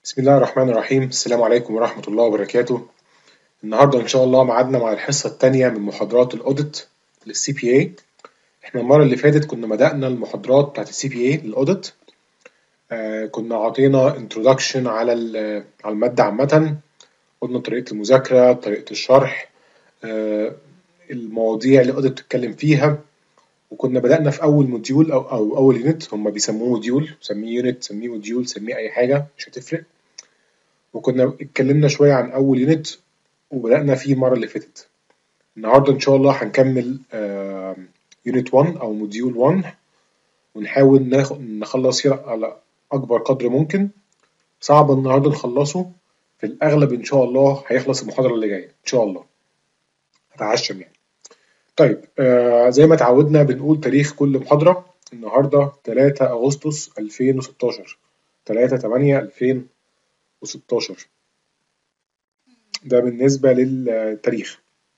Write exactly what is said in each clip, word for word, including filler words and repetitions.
بسم الله الرحمن الرحيم. السلام عليكم ورحمة الله وبركاته. النهاردة إن شاء الله ميعادنا مع الحصة التانية من محاضرات الأوديت للسي بي اي. إحنا المرة اللي فاتت كنا بدأنا المحاضرات بتاعت السي بي اي للأوديت. آه كنا عطينا introduction على على المادة عامة، قلنا طريقة المذاكرة، طريقة الشرح، آه المواضيع اللي الأوديت بتتكلم فيها. وكنا بدأنا في أول موديول أو أو أول يونت، هم بيسموه موديول، سميه يونت، سميه موديول، سميه أي حاجة مش هتفرق. وكنا اتكلمنا شوية عن أول يونت وبدأنا فيه المرة اللي فاتت. النهاردة إن شاء الله هنكمل يونت واحد أو موديول واحد، ونحاول ناخد نخلص على أكبر قدر ممكن. صعب النهاردة نخلصه، في الأغلب إن شاء الله هيخلص المحاضرة اللي جاية إن شاء الله، هتعشم يعني. طيب، آه زي ما اتعودنا بنقول تاريخ كل محاضرة. النهاردة تلاتة أغسطس ألفين وستاشر، تلاتة تمانية ألفين وستاشر. ده بالنسبة للتاريخ.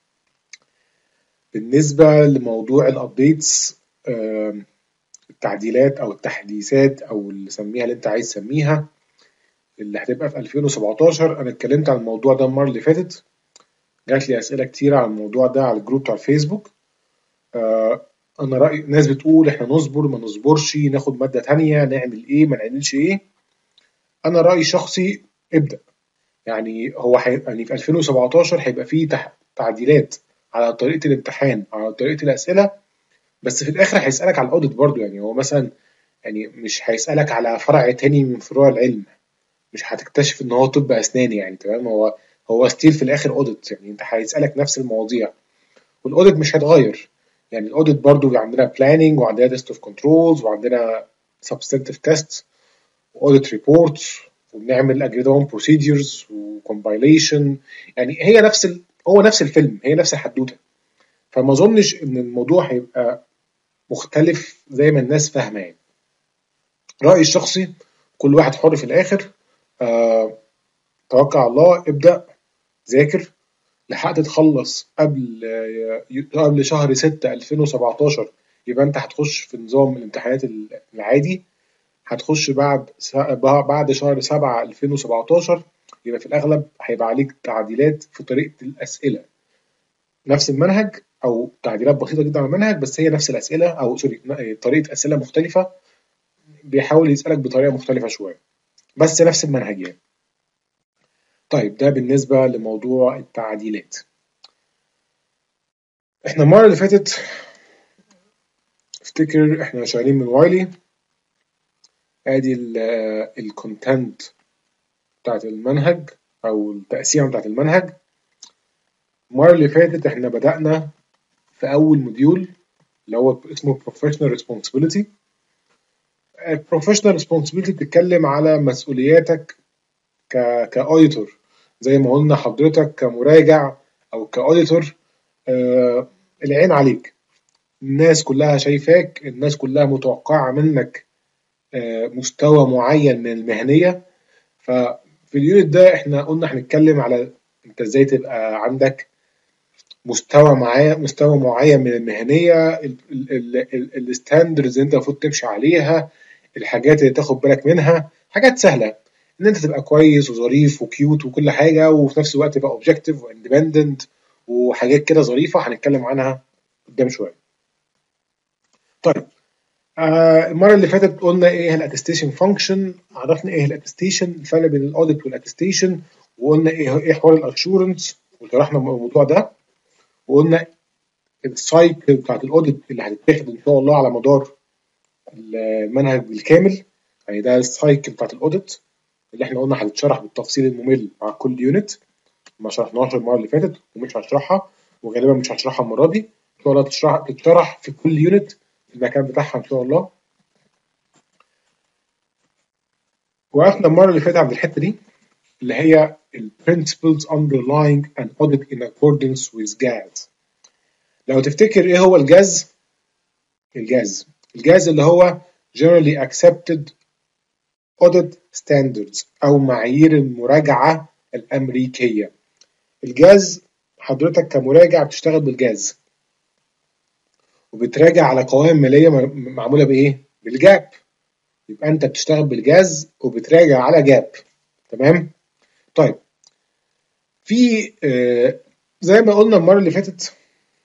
بالنسبة لموضوع الابديتس، التعديلات او التحديثات او اللي سميها اللي انت عايز تسميها، اللي هتبقى في ألفين وسبعتاشر. انا اتكلمت عن الموضوع ده المرة اللي فاتت، جات لي اسئلة كتير على الموضوع ده على الجروب بتاع الفيسبوك. آه، انا رأي ناس بتقول احنا نصبر ما نصبرش، ناخد مادة تانية، نعمل ايه ما نعملش ايه. انا رأيي شخصي ابدأ. يعني هو حي... يعني في ألفين وسبعتاشر هيبقى فيه تح... تعديلات على طريقة الامتحان، على طريقة الأسئلة، بس في الاخر هيسألك على الاوديت برضو. يعني هو مثلا يعني مش هيسألك على فرع تاني من فروع العلم، مش هتكتشف ان هو طب اسنان يعني. تمام، هو هو ستيل في الاخر اوديت، يعني انت هيسألك نفس المواضيع والاوديت مش هيتغير. يعني الاوديت برضو عندنا بلاننج، وعندنا تيست اوف كنترولز، وعندنا سبستنتيف تيست، واوديت ريبورتس، وبنعمل اجريد اون بروسيدجرز وكومبايليشن. يعني هي نفس ال... هو نفس الفيلم، هي نفس الحدوته. فما اظنش ان الموضوع هيبقى مختلف زي ما الناس فاهمه يعني. رأيي الشخصي، كل واحد حر في الآخر. آه، توكل على الله، ابدأ ذاكر لحقت تخلص قبل آه، قبل شهر ستة ألفين وسبعتاشر. يبقى أنت هتخش في نظام الامتحانات العادي. هتخش بعد س- بعد شهر سبعة ألفين وسبعتاشر، يبقى في الأغلب هيبقى عليك تعديلات في طريقة الأسئلة، نفس المنهج أو تعديلات بسيطة جدا على المنهج، بس هي نفس الأسئلة، أو سوري، طريقة أسئلة مختلفة، بيحاول يسألك بطريقة مختلفة شوية، بس نفس المنهج يعني. طيب، ده بالنسبة لموضوع التعديلات. احنا المرة اللي فاتت افتكر احنا شغالين من وايلي، ادي الكونتنت بتاعت المنهج او التقسيمة بتاعت المنهج. المرة اللي فاتت احنا بدأنا في اول موديول اللي هو اسمه professional responsibility. professional responsibility بتتكلم على مسؤولياتك ك كاوديتور، زي ما قلنا حضرتك كمراجع او كاوديتور. آه العين عليك، الناس كلها شايفاك، الناس كلها متوقعة منك آه، مستوى معين من المهنية. ففي اليونت ده احنا قلنا هنتكلم على انت ازاي تبقى عندك مستوى معين مستوى معين من المهنية، الستاندرز اللي انت المفروض تمشي عليها، الحاجات اللي تاخد بالك منها، حاجات سهلة، ان انت تبقى كويس وظريف وكيوت وكل حاجة، وفي نفس الوقت تبقى اوبجكتيف واندبندنت، وحاجات كده ظريفة هنتكلم عنها قدام شوية. طيب، آه المرة اللي فاتت قلنا ايه هي الاتستيشن فانكشن، عرفنا ايه الاتستيشن، الفرق بين الاوديت والاتستيشن، وقلنا ايه ايه حوار الاشورنس وشرحنا الموضوع ده، وقلنا السايكل بتاعت الاوديت اللي هتتاخد ان شاء الله على مدار المنهج بالكامل. يعني ده السايكل بتاعت الاوديت اللي احنا قلنا هتتشرح بالتفصيل الممل مع كل يونت، ما شرحناهاش المرة اللي فاتت ومش هشرحها، وغالبا مش هشرحها المرة دي. ان شاء الله تشرح تتشرح في كل يونت في المكان بتاعها ان شاء الله. وقفنا المرة اللي فاتت عند الحتة دي اللي هي ال principles underlying an audit in accordance with جاز. لو تفتكر ايه هو الجاز؟ الجاز الجاز اللي هو generally accepted audit standards او معايير المراجعة الامريكية. الجاز، حضرتك كمراجع بتشتغل بالجاز وبتراجع على قوائم مالية معمولة بايه؟ بالجاب. يبقى انت بتشتغل بالجاز وبتراجع على جاب. تمام. طيب في آه زي ما قلنا المره اللي فاتت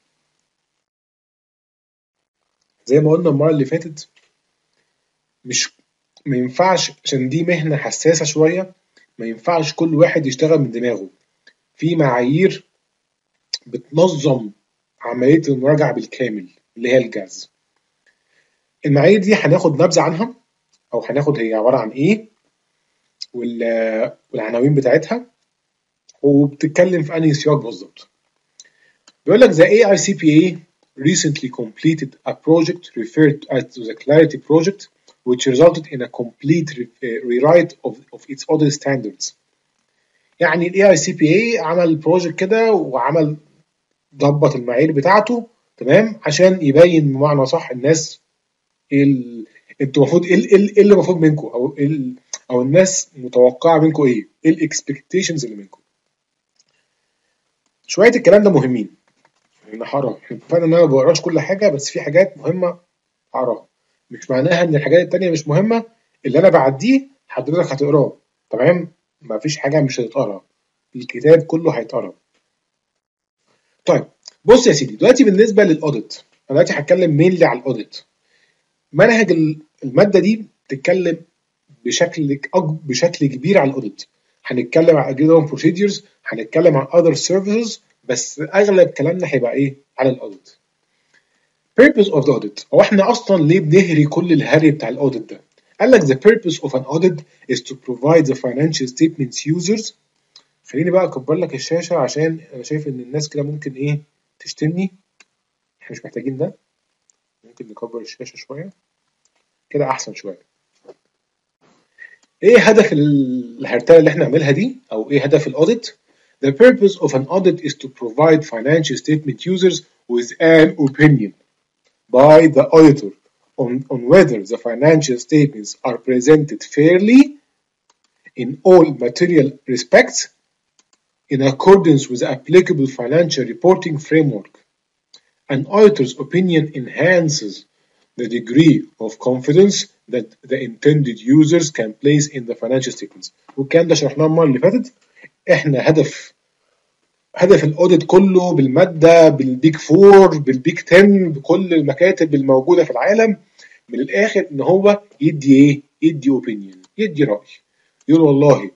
زي ما قلنا المره اللي فاتت مش ما ينفعش، عشان دي مهنه حساسه شويه، ما ينفعش كل واحد يشتغل من دماغه. في معايير بتنظم عمليه المراجعه بالكامل اللي هي الجاز. المعايير دي هناخد نبذه عنها، او هناخد هي عباره عن ايه والعناوين بتاعتها، وبتتكلم في انهي سياق بالظبط. بيقول لك the A I C P A recently completed a project referred as to the Clarity project which resulted in a complete rewrite of, of its audit standards. يعني ال إيه آي سي بي إيه عمل بروجكت كده وعمل ضبط المعايير بتاعته، تمام، عشان يبين بمعنى صح الناس ايه ال... انتوا المفروض ايه ال- ايه اللي المفروض منكم، او ايه ال... او الناس متوقعه منكم ايه، ايه الاكسبكتيشنز اللي منكم. شويه الكلام ده مهمين، انا هقرا، فانا انا ما بقراش كل حاجه، بس في حاجات مهمه هقراها. مش معناها ان الحاجات التانيه مش مهمه، اللي انا بعديه حضرتك هتقراه، تمام. ما فيش حاجه مش هتتقرا، الكتاب كله هيتقرا. طيب بص يا سيدي، دلوقتي بالنسبه للاوديت، انا دلوقتي هتكلم مينلي على الاوديت. منهج الماده دي بتتكلم بشكل أج- بشكل كبير على الاوديت. هنتكلم عن اجريد بروسيدجرز، هنتكلم عن اذر سيرفيسز، بس اغلب كلامنا هيبقى ايه على الاوديت. purpose of the audit، هو احنا اصلا ليه بنهري كل الهري بتاع الاوديت ده؟ قال لك the purpose of an audit is to provide the financial statements users. خليني بقى اكبر لك الشاشه عشان انا شايف ان الناس كده ممكن ايه تشتمني، احنا مش محتاجين ده. ممكن نكبر الشاشه شويه كده احسن شويه. ايه هدف الهرتله اللي احنا عاملها دي، او ايه هدف الاوديت؟ The purpose of an audit is to provide financial statement users with an opinion by the auditor on, on whether the financial statements are presented fairly in all material respects in accordance with the applicable financial reporting framework. An auditor's opinion enhances the degree of confidence that the intended users can place in the financial statements. والكلام ده شرحناه المره اللي فاتت. احنا هدف هدف الاوديت كله بالماده، بالبيك فور، بالبيك عشرة، بكل المكاتب الموجوده في العالم، من الاخر ان هو يدي ايه؟ يدي اوبينيون، يدي راي، يقول والله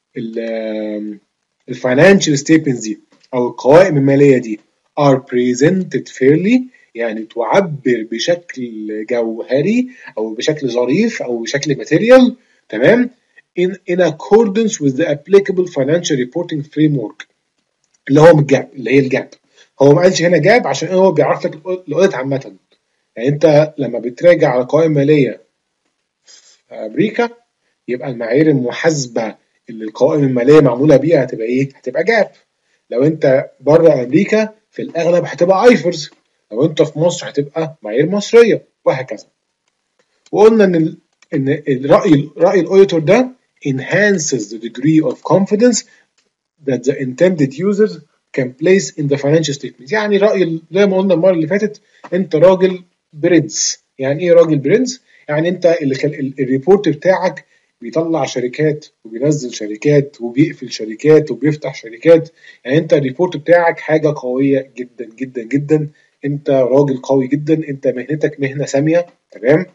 الفاينانشال ستيتمنتس دي او القوائم الماليه دي are presented fairly، يعني تعبر بشكل جوهري او بشكل ظريف او بشكل ماتيريال، تمام، in in accordance with the applicable financial reporting framework اللي هو من الجاب، اللي هي الجاب. هو ما قالش هنا جاب عشان هو بيعرف لك الاوديت عامه. يعني انت لما بتراجع على قوائم ماليه في امريكا، يبقى المعايير المحاسبه اللي القوائم الماليه معموله بيها هتبقى ايه؟ هتبقى جاب. لو انت بره امريكا في الاغلب هتبقى ايفرز، لو انت في مصر هتبقى معايير مصريه، وهكذا. وقلنا ان ال ان الراي راي الاوديتور ده enhances the degree of confidence that the intended users can place in the financial statement. يعني رأي زي ما قلنا المرة اللي فاتت، انت راجل برنس. يعني ايه راجل برنس؟ يعني انت اللي خل... الريبورت بتاعك بيطلع شركات وبينزل شركات وبيقفل شركات وبيفتح شركات. يعني انت الريبورت بتاعك حاجة قوية جدا جدا جدا، انت راجل قوي جدا، انت مهنتك مهنة سامية، تمام،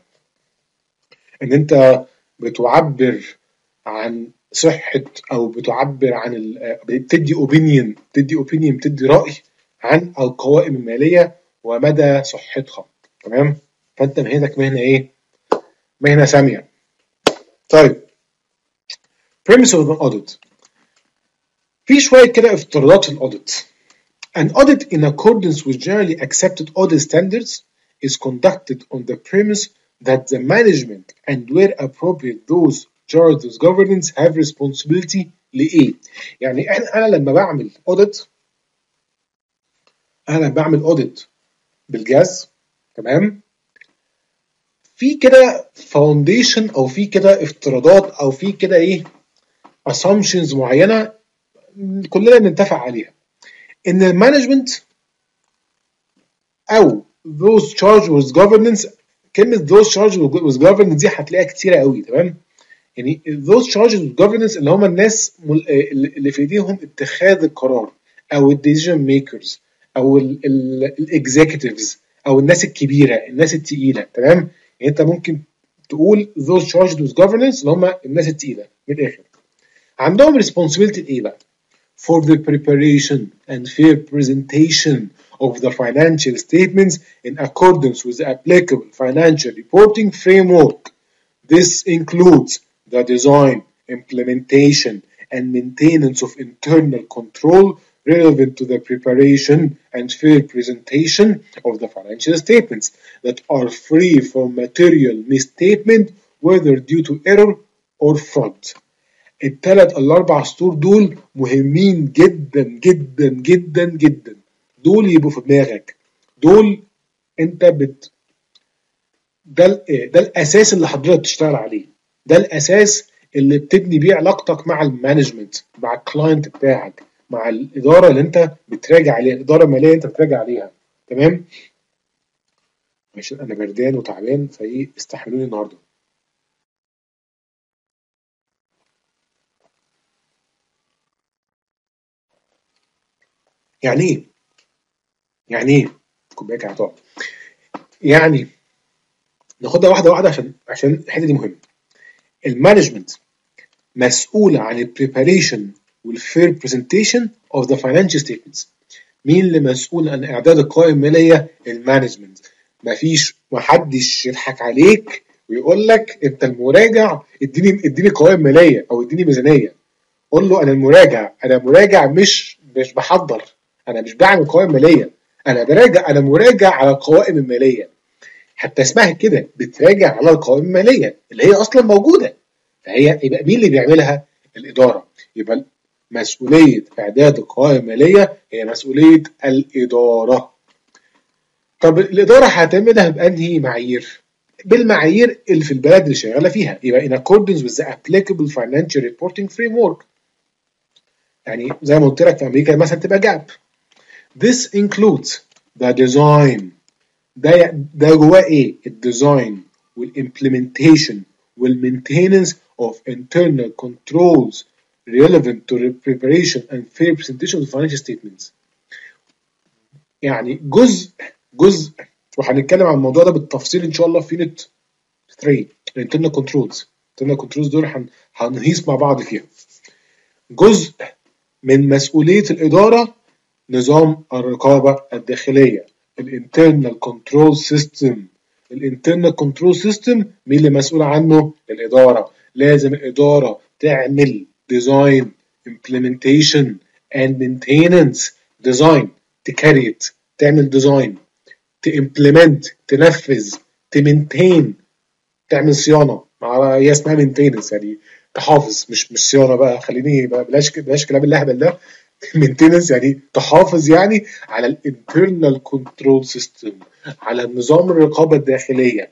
ان انت بتعبر عن صحة أو بتعبر عن ال... بتدي اوبينيون بتدي اوبينيون بتدي رأي عن القوائم المالية ومدى صحتها، تمام. فأنت مهنتك مهنة إيه؟ مهنة سامية. طيب premise of an audit، في شوية كده افتراضات في الاوديت. An audit in accordance with generally accepted audit standards is conducted on the premise that the management and where appropriate those charged with governance have responsibility لإيه؟ يعني احنا انا لما بعمل audit انا لما بعمل audit بالجاز، تمام، في كده فاونديشن او في كده افتراضات او في كده ايه assumptions معينه كلنا بنتفق عليها، ان المانجمنت او those charged with governance. كلمه those charged with governance دي هتلاقيها كتيره قوي، تمام. يعني those charged with governance اللي هم الناس اللي في ايديهم اتخاذ القرار او الديسيجن ميكرز او الاكزيكتيفز او الناس الكبيره الناس التقيله. تمام؟ يعني انت ممكن تقول those charged with governance اللي هم الناس التقيله من الاخر. عندهم responsibility ايه بقى؟ for the preparation and fair presentation of the financial statements in accordance with the applicable financial reporting framework. This includes the design, implementation, and maintenance of internal control relevant to the preparation and fair presentation of the financial statements that are free from material misstatement, whether due to error or fraud. الثلاث الاربع سطور دول مهمين جدا جدا جدا جدا. دول يبقوا في دماغك. دول انت بت ده ده الاساس اللي حضرتك تشتغل عليه. ده الاساس اللي بتبني بيه علاقتك مع المانجمنت، مع الكلاينت بتاعك، مع الاداره اللي انت بتراجع عليها، الاداره الماليه اللي انت بتراجع عليها. تمام؟ عشان انا بردان وتعبان فايه استحملوني النهارده. يعني ايه؟ يعني ايه؟ كوبايه هتقع. يعني ناخدها واحده واحده عشان عشان الحته دي مهمه. المانجمنت مسؤول عن البريباريشن والفير برزنتيشن اوف ذا فاينانشال ستيتمنتس. مين اللي مسؤول عن اعداد القوائم الماليه؟ المانجمنت. مفيش محدش يضحك عليك ويقول لك انت المراجع اديني اديني قوائم ماليه او اديني ميزانيه. قول له انا المراجع، انا مراجع مش مش بحضر، انا مش بعمل قوائم ماليه، انا براجع، انا مراجع على القوائم الماليه. حتى اسمها كده، بتراجع على القوائم الماليه اللي هي اصلا موجوده. فهي يبقى مين اللي بيعملها؟ الاداره. يبقى مسؤوليه اعداد القوائم الماليه هي مسؤوليه الاداره. طب الاداره هتعملها بانهي معايير؟ بالمعايير اللي في البلد اللي شغاله فيها. يبقى in accordance with the applicable financial reporting framework. يعني زي ما قلت لك في امريكا مثلا تبقى جاب. This includes the design. ده ده جواه ايه؟ الديزاين والimplementation والmaintenance of internal controls relevant to the preparation and fair presentation of the financial statements. يعني جزء جزء وهنتكلم عن الموضوع ده بالتفصيل ان شاء الله في يونت ثلاثة internal controls. internal controls دول هنهيص مع بعض فيها. جزء من مسؤولية الإدارة نظام الرقابة الداخلية، الانترنال كنترول سيستم. الانترنال كنترول سيستم مين اللي مسؤول عنه؟ الإدارة. لازم الإدارة تعمل ديزاين، implementation and maintenance. ديزاين تكريت، تعمل ديزاين، تimplement تنفذ، تمنتين تعمل صيانة. هي اسمها مينتيننس يعني تحافظ، مش مش صيانة بقى. خليني بلاش بلاش كلام اللهبل ده. مينتيننس يعني تحافظ يعني على الانترنال كنترول سيستم، على نظام الرقابة الداخلية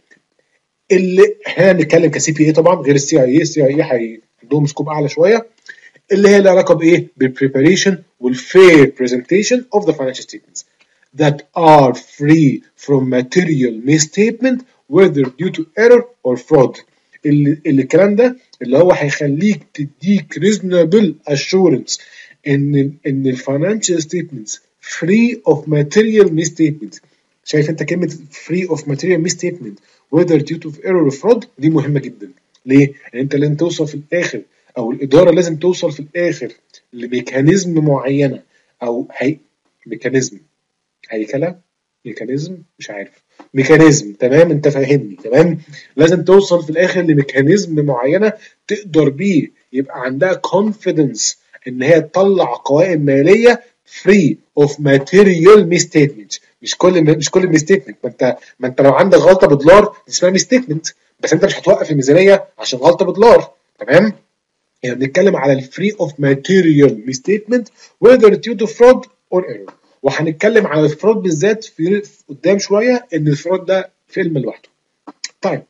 اللي احنا بنتكلم كسي بي اي طبعا غير السي اي اي. السي اي اي عندهم سكوب اعلى شوية، اللي هي لها علاقة بايه؟ بالpreparation والfair presentation of the financial statements that are free from material misstatement whether due to error or fraud. اللي, اللي الكلام ده اللي هو هيخليك تديك reasonable assurance ان ان الفاينانشال statements free of material misstatement. شايف انت كلمة free of material misstatement whether due to error or fraud دي مهمة جدا. ليه؟ لان انت لازم توصل في الاخر، او الادارة لازم توصل في الاخر لميكانيزم معينة، او هي ميكانيزم هيكلة ميكانيزم مش عارف ميكانيزم. تمام؟ انت فاهمني. تمام؟ لازم توصل في الاخر لميكانيزم معينه تقدر بيه يبقى عندها confidence ان هي تطلع قوائم ماليه free of material misstatement. مش كل مش كل misstatement. ما انت ما انت لو عندك غلطه بدولار دي اسمها misstatement، بس انت مش هتوقف الميزانيه عشان غلطه بدولار. تمام؟ يعني بنتكلم على الفري اوف ماتيريال misstatement whether due to fraud or error. وهنتكلم على الفراد بالذات في قدام شويه، ان الفراد ده فيلم لوحده. طيب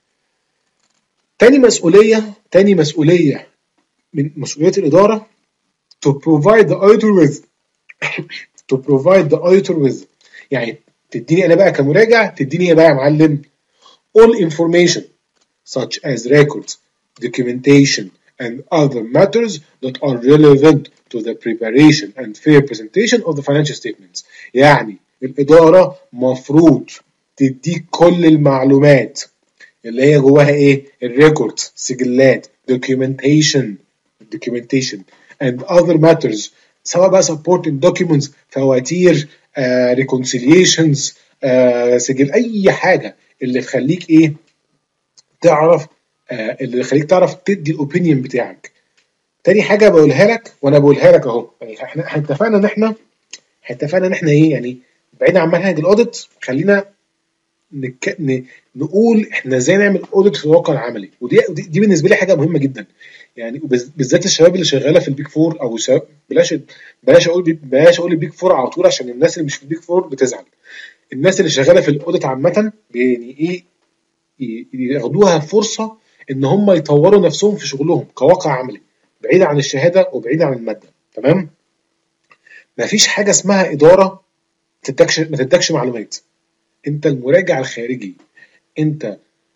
تاني مسؤوليه تاني مسؤوليه من مسؤوليات الاداره to provide the auditor with to provide the auditor with يعني تديني انا بقى كمراجع، تديني ايه بقى يا معلم؟ all information such as records documentation and other matters that are relevant to the preparation and fair presentation of the financial statements. يعني الإدارة مفروض تديك كل المعلومات اللي هي جواها ايه؟ الريكورد، سجلات، documentation documentation and other matters، سواء بقى supporting documents، فواتير، آه، reconciliations، آه، سجل، اي حاجه اللي تخليك ايه؟ تعرف، آه، اللي يخليك تعرف تدي الاوبينيون بتاعك. تاني حاجه بقولها لك، وانا بقولها لك اهو، يعني احنا إحنا اتفقنا ان احنا اتفقنا ان احنا ايه يعني، بعيد عن منهج الاوديت، خلينا نك... ن... نقول احنا ازاي نعمل اوديت في الواقع العملي. ودي دي, دي بالنسبه لي حاجه مهمه جدا، يعني وبز- بالذات الشباب اللي شغاله في البيك فور، او شباب، بلاش بلاش اقول بي- بلاش اقول البيك فور على طول عشان الناس اللي مش في البيك فور بتزعل. الناس اللي شغاله في الاوديت عامه، يعني ايه، ي- ياخدوها فرصه ان هم يطوروا نفسهم في شغلهم كواقع عملي، بعيد عن الشهاده وبعيد عن الماده. تمام؟ مفيش حاجه اسمها اداره ما تدكش ما تدكش معلومات. انت المراجع الخارجي، انت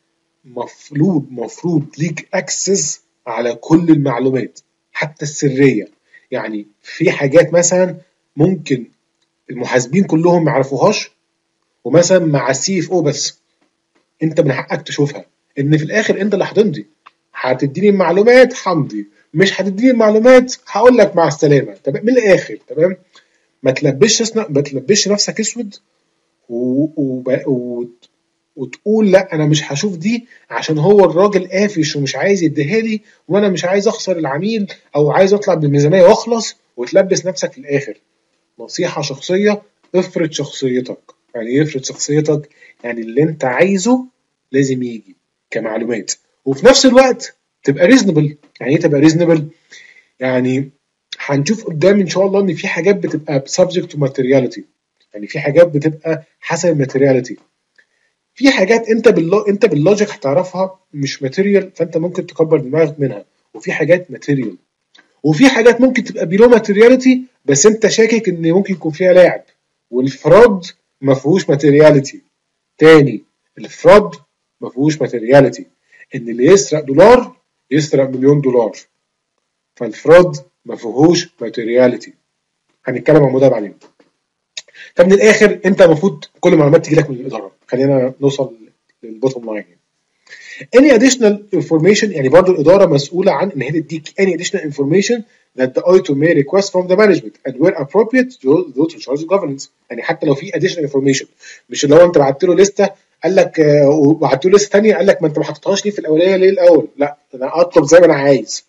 مفروض مفروض ليك اكسس على كل المعلومات حتى السريه. يعني في حاجات مثلا ممكن المحاسبين كلهم ما يعرفوهاش، ومثلا مع السي اف او بس، انت من حقك تشوفها، ان في الاخر انت اللي هتمضي. هتديني المعلومات همضي، مش هتديني المعلومات هقول لك مع السلامه. تمام؟ من الاخر. تمام؟ ما تلبسش ما تلبسش نفسك اسود و... و... و... وتقول لا انا مش هشوف دي عشان هو الراجل قافش ومش عايز يديها لي، وانا مش عايز اخسر العميل، او عايز اطلع بالميزانيه واخلص، وتلبس نفسك في الاخر. نصيحه شخصيه، افرض شخصيتك. يعني ايه افرض شخصيتك؟ يعني اللي انت عايزه لازم يجي كمعلومات، وفي نفس الوقت تبقى ريزنبل. يعني ايه تبقى ريزنبل؟ يعني هنشوف قدام ان شاء الله ان في حاجات بتبقى subject to materiality، يعني في حاجات بتبقى حسب الماتيرياليتي. في حاجات انت باللو... انت باللوجيك هتعرفها مش ماتيريال، فانت ممكن تكبر دماغك منها. وفي حاجات ماتيريال، وفي حاجات ممكن تبقى بيلو ماتيرياليتي بس انت شاكك ان ممكن يكون فيها لاعب. والفراد ما فيهوش ماتيرياليتي. تاني، الفراد ما فيهوش ماتيرياليتي. ان اللي يسرق دولار يسرق مليون دولار، فالفراد ما فيهوش ماتيرياليتي. هنتكلم عن الموضوع ده بعدين. فمن الاخر انت المفروض كل المعلومات تجي لك من الاداره. خلينا نوصل للبوتtom لاين. any additional information، يعني برضو الإدارة مسؤولة عن إن هي تديك any additional information that the auditor may request from the management and where appropriate to those in charge of governance. يعني حتى لو في additional information، مش اللي هو أنت بعت له لستة قال لك آه، وبعت له لستة ثانية قال لك ما أنت ما حطيتهاش ليه في الأولانية ليه الأول؟ لا، أنا أطلب زي ما أنا عايز.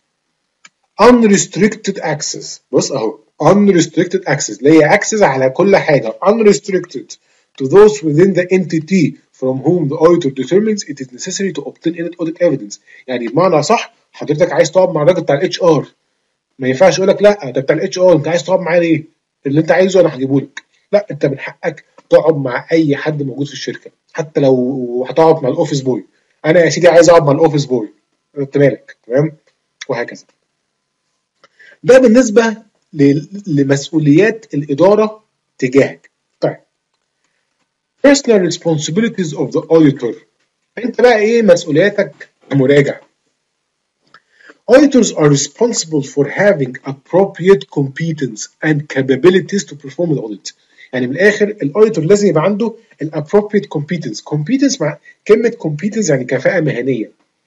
unrestricted access، بص أهو unrestricted access اللي هي access على كل حاجة unrestricted to those within the entity from whom the auditor determines it is necessary to obtain audit evidence. يعني بمعنى صح، حضرتك عايز تقعد مع الراجل بتاع الاتش ار، ما ينفعش يقول لك لا ده بتاع الاتش ار انت عايز تقعد معاه ليه؟ اللي انت عايزه انا هجيبه لك. لا، انت من حقك تقعد مع اي حد موجود في الشركه، حتى لو هتقعد مع الاوفيس بوي. انا يا سيدي عايز اقعد مع الاوفيس بوي، انت مالك؟ تمام؟ وهكذا. ده بالنسبه لمسؤوليات الاداره تجاهك. طيب، personal responsibilities of the auditor. انت بقى ايه مسؤولياتك كمراجع؟ Auditors are responsible for having appropriate competence and capabilities to perform the audit. يعني من الاخر الاوديتور لازم يبقى عنده الappropriate competence. competence مع كلمه competence يعني كفاءه مهنيه.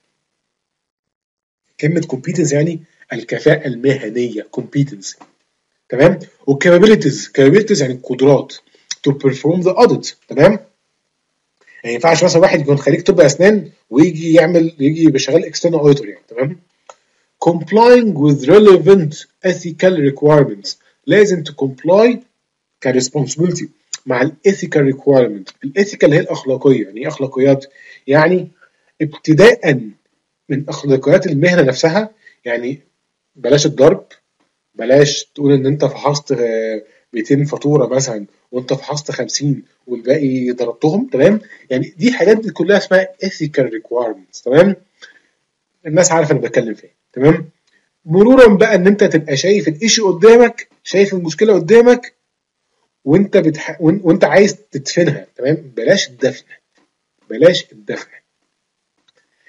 كلمه competence يعني الكفاءه المهنيه competence. تمام؟ وcapabilities capabilities يعني القدرات to perform the audit. تمام؟ يعني ما ينفعش مثلا واحد يكون خريج طب اسنان ويجي يعمل يجي يبقى شغال external auditor يعني. تمام؟ complying with relevant ethical requirements. لازم to comply كresponsibility مع الethical requirement. الethical هي الأخلاقية. يعني إيه أخلاقيات؟ يعني ابتداء من أخلاقيات المهنة نفسها. يعني بلاش الضرب، بلاش تقول إن أنت فحصت آه، مئتين فاتورة مثلا وأنت فحصت خمسين والباقي ضربتهم. تمام؟ يعني دي حاجات دي كلها اسمها ethical requirements. تمام؟ الناس عارفة أنا بتكلم فين. تمام؟ مرورا بقى ان انت تبقى شايف الايشو قدامك، شايف المشكله قدامك، وانت بتح... وانت عايز تدفنها. تمام؟ بلاش الدفن، بلاش الدفن.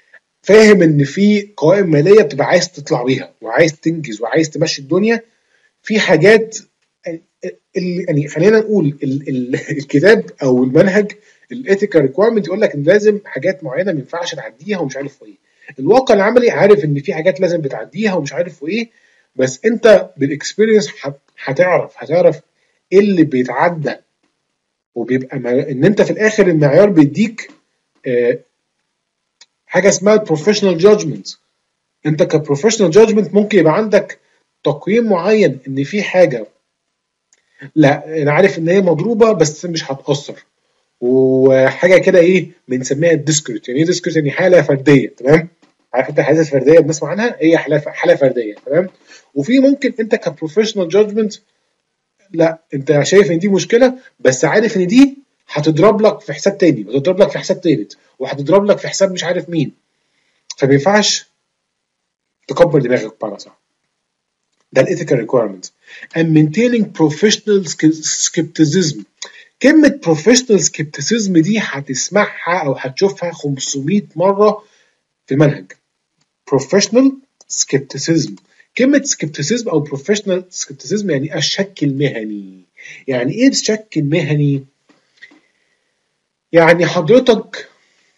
فاهم ان في قوائم ماليه بتبقى عايز تطلع بيها وعايز تنجز وعايز تمشي الدنيا، في حاجات اللي يعني خلينا نقول ال ال الكتاب او المنهج الايثيكال ريكويرمنت يقول لك ان لازم حاجات معينه ما ينفعش تعديها ومش عارف ايه. الواقع العملي عارف ان في حاجات لازم بتعديها ومش عارف ايه، بس انت بالاكسبيرينس هتعرف هتعرف ايه اللي بيتعدى، وبيبقى ان انت في الاخر المعيار بيديك آه حاجه اسمها بروفيشنال جادجمنت. انت كبروفيشنال جادجمنت ممكن يبقى عندك تقييم معين ان في حاجه لا انا عارف ان هي مضروبه بس مش هتاثر، وحاجه كده ايه بنسميها الديسكريت. يعني ايه ديسكريت؟ يعني حاله فرديه. تمام؟ عارف انت الحالات الفرديه بنسمع عنها، هي حاله حاله فرديه. تمام؟ وفي ممكن انت كبروفيشنال جادجمنت لا انت شايف ان دي مشكله بس عارف ان دي هتضرب لك في حساب تاني وهتضرب لك في حساب تالت وهتضرب لك في حساب مش عارف مين، فما ينفعش تكبر دماغك بمعنى صح. ده الايثيكال ريكويرمنت. and maintaining professional skepticism. كلمة professional skepticism دي هتسمعها أو هتشوفها خمسمية مرة في المنهج. professional skepticism. كلمة skepticism أو professional skepticism يعني الشك المهني. يعني إيه الشك المهني؟ يعني حضرتك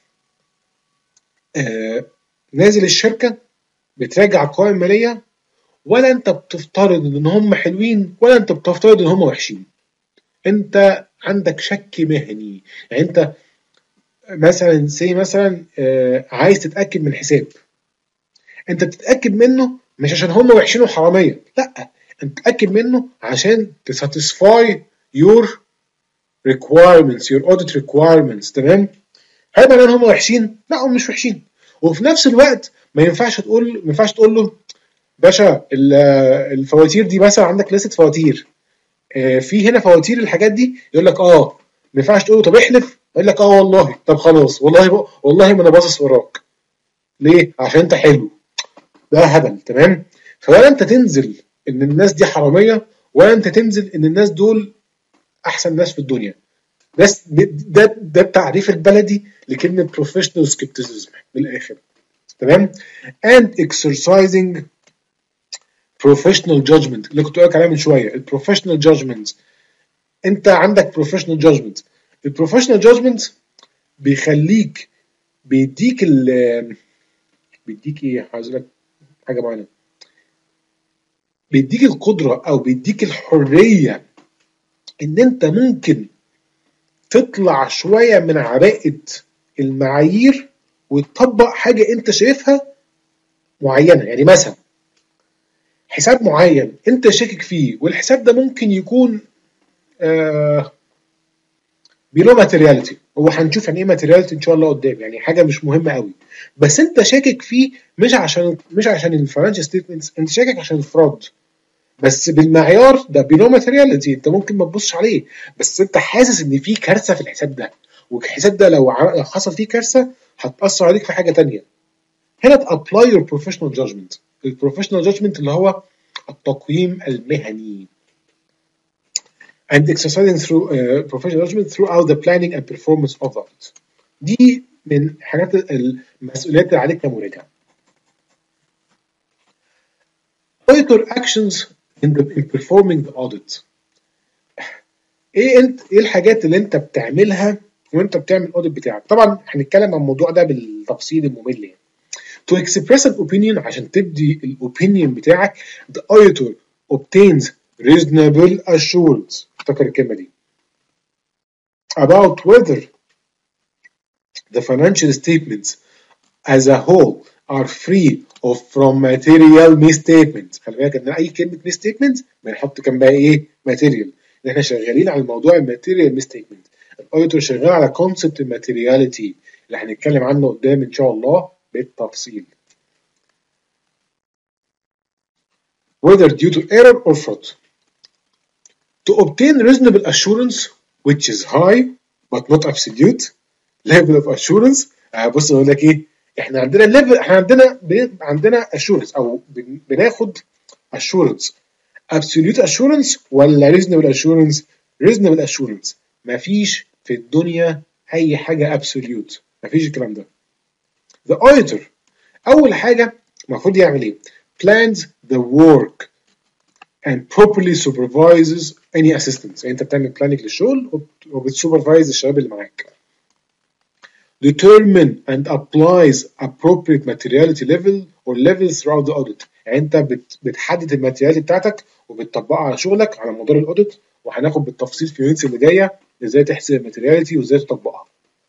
آه نازل الشركة بتراجع القوائم المالية، ولا أنت بتفترض إن هم حلوين ولا أنت بتفترض إن هم وحشين. أنت عندك شك مهني. يعني أنت مثلا سي مثلا آه عايز تتاكد من حساب، انت بتتاكد منه مش عشان هم وحشين وحراميه، لا انت بتتاكد منه عشان تساتسفاي يور ريكوايرمنتس يور اوديت ريكوايرمنتس. تمام؟ هل معناه ان هم وحشين؟ لا هم مش وحشين. وفي نفس الوقت ما ينفعش تقول ما ينفعش تقول له باشا الفواتير دي مثلا عندك لسه فواتير آه في هنا فواتير الحاجات دي، يقول لك اه. ما ينفعش تقول له طب احلف، يقول لك اه والله. طب خلاص والله والله ما انا باصص وراك. ليه؟ عشان انت حلو. ده هبل. تمام؟ فولا انت تنزل ان الناس دي حراميه ولا انت تنزل ان الناس دول احسن ناس في الدنيا. بس ده ده التعريف البلدي لكلمه بروفيشنال سكيبتيسيزم من الاخر. تمام؟ and exercising professional judgment اللي كنت بقول لك عليها من شويه. البروفيشنال جادجمنت، انت عندك بروفيشنال جادجمنت. البروفيشنال جادجمنت بيخليك بيديك ال بيديك ايه؟ عايز لك حاجه معينه. بيديك القدره او بيديك الحريه ان انت ممكن تطلع شويه من عباءه المعايير وتطبق حاجه انت شايفها معينه. يعني مثلا حساب معين انت شاكك فيه والحساب ده ممكن يكون آه بيلو ماتيرياليتي. هو هنشوف يعني ايه ماتيرياليتي ان شاء الله قدام، يعني حاجه مش مهمه قوي، بس انت شاكك فيه مش عشان مش عشان الفاينانشال ستيتمنتس، انت شاكك عشان الفراد. بس بالمعيار ده بيلو ماتيرياليتي انت ممكن ما تبصش عليه، بس انت حاسس ان في كارثه في الحساب ده، والحساب ده لو حصل فيه كارثه هتاثر عليك في حاجه تانية. هنا تابلاي يور بروفيشنال جادجمنت. البروفيشنال جادجمنت اللي هو التقييم المهني. and exercising through uh, professional judgment throughout the planning and performance of the audit. دي من حاجات المسؤوليات اللي عليك كمراجع. auditor actions in, the, in performing the audit. ايه انت ايه الحاجات اللي انت بتعملها وانت بتعمل الاوديت بتاعك؟ طبعا هنتكلم عن الموضوع ده بالتفصيل الممل يعني. to express an opinion عشان تبدي الاوبينيون بتاعك. the auditor obtains reasonable assurance. افتكر الكلمه دي. about whether the financial statements as a whole are free of from material misstatements. خلي بالك ان اي كلمه misstatement بنحط جنبها ايه؟ material. احنا شغالين على الموضوع الماتيريال misstatement. الاوديتور شغال على كونسبت الماتيرياليتي اللي هنتكلم عنه قدام ان شاء الله بالتفصيل. whether due to error or fraud. to obtain reasonable assurance which is high but not absolute level of assurance. آه بص اقول لك ايه، احنا عندنا ليفل، احنا عندنا عندنا assurance او بناخد assurance absolute assurance ولا reasonable assurance. reasonable assurance. مفيش في الدنيا اي حاجه absolute، مفيش الكلام ده. the auditor اول حاجه المفروض يعمل ايه؟ plans the work and properly supervises any assistants. يعني انت بتعمل planning للشغل وبتسوبرفايز الشباب اللي معاك. determine and applies appropriate materiality level or levels throughout the audit. يعني انت بت بتحدد الماتيرياليتي بتاعتك وبتطبقها على شغلك على مدار الاوديت، وهناخد بالتفصيل في اليونتس اللي جايه ازاي تحسب الماتيرياليتي وازاي تطبقها.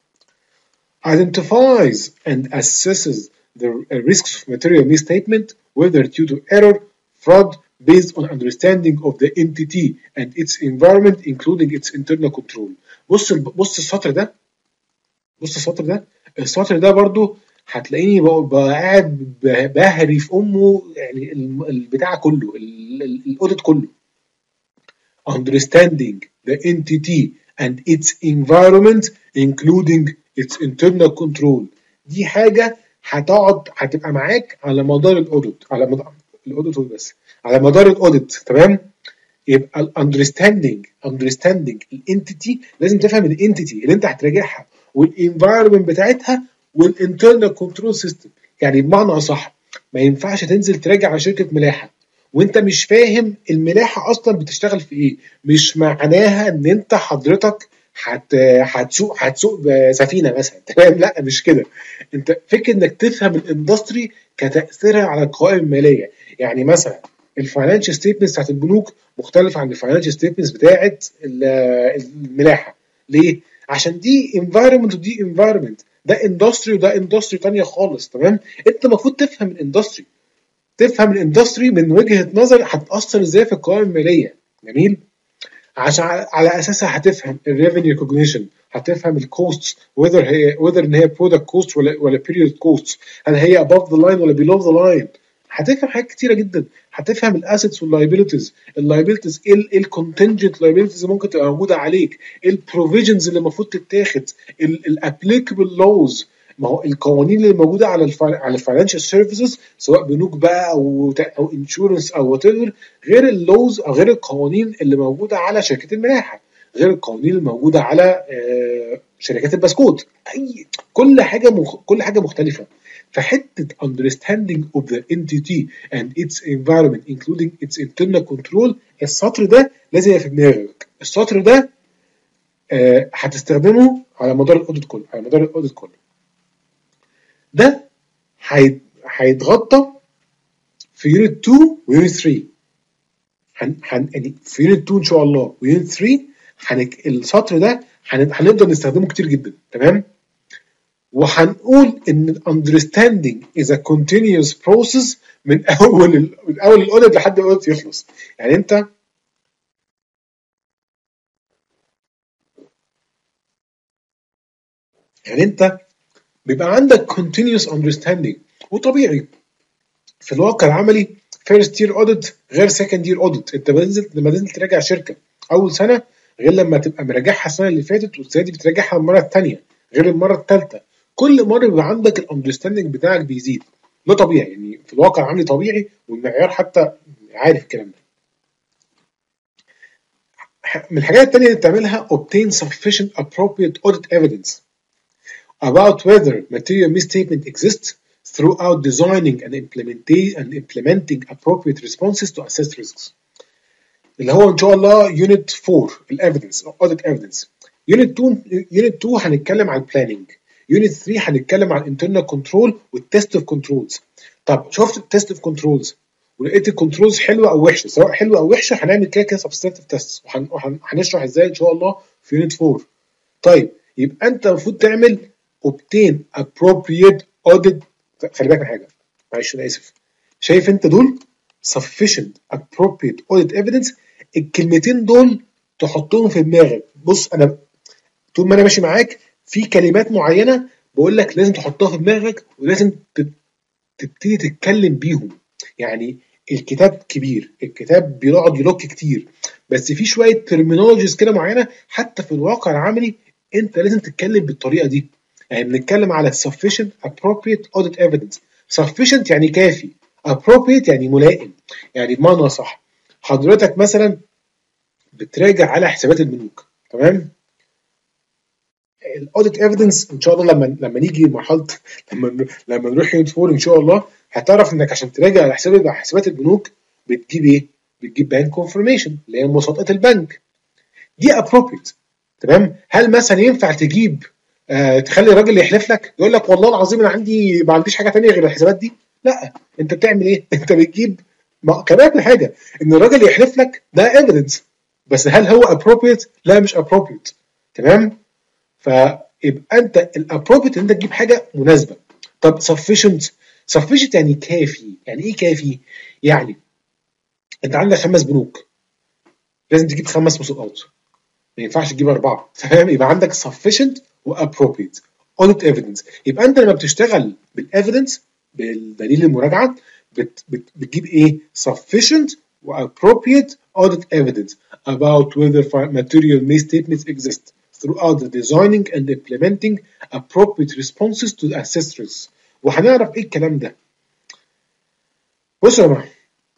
identifies and assesses the risks of material misstatement whether due to error, fraud, based on understanding of the entity and its environment including its internal control. بص بص السطر ده، بص السطر ده السطر ده برضو هتلاقيني بقى قاعد بهري في امه، يعني البتاع كله الاوديت كله. understanding the entity and its environment including its internal control. دي حاجة هتقعد هتبقى معاك على مدار الاوديت، على مدار الاوديت بس على مدار الاوديت، تمام؟ يبقى الاندرستاندنج اندرستاندنج الانتيتي، لازم تفهم الانتيتي اللي انت هتراجعها والانفايرمنت بتاعتها والانترنال كنترول سيستم. يعني بمعنى اصح ما ينفعش تنزل تراجع على شركه ملاحه وانت مش فاهم الملاحه اصلا بتشتغل في ايه. مش معناها ان انت حضرتك هت هتسوق هتسوق سفينه مثلا، تمام؟ لا مش كده. انت فكر انك تفهم الاندستري كتاثيرها على القوائم الماليه. يعني مثلا الفاينانشال ستيتمنتس بتاعت البنوك مختلفه عن الفاينانشال ستيتمنتس بتاعت الملاحه. ليه؟ عشان دي انفايرمنت ودي انفايرمنت، ده اندستري وده اندستري ثانيه خالص، تمام؟ انت المفروض تفهم الاندستري، تفهم الاندستري من وجهه نظر هتاثر ازاي في القوائم الماليه. جميل؟ عشان على اساسها هتفهم الريفينيو ريكوجنيشن، هتفهم الكوست whether هي whether ان هي برودكت كوست ولا ولا بيريود كوست، هل هي above the line ولا below the line. هتفهم حاجات كتيره جدا، هتفهم الاسيتس واللايبيلتيز، اللايبيلتيز ايه ايه الكونتنجنت لايبيلتيز اللي ممكن تبقى موجوده عليك، ايه البروفيجنز اللي المفروض تتاخد، الابليكابل لوز. ما هو القوانين اللي موجوده على الف... على الفاينانشال سيرفيسز سواء بنوك بقى او او انشورنس او وات ايفر، غير اللوز او غير القوانين اللي موجوده على شركه الملاحه، غير القوانين الموجوده على شركات البسكوت. اي كل حاجه مخ... كل حاجه مختلفه. فحته understanding of the entity and its environment including its internal control، السطر ده لازم يبقى في دماغك. السطر ده آه هتستخدمه على مدار الاوديت كله، على مدار الاوديت كله. ده هيتغطى في يونت اتنين ويونت تلاتة. هن هن يعني في يونت اتنين ان شاء الله ويونت تلاتة هنك السطر ده هنقدر نستخدمه كتير جدا، تمام؟ وهنقول ان understanding is a continuous process من اول من اول الاوديت لحد الاوديت يخلص. يعني انت يعني انت بيبقى عندك continuous understanding، وطبيعي في الواقع العملي first year audit غير second year audit. انت بنزل لما تنزل تراجع شركه اول سنه غير لما تبقى مراجعها السنه اللي فاتت والسنه دي بتراجعها المره الثانيه غير المره الثالثه. كل مره بيبقى عندك الاندرستاندنج بتاعك بيزيد، ده طبيعي، يعني في الواقع العملي طبيعي، والمعيار حتى عارف الكلام ده. من الحاجات الثانيه اللي بتعملها obtain sufficient appropriate audit evidence about whether material misstatement exists throughout designing and implementing and implementing appropriate responses to assess risks. اللي هو ان شاء الله يونت اربعة الايفيدنس audit evidence. يونت اتنين يونت اتنين هنتكلم عن البلاننج. يونت تلاتة هنتكلم عن الانترنال كنترول والتست اوف كنترولز. طب شفت التست اوف كنترولز ولقيت الكنترولز حلوه او وحشه، سواء حلوه او وحشه هنعمل كده كده سبستانتيف تيست وهنشرح ازاي ان شاء الله في يونت اربعة. طيب يبقى انت المفروض تعمل obtain appropriate audit. خلي بالك من حاجه، معلش انا اسف، شايف انت دول sufficient appropriate audit evidence؟ الكلمتين دول تحطهم في دماغك. بص انا طول ما انا ماشي معاك في كلمات معينه بقول لك لازم تحطها في دماغك ولازم تبتدي تتكلم بيهم. يعني الكتاب كبير، الكتاب بيقعد يلوك كتير، بس في شويه ترمينولوجيز كده معينه حتى في الواقع العملي انت لازم تتكلم بالطريقه دي. يعني بنتكلم على sufficient appropriate audit evidence. sufficient يعني كافي، appropriate يعني ملائم. يعني بمعنى صح حضرتك مثلا بتراجع على حسابات البنوك، تمام؟ الاوديت ايفيدنس ان شاء الله لما لما نيجي مرحله لما لما نروح يونت فور ان شاء الله هتعرف انك عشان تراجع على حساب حسابات البنوك بتجيب ايه؟ بتجيب بانك كونفرميشن اللي هي مصادقه البنك دي ابروبريت. تمام. هل مثلا ينفع تجيب آه تخلي الراجل يحلف لك يقول لك والله العظيم انا عندي ما عنديش حاجه ثانيه غير الحسابات دي؟ لا، انت بتعمل ايه؟ انت بتجيب كمان حاجه ان الراجل يحلف لك ده ايفيدنس، بس هل هو appropriate؟ لا مش appropriate. تمام. فيبقى انت الابروبريت ان انت تجيب حاجه مناسبه. طب sufficient sufficient يعني كافي. يعني ايه كافي؟ يعني انت عندك خمس بنوك لازم تجيب خمس مسابقات، ما ينفعش تجيب اربعه. فاهم؟ يبقى عندك sufficient و appropriate audit evidence. يبقى انت لما بتشتغل بالايفيدنس بالدليل المراجعه بت بت بتجيب ايه؟ sufficient و appropriate audit evidence about whether material misstatements exist throughout the designing and implementing appropriate responses to assess risks. وهنعرف ايه الكلام ده. بصوا يا جماعه،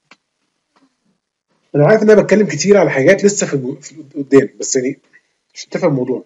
انا عارف ان انا بتكلم كتير على حاجات لسه في, في قدام، بس يعني عشان تفهم الموضوع،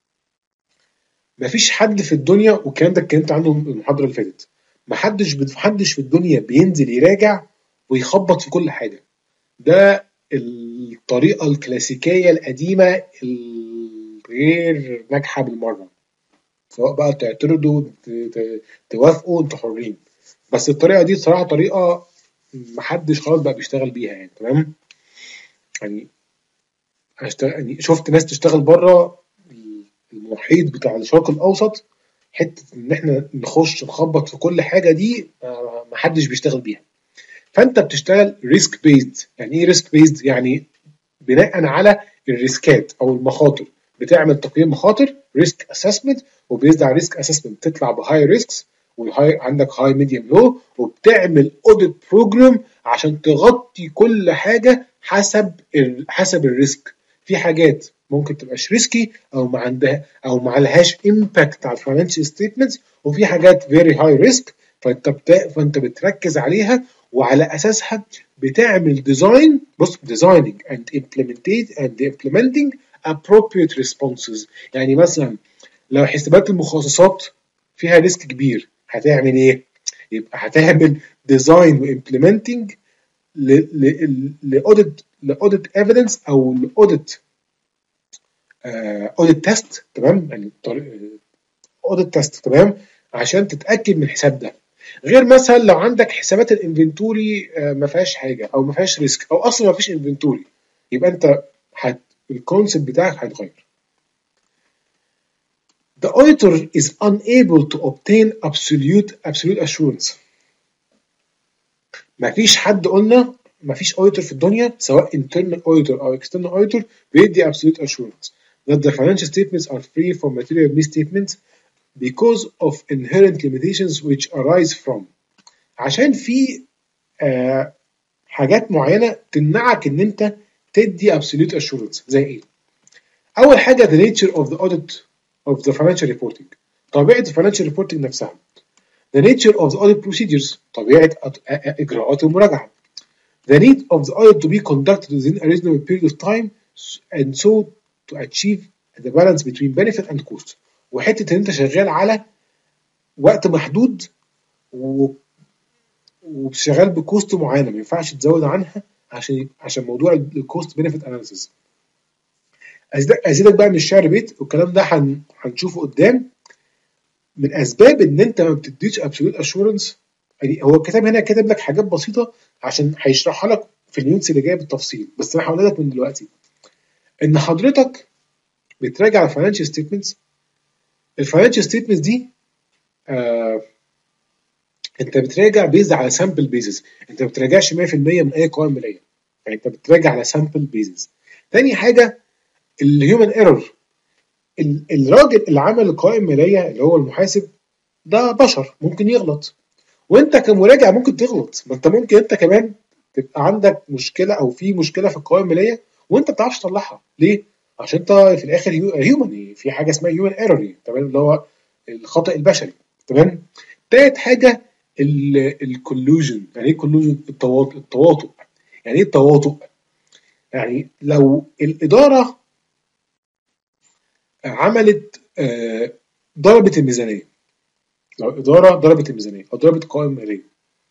مفيش حد في الدنيا، والكلام ده اتكلمت عنه المحاضره اللي فاتت، محدش محدش في الدنيا بينزل يراجع ويخبط في كل حاجه. ده الطريقه الكلاسيكيه القديمه الغير ناجحه بالمره، سواء بقى تعترضوا توافقوا انتوا حرين، بس الطريقه دي صراحه طريقه محدش خلاص بقى بيشتغل بيها. يعني تمام. يعني يعني شفت ناس تشتغل بره المحيط بتاع الشرق الاوسط، حته ان احنا نخش نخبط في كل حاجه دي محدش بيشتغل بيها. فانت بتشتغل ريسك بيزد. يعني ايه ريسك بيزد؟ يعني بناء على الريسكات او المخاطر بتعمل تقييم مخاطر ريسك اسسمنت، وبيزد على ريسك اسسمنت تطلع بهاي ريسكس، وهاي عندك هاي ميديوم لو، وبتعمل اوديت بروجرام عشان تغطي كل حاجه حسب ال... حسب الريسك. في حاجات ممكن تبقاش ريسكي او ما عندها او ما عليهاش امباكت على الفاينانشال ستيتمنتس، وفي حاجات فيري هاي ريسك فانت بت... فانت بتركز عليها وعلى اساسها بتعمل ديزاين. بص، ديزايننج اند امبلمنتيت اند امبلمنتنج appropriate responses. يعني مثلا لو حسابات المخصصات فيها ريسك كبير هتعمل ايه؟ يبقى هتعمل ديزاين وامبلمنتنج لاوديت لاوديت ايفيدنس او لاوديت اوديت تيست. تمام. يعني اوديت تيست. تمام. عشان تتاكد من الحساب ده. غير مثلا لو عندك حسابات الانفنتوري ما فيهاش حاجه او ما فيهاش ريسك او اصلا ما فيش انفنتوري، يبقى انت حت الكونسيبت بتاعك هيتغير. The auditor is unable to obtain absolute absolute assurance. ما فيش حد، قلنا ما فيش auditor في الدنيا سواء internal auditor او external auditor بيدي absolute assurance that the financial statements are free from material misstatements because of inherent limitations which arise from. عشان في آه حاجات معينه تمنعك ان انت تدي absolute assurance. زي ايه؟ اول حاجه the nature of the audit of the financial reporting. طبيعه الفاينانشال reporting نفسها. the nature of the audit procedures. طبيعه اجراءات المراجعه. the need of the audit to be conducted within a reasonable period of time and so to achieve the balance between benefit and cost. وحته ان انت شغال على وقت محدود و وشغال بكوست معينه ما ينفعش تزود عنها عشان عشان موضوع الكوست بنفيت اناليسيس. ازيدك بقى من الشعر بيت، والكلام ده هن... هنشوفه قدام. من اسباب ان انت ما بتديش ابسولوت اشورنس، يعني هو الكتاب هنا كاتب لك حاجات بسيطه عشان هيشرحها لك في اليونتس اللي جايه بالتفصيل، بس انا هقول لك من دلوقتي ان حضرتك بتراجع الفاينانشال ستيتمنتس. الفاينانشال ستيتمنتس دي آه انت بتراجع بيز على سامبل بيزز. انت ما بتراجعش مية في المية من اي قوائم ماليه، يعني انت بتراجع على سامبل بيزز. تاني حاجه الهيومن ايرور. الراجل اللي عمل القوائم الماليه اللي هو المحاسب ده بشر ممكن يغلط، وانت كمراجع ممكن تغلط. ما انت ممكن انت كمان تبقى عندك مشكله او في مشكله في القوائم الماليه وانت ما بتعرفش تطلعها. ليه؟ عشان انت في الاخر هيومن، في حاجه اسمها هيومن ايرور. تمام. اللي هو الخطا البشري. تمام. تالت حاجه الكولوجن. يعني ايه كولوجن؟ التواطؤ. التواطؤ يعني ايه التواطؤ؟ يعني لو الاداره عملت آه ضربت الميزانيه، لو اداره ضربت الميزانيه او ضربت قوائم ماليه.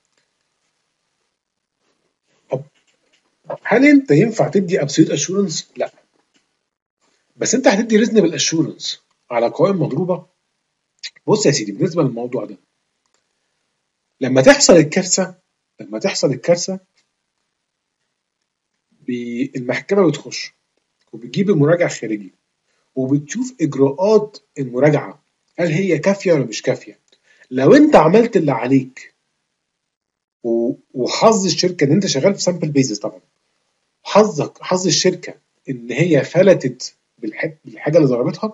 طب هل انت ينفع تدي ابسوليوت اشورنس؟ لا، بس انت هتدي ريزنبل اشورنس على قوائم مضروبه. بص يا سيدي، بالنسبه للموضوع ده، لما تحصل الكارثه لما تحصل الكارثه المحكمه بتخش وبتجيب المراجع الخارجي وبتشوف اجراءات المراجعه، هل هي كافيه ولا مش كافيه. لو انت عملت اللي عليك وحظ الشركه ان انت شغال في سامبل بيزس، طبعا حظك حظ الشركه ان هي فلتت بالحاجه اللي ضربتها،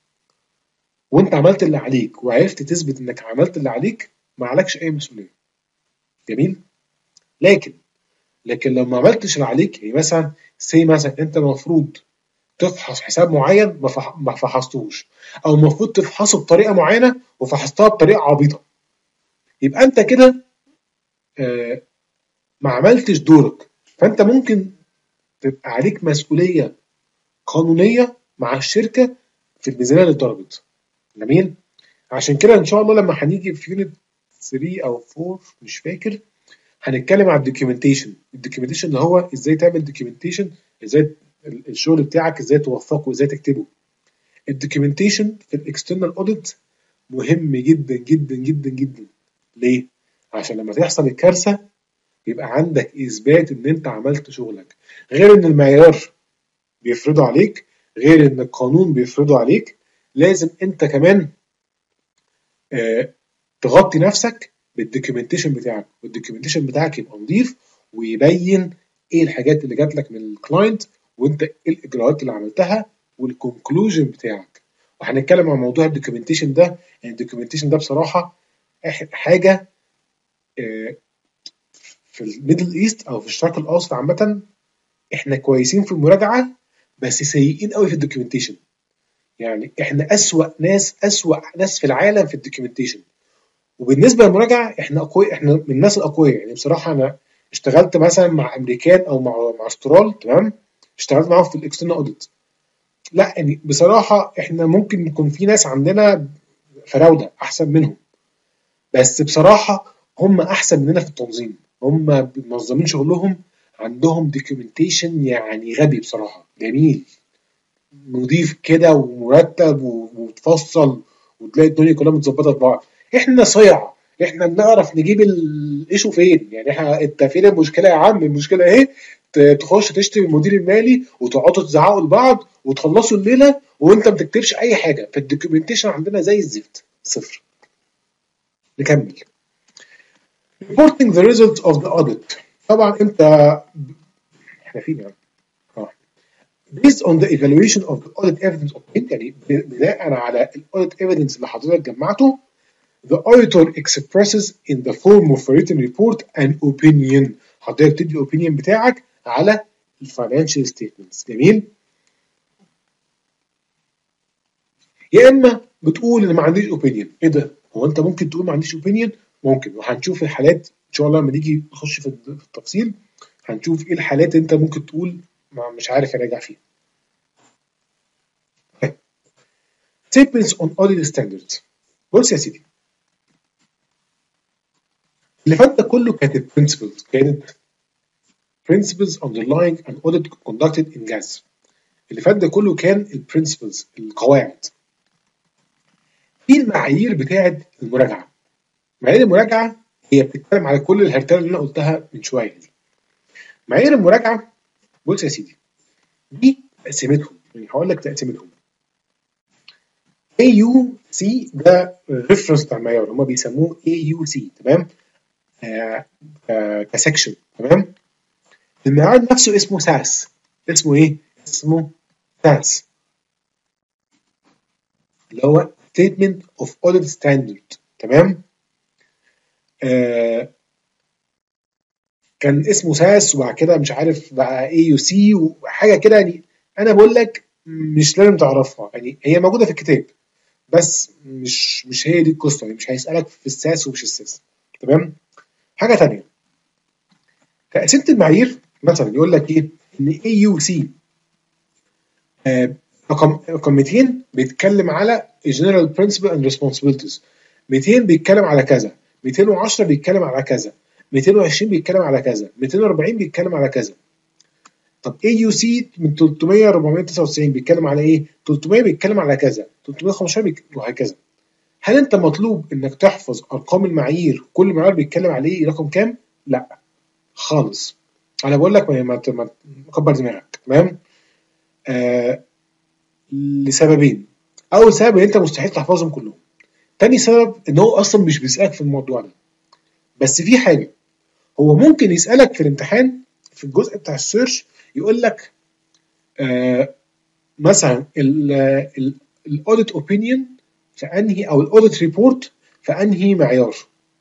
وانت عملت اللي عليك وعرفت تثبت انك عملت اللي عليك، ما عليكش اي مسؤوليه. جميل. لكن لكن لو ما عملتش اللي عليك، يعني مثلا سي مثلا انت المفروض تفحص حساب معين ما فحصتوش، او المفروض تفحصه بطريقه معينه وفحصتها بطريقه عبيطه، يبقى انت كده آه ما عملتش دورك. فانت ممكن تبقى عليك مسؤوليه قانونيه مع الشركه في الميزانيه اللي اتضربت. جميل. عشان كده ان شاء الله لما هنيجي في يونت ثلاثة او أربعة مش فاكر، هنتكلم على الدوكيومنتيشن. الدوكيومنتيشن اللي هو ازاي تعمل دوكيومنتيشن، ازاي الشغل بتاعك ازاي توثقه وازاي تكتبه. الدوكيومنتيشن في الاكسترنال اوديت مهم جدا جدا جدا جدا. ليه؟ عشان لما تحصل الكارثه يبقى عندك اثبات ان انت عملت شغلك، غير ان المعيار بيفرضه عليك، غير ان القانون بيفرضه عليك. لازم انت كمان آه تغطي نفسك بالدوكيومنتيشن بتاعك، والدوكيومنتيشن بتاعك يبقى نظيف ويبين ايه الحاجات اللي جات لك من الكلاينت، وانت ايه الاجراءات اللي عملتها والكونكلوجن بتاعك. وهنتكلم عن موضوع الدوكيومنتيشن ده. يعني الدوكيومنتيشن ده بصراحه حاجه آه في الميدل ايست او في الشرق الاوسط عامه احنا كويسين في المراجعه بس سيئين قوي في الدوكيومنتيشن. يعني احنا اسوأ ناس اسوأ ناس في العالم في الدوكيومنتيشن. وبالنسبه للمراجعه احنا اقوياء، احنا من الناس الاقوياء. يعني بصراحه انا اشتغلت مثلا مع امريكان او مع مع استرال، تمام، اشتغلت معاهم في الاكسترنال اوديت. لا يعني بصراحه احنا ممكن يكون في ناس عندنا فراوده احسن منهم، بس بصراحه هم احسن مننا في التنظيم. هم منظمين شغلهم، عندهم دوكيومنتيشن يعني غبي بصراحه، جميل نضيف كده ومرتب ومتفصل، وتلاقي الدنيا كلها متظبطه في بعض. احنا صيع، احنا بنعرف نجيب الايشو فين. يعني احنا انت فين المشكله يا عم؟ المشكله اهي. تخش تشتري المدير المالي وتقعدوا تزعقوا لبعض وتخلصوا الليله وانت ما بتكتبش اي حاجه. فالدوكيومنتيشن عندنا زي الزفت، صفر. نكمل. reporting the results of the audit. طبعا انت احنا فين يعني؟ اه based on the evaluation of the audit evidence obtained، يعني بناء على الاوديت evidence اللي حضرتك جمعته، the auditor expresses in the form of a written report an opinion. حضرتك تدي opinion بتاعك على الفاينانشال ستيتمنتس. جميل. يا اما بتقول ان ما عنديش opinion. ايه ده؟ هو انت ممكن تقول ما عنديش opinion؟ ممكن، وهنشوف الحالات ان شاء الله لما نيجي نخش في التفصيل. هنشوف ايه الحالات انت ممكن تقول ما مش عارف اراجع فيها. statements on audit standards. بص يا سيدي، اللي فات ده كله كانت principles، كانت principles underlying an audit conducted in gas. اللي فات ده كله كان البرنسبلز، القواعد. في المعايير بتاعه المراجعه. معايير المراجعه هي بتتكلم على كل الهرتله اللي انا قلتها من شويه دي. معايير المراجعه، بص يا سيدي، دي تقسيمتهم. يعني هقول لك تقسيمتهم. إيه يو سي ده ريفرنس بتاع المعيار، هم بيسموه إيه يو سي، تمام، آه آه كسكشن، تمام. المعيار نفسه اسمه ساس. اسمه ايه؟ اسمه ساس، اللي هو statement of audit standard، تمام. آه كان اسمه ساس وبعد كده مش عارف بقى اي يو سي وحاجه كده. يعني انا بقول لك مش لازم تعرفها، يعني هي موجوده في الكتاب بس مش مش هي دي القصه. يعني مش هيسالك في الساس ومش الساس، تمام. حاجه ثانيه، تقسيمه المعايير مثلا يقول لك ايه؟ ان اي يو سي رقم رقم مئتين بيتكلم على general principle and responsibilities. مئتين بيتكلم على كذا، مئتين وعشرة بيتكلم على كذا، مئتين وعشرين بيتكلم على كذا، مئتين وأربعين بيتكلم على كذا. طب إيه يو سي من ثلاثمية ل أربعمية وتسعة وتسعين بيتكلم على ايه؟ ثلاثمية بيتكلم على كذا، ثلاثمية وخمستاشر بيتكلم وهكذا. هل انت مطلوب انك تحفظ ارقام المعايير كل معيار بيتكلم عليه رقم كام؟ لا خالص. انا بقول لك ما ما ما- كبر دماغك. تمام؟ آه لسببين. اول سبب ان انت مستحيل تحفظهم كلهم. تاني سبب ان هو اصلا مش بيسالك في الموضوع ده. بس في حاجه، هو ممكن يسالك في الامتحان في الجزء بتاع السيرش، يقول لك آه مثلا الاوديت اوبينيون في انهي، او الاوديت ريبورت في انهي معيار.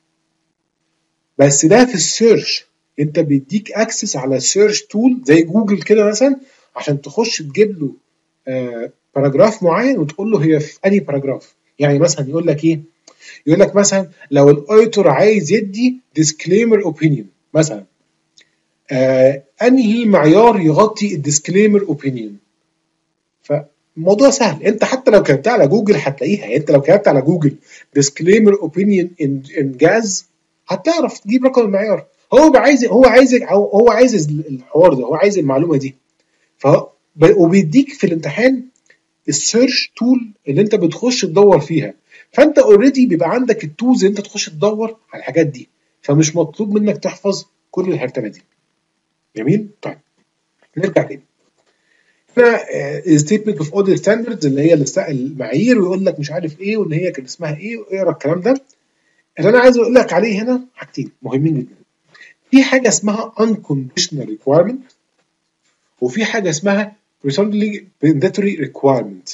بس ده في السيرش، انت بيديك اكسس على سيرش تول زي جوجل كده مثلا، عشان تخش تجيب له آه باراجراف معين وتقول له هي في انهي باراجراف. يعني مثلا يقول لك ايه؟ يقول لك مثلا لو الاوديتور عايز يدي ديسكليمر اوبينيون مثلا، آه انهي معيار يغطي الديسكليمر اوبينيون. فالموضوع سهل، انت حتى لو كتبتها على جوجل هتلاقيها. يعني انت لو كتبت على جوجل disclaimer opinion in, in gas هتعرف تجيب رقم المعيار. هو عايز هو عايز هو عايز الحوار ده، هو عايز المعلومه دي. ف وبيديك في الامتحان السيرش تول اللي انت بتخش تدور فيها. فانت اوريدي بيبقى عندك التولز اللي انت تخش تدور على الحاجات دي، فمش مطلوب منك تحفظ كل الهرتله دي. جميل؟ طيب نرجع تاني. هنا ستيتمنت اوف اوديت ستاندردز اللي هي المعايير، ويقول لك مش عارف ايه وان هي كان اسمها ايه، واقرا الكلام ده. اللي انا عايز اقول لك عليه هنا حاجتين مهمين جدا. في حاجه اسمها unconditional requirement، وفي حاجه اسمها presumably mandatory requirement.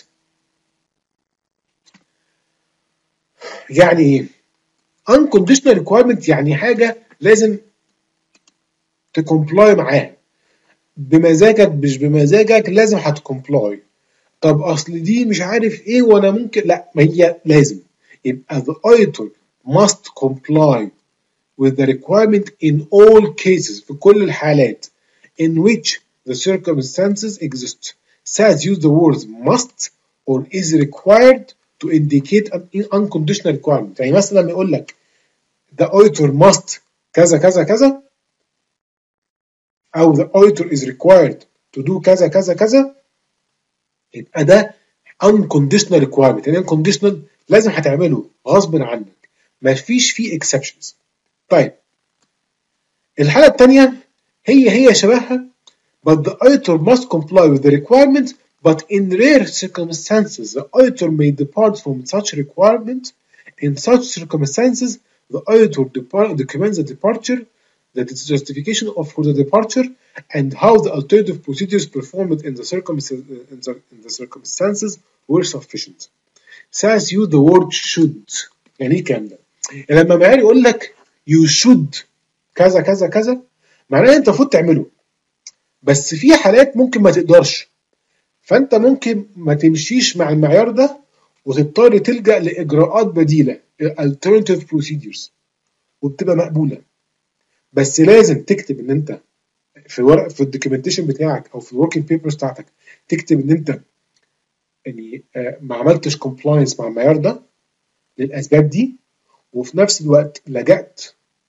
يعني ايه unconditional requirement؟ يعني حاجه لازم تكمبلاي معاها بمزاجك مش بمزاجك، لازم هتكمبلاي. طب اصل دي مش عارف ايه وانا ممكن، لا، ما هي لازم. يبقى the auditor must comply with the requirement in all cases، في كل الحالات in which the circumstances exist. ساعات use the words must or is required to indicate an unconditional requirement. يعني مثلا لما يقول لك the auditor must كذا كذا كذا، أو the auditor is required to do كذا كذا كذا، يبقى ده unconditional requirement. يعني unconditional لازم هتعمله غصب عنك، ما فيش فيه exceptions. طيب الحالة الثانية هي هي شبهها، but the auditor must comply with the requirement, but in rare circumstances the auditor may depart from such requirement. In such circumstances the auditor depart, documents the departure, that its justification of for the departure, and how the alternative procedures performed in the circumstances in the, in the circumstances were sufficient. ساعات use the word should. يعني ايه الكلام ده؟ يعني لما معيار يقول لك you should كذا كذا كذا، معناه انت المفروض تعمله، بس في حالات ممكن ما تقدرش، فانت ممكن ما تمشيش مع المعيار ده وتضطر تلجأ لاجراءات بديله alternative procedures، وبتبقى مقبوله. بس لازم تكتب ان انت في ورق في الدوكيومنتيشن بتاعك او في الوركينج بيبرز بتاعتك تكتب ان انت يعني ما عملتش كومبلاينس مع المعيار ده للاسباب دي، وفي نفس الوقت لجأت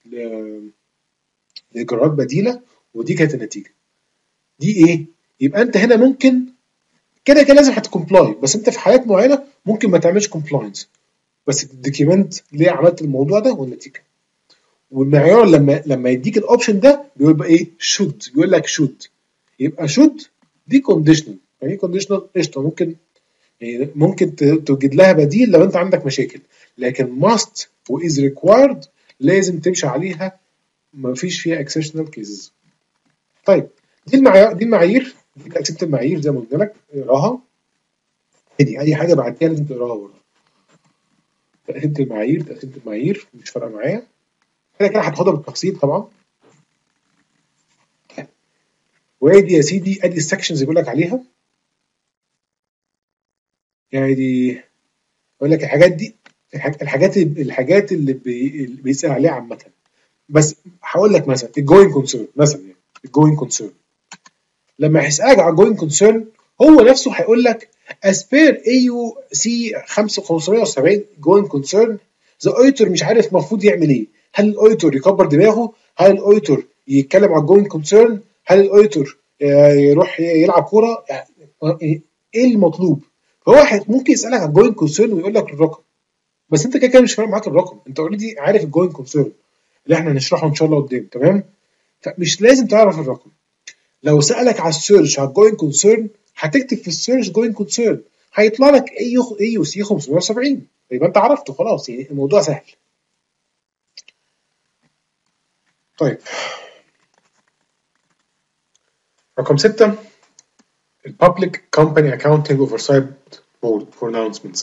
لاجراءات بديله ودي كانت النتيجه. دي ايه؟ يبقى انت هنا ممكن كده كده لازم هتكمبلاي، بس انت في حالات معينه ممكن ما تعملش كومبلاينس، بس الدوكيمنت ليه عملت الموضوع ده والنتيجه. والمعيار لما لما يديك الاوبشن ده بيبقى ايه؟ شود. بيقول لك شود، يبقى شود دي كونديشنال. يعني ايه كونديشنال؟ قشطه، ممكن يعني ممكن توجد لها بديل لو انت عندك مشاكل، لكن must و is required لازم تمشي عليها، ما فيش فيها exceptional cases. طيب دي المعايير، دي المعايير دي تقسيمه المعايير زي ما قلت لك، اقراها. دي اي حاجه بعديها لازم تقراها برضه. تقسيمه المعايير، تقسيمه المعايير مش فارقه معايا، كده كده هتاخدها بالتفصيل طبعا. وادي يا سيدي ادي السكشنز بيقول لك عليها. يعني دي بقول لك الحاجات دي الحاجات الحاجات اللي بيسال عليها عامه. بس هقول لك مثلا الجوين كونسيرن مثلا، يعني الجوين كونسيرن لما هيسالك على الجوين كونسيرن هو نفسه هيقول لك as per إيه يو سي خمسمية وسبعين going concern the auditor مش عارف المفروض يعمل ايه. هل الاوديتور يكبر دماغه؟ هل الاوديتور يتكلم على الجوينج كونسيرن؟ هل الاوديتور يروح يلعب كوره؟ يعني ايه المطلوب؟ فهو ممكن يسالك على الجوينج كونسيرن ويقول لك الرقم، بس انت كده كده مش فارق معاك الرقم، انت اوريدي عارف الجوينج كونسيرن اللي احنا هنشرحه ان شاء الله قدام، تمام؟ فمش لازم تعرف الرقم. لو سالك على السيرش على الجوينج كونسيرن هتكتب في السيرش جوينج كونسيرن هيطلع لك اي اي يو سي خمسمية وسبعين، يبقى انت عرفته خلاص، يعني الموضوع سهل. طيب رقم ستة ال Public Company Accounting Oversight Board for Announcements.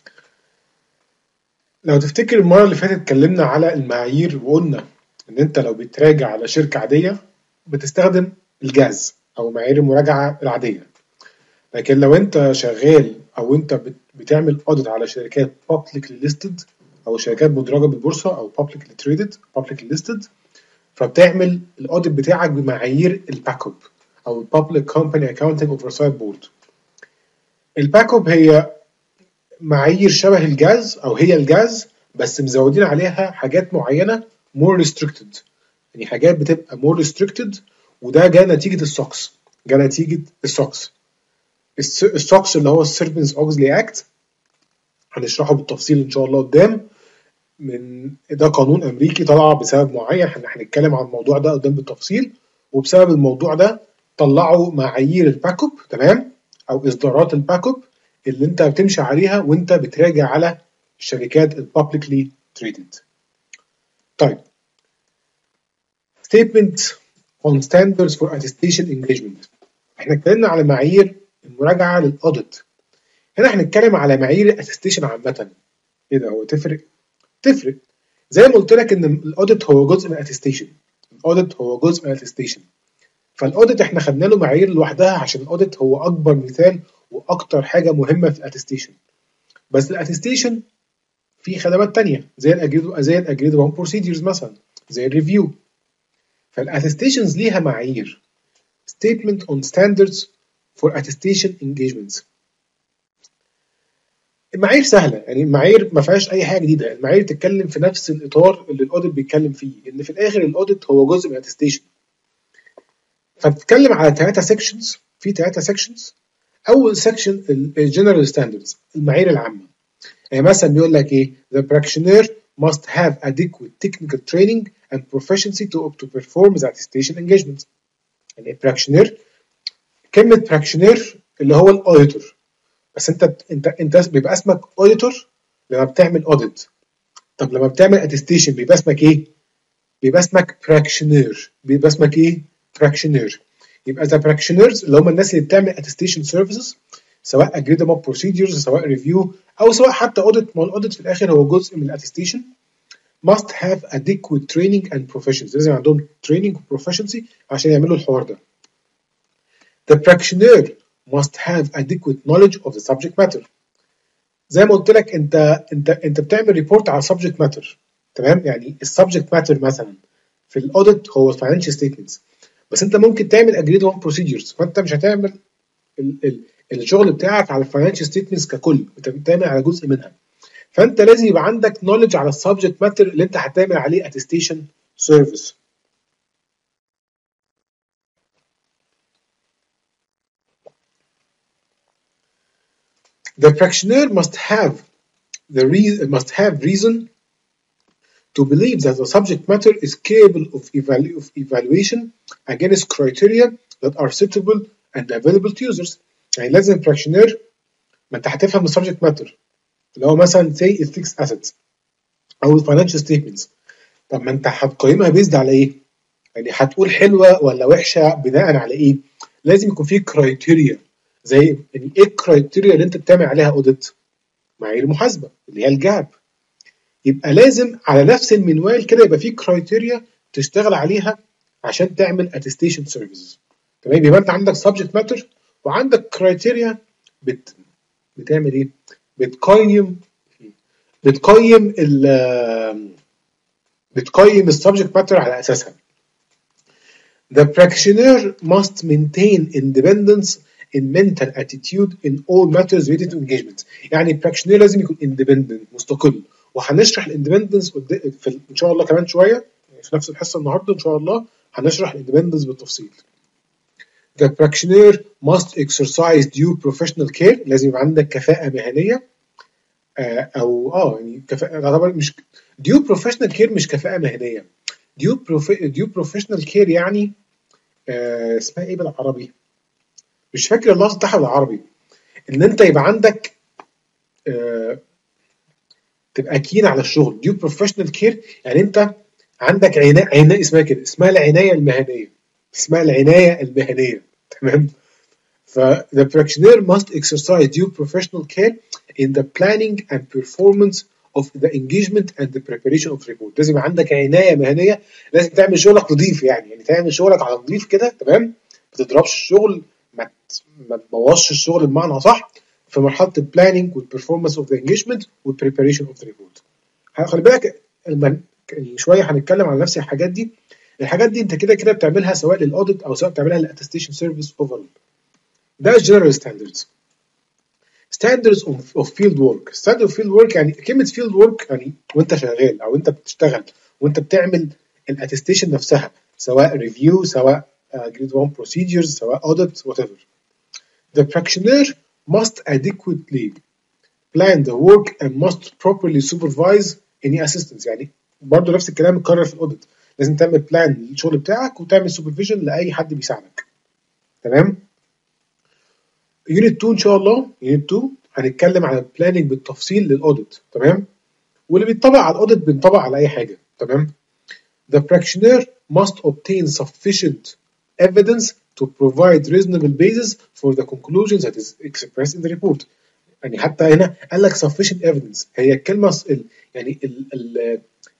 لو تفتكر المرة اللي فاتت اتكلمنا على المعايير وقلنا إن أنت لو بتراجع على شركة عادية بتستخدم الجاز أو معايير المراجعة العادية، لكن لو أنت شغال أو أنت بتعمل audit على شركات publicly listed أو شركات مدرجة بالبورصة أو publicly traded publicly listed، فبتعمل الاوديت بتاعك بمعايير الباكوب او Public Company Accounting Oversight Board. الباكوب هي معايير شبه الجاز او هي الجاز بس مزودين عليها حاجات معينه more restricted، يعني حاجات بتبقى more restricted، وده جاء نتيجه السوكس جاء نتيجه السوكس السوكس اللي هو السيربنز اوكسلي اكت، هنشرحه بالتفصيل ان شاء الله قدام. من ده قانون امريكي طلع بسبب معين، احنا هنتكلم عن الموضوع ده قدام بالتفصيل، وبسبب الموضوع ده طلعوا معايير الباكوب، تمام، او اصدارات الباكوب اللي انت بتمشي عليها وانت بتراجع على الشركات البابليكلي تريدد. طيب statement on standards for attestation engagement. احنا اتكلمنا على معايير المراجعه للاوديت، هنا هنتكلم على معايير الاتستيشن عامه. ايه ده، هو تفرق؟ تفرق. زي ما قلت لك ان الاوديت هو جزء من الاتستيشن، الاوديت هو جزء من الاتستيشن، فالاوديت احنا خدنا له معايير لوحدها عشان الاوديت هو اكبر مثال واكتر حاجه مهمه في الاتستيشن. بس الاتستيشن في خدمات تانية زي الاجريد زي الاجريد اون بروسيدجرز مثلا، زي الريفيو. فالاتستيشنز ليها معايير. statement on standards for attestation engagements. المعايير سهله، يعني المعايير ما فيهاش اي حاجه جديده، المعايير تتكلم في نفس الاطار اللي الاوديت بيتكلم فيه، ان في الاخر الاوديت هو جزء من الاتستيشن. فبتتكلم على ثلاثه سيكشنز، في ثلاثه سيكشنز. اول سيكشن الجنرال ستاندردز، المعايير العامه. يعني مثلا بيقول لك ايه؟ the practitioner must have adequate technical training and proficiency to to perform the attestation engagement. يعني practitioner، كلمه practitioner اللي هو الاوديتور، بس انت انت انت بيبقى اسمك اوديتور لما بتعمل اوديت. طب لما بتعمل اتستيشن بيبقى اسمك ايه؟ بيبقى اسمك براكشنير. بيبقى اسمك ايه؟ براكشنير. يبقى ذا براكشنيرز اللي هم الناس اللي بتعمل اتستيشن سيرفيسز، سواء اجريد اب بروسيدجرز، سواء ريفيو، او سواء حتى اوديت. ما الاوديت في الاخر هو جزء من الاتستيشن. must have adequate training and proficiency، لازم عندهم training و proficiency عشان يعملوا الحوار ده. The practitioner must have adequate knowledge of the subject matter. زي ما قلت لك انت انت انت بتعمل ريبورت على subject matter، تمام؟ يعني السبجكت ماتر مثلا في الاوديت هو الفاينانشال ستيتمنتس، بس انت ممكن تعمل اجريد اون بروسيدجرز، فانت مش هتعمل ال ال الشغل بتاعك على الفاينانشال ستيتمنتس ككل، انت بتعمل على جزء منها. فانت لازم يبقى عندك نوليدج على السبجكت ماتر اللي انت هتعمل عليه اتستيشن سيرفيس. The practitioner must have the reason must have reason to believe that the subject matter is capable of, evalu of evaluation against criteria that are suitable and available to users. يعني لازم practitioner، ما انت هتفهم السبجكت ماتر اللي هو مثلا say it fixed assets او financial statements. طب ما انت هتقيمها بيزد على ايه؟ يعني هتقول حلوه ولا وحشه بناء على ايه؟ لازم يكون في كرايتيريا. زي يعني ايه الكرايتيريا اللي انت بتعمل عليها اوديت؟ معايير المحاسبه اللي هي الجاب. يبقى لازم على نفس المنوال كده يبقى في كرايتيريا تشتغل عليها عشان تعمل اتستيشن سيرفيسز، تمام؟ يبقى انت عندك سبجكت ماتر وعندك كرايتيريا بت بتعمل ايه؟ بتقيم بتقيم ال بتقيم السبجكت ماتر على اساسها. The practitioner must maintain independence in mental attitude in all matters related to engagement. يعني البراكتيشنر لازم يكون independent مستقل، وهنشرح الاندبندنس في ان شاء الله كمان شويه في نفس الحصه النهارده ان شاء الله هنشرح الاندبندنس بالتفصيل. The practitioner must exercise due professional care. لازم يبقى عندك كفاءة مهنية آه أو اه يعني كفاءة طبعا مش due professional care مش كفاءة مهنية. due, prof... due professional care يعني آه اسمها ايه بالعربي؟ مش فاكر اللفظ بتاعها بالعربي. إن أنت يبقى عندك آه تبقى كين على الشغل. due professional care يعني أنت عندك عناية عناية اسمها كده، اسمها العناية المهنية. اسمها العناية المهنية تمام؟ ف the practitioner must exercise due professional care in the planning and performance of the engagement and the preparation of report. لازم يبقى عندك عناية مهنية، لازم تعمل شغلك نظيف يعني يعني تعمل شغلك على نظيف كده تمام، ما تضربش الشغل، ما ما تبوظش الشغل بمعنى صح في مرحلة البلاننج والبرفورمانس اوف ذا انجيجمنت والبريباريشن اوف ذا ريبورت. خلي بالك شوية هنتكلم على نفس الحاجات دي. الحاجات دي انت كده كده بتعملها سواء للاوديت او سواء بتعملها للاتستيشن سيرفيس اوفرول. ده general standards. standards of, of field work. standard of field work يعني كلمة field work يعني وانت شغال او انت بتشتغل وانت بتعمل الاتستيشن نفسها، سواء review سواء uh, grade one procedures سواء audit whatever. The practitioner must adequately plan the work and must properly supervise any assistance. يعني برضه نفس الكلام اتكرر في الاوديت، لازم تعمل بلان للشغل بتاعك وتعمل supervision لأي حد بيساعدك. تمام؟ يونت اتنين ان شاء الله، يونت اتنين هنتكلم على البلاننج بالتفصيل للاوديت. تمام؟ واللي بيطبق على الاوديت بينطبق على اي حاجه. تمام؟ The practitioner must obtain sufficient evidence to provide reasonable basis for the conclusions that is expressed in the report. يعني حتى هنا قال لك sufficient evidence، هي الكلمه ال يعني ال ال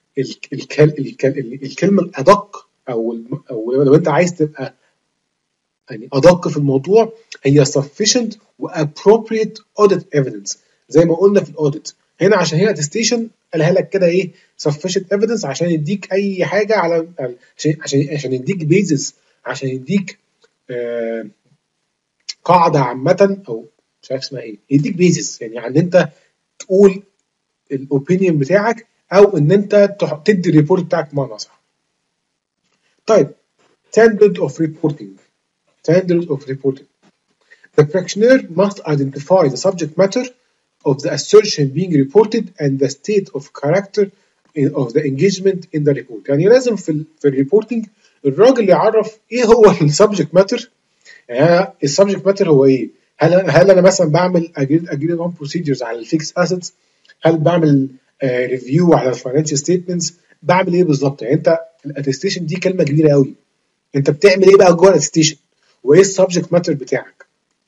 الكلمه الادق او او لو انت عايز تبقى يعني أدق في الموضوع هي sufficient و appropriate audit evidence. زي ما قلنا في الاوديت هنا عشان هي attestation قالها لك كده ايه sufficient evidence عشان يديك اي حاجه على عشان عشان عشان يديك basis، عشان يديك آه قاعده عامه او مش عارف اسمها ايه، يديك basis يعني ان انت تقول الاوبينيون بتاعك او ان انت تدي الريبورت بتاعك بمعنى صح. طيب standard of reporting. Standards of reporting. The practitioner must identify the subject matter of the assertion being reported and the state of character of the engagement in the report. يعني لازم في ال في الريبورتنج الراجل يعرف ايه هو السبجكت ماتر. يعني السبجكت ماتر هو ايه؟ هل هل انا مثلا بعمل agreed on procedures على الفيكس اسيتس؟ هل بعمل ريفيو uh, على الفاينانشال ستيتمنتس؟ بعمل ايه بالظبط؟ يعني انت الاتستيشن دي كلمه كبيره قوي. انت بتعمل ايه بقى جوه الاتستيشن؟ وايه السبجكت ماتر بتاعك؟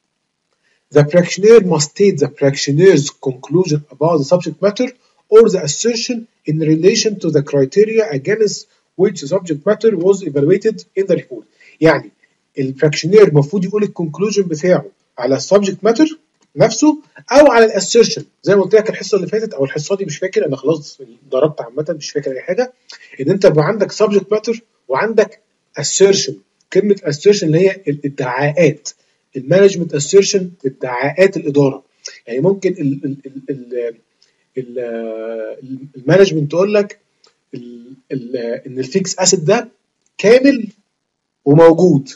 The practitioner must state the practitioner's conclusion about the subject matter or the assertion in relation to the criteria against which the subject matter was evaluated in the report. يعني البراكتيشنر المفروض يقول الكونكلوجن بتاعه على السبجكت ماتر نفسه او على الاسيرشن. زي ما قلت لك الحصه اللي فاتت او الحصه دي مش فاكر، انا خلاص ضربت عامه مش فاكر اي حاجه، ان انت يبقى عندك سبجكت ماتر وعندك assertion. كلمه assertion اللي هي الادعاءات، المانجمنت assertion ادعاءات الاداره. يعني ممكن ال ال ال ال المانجمنت تقول لك ال ال ان الفيكس اسيت ده كامل وموجود،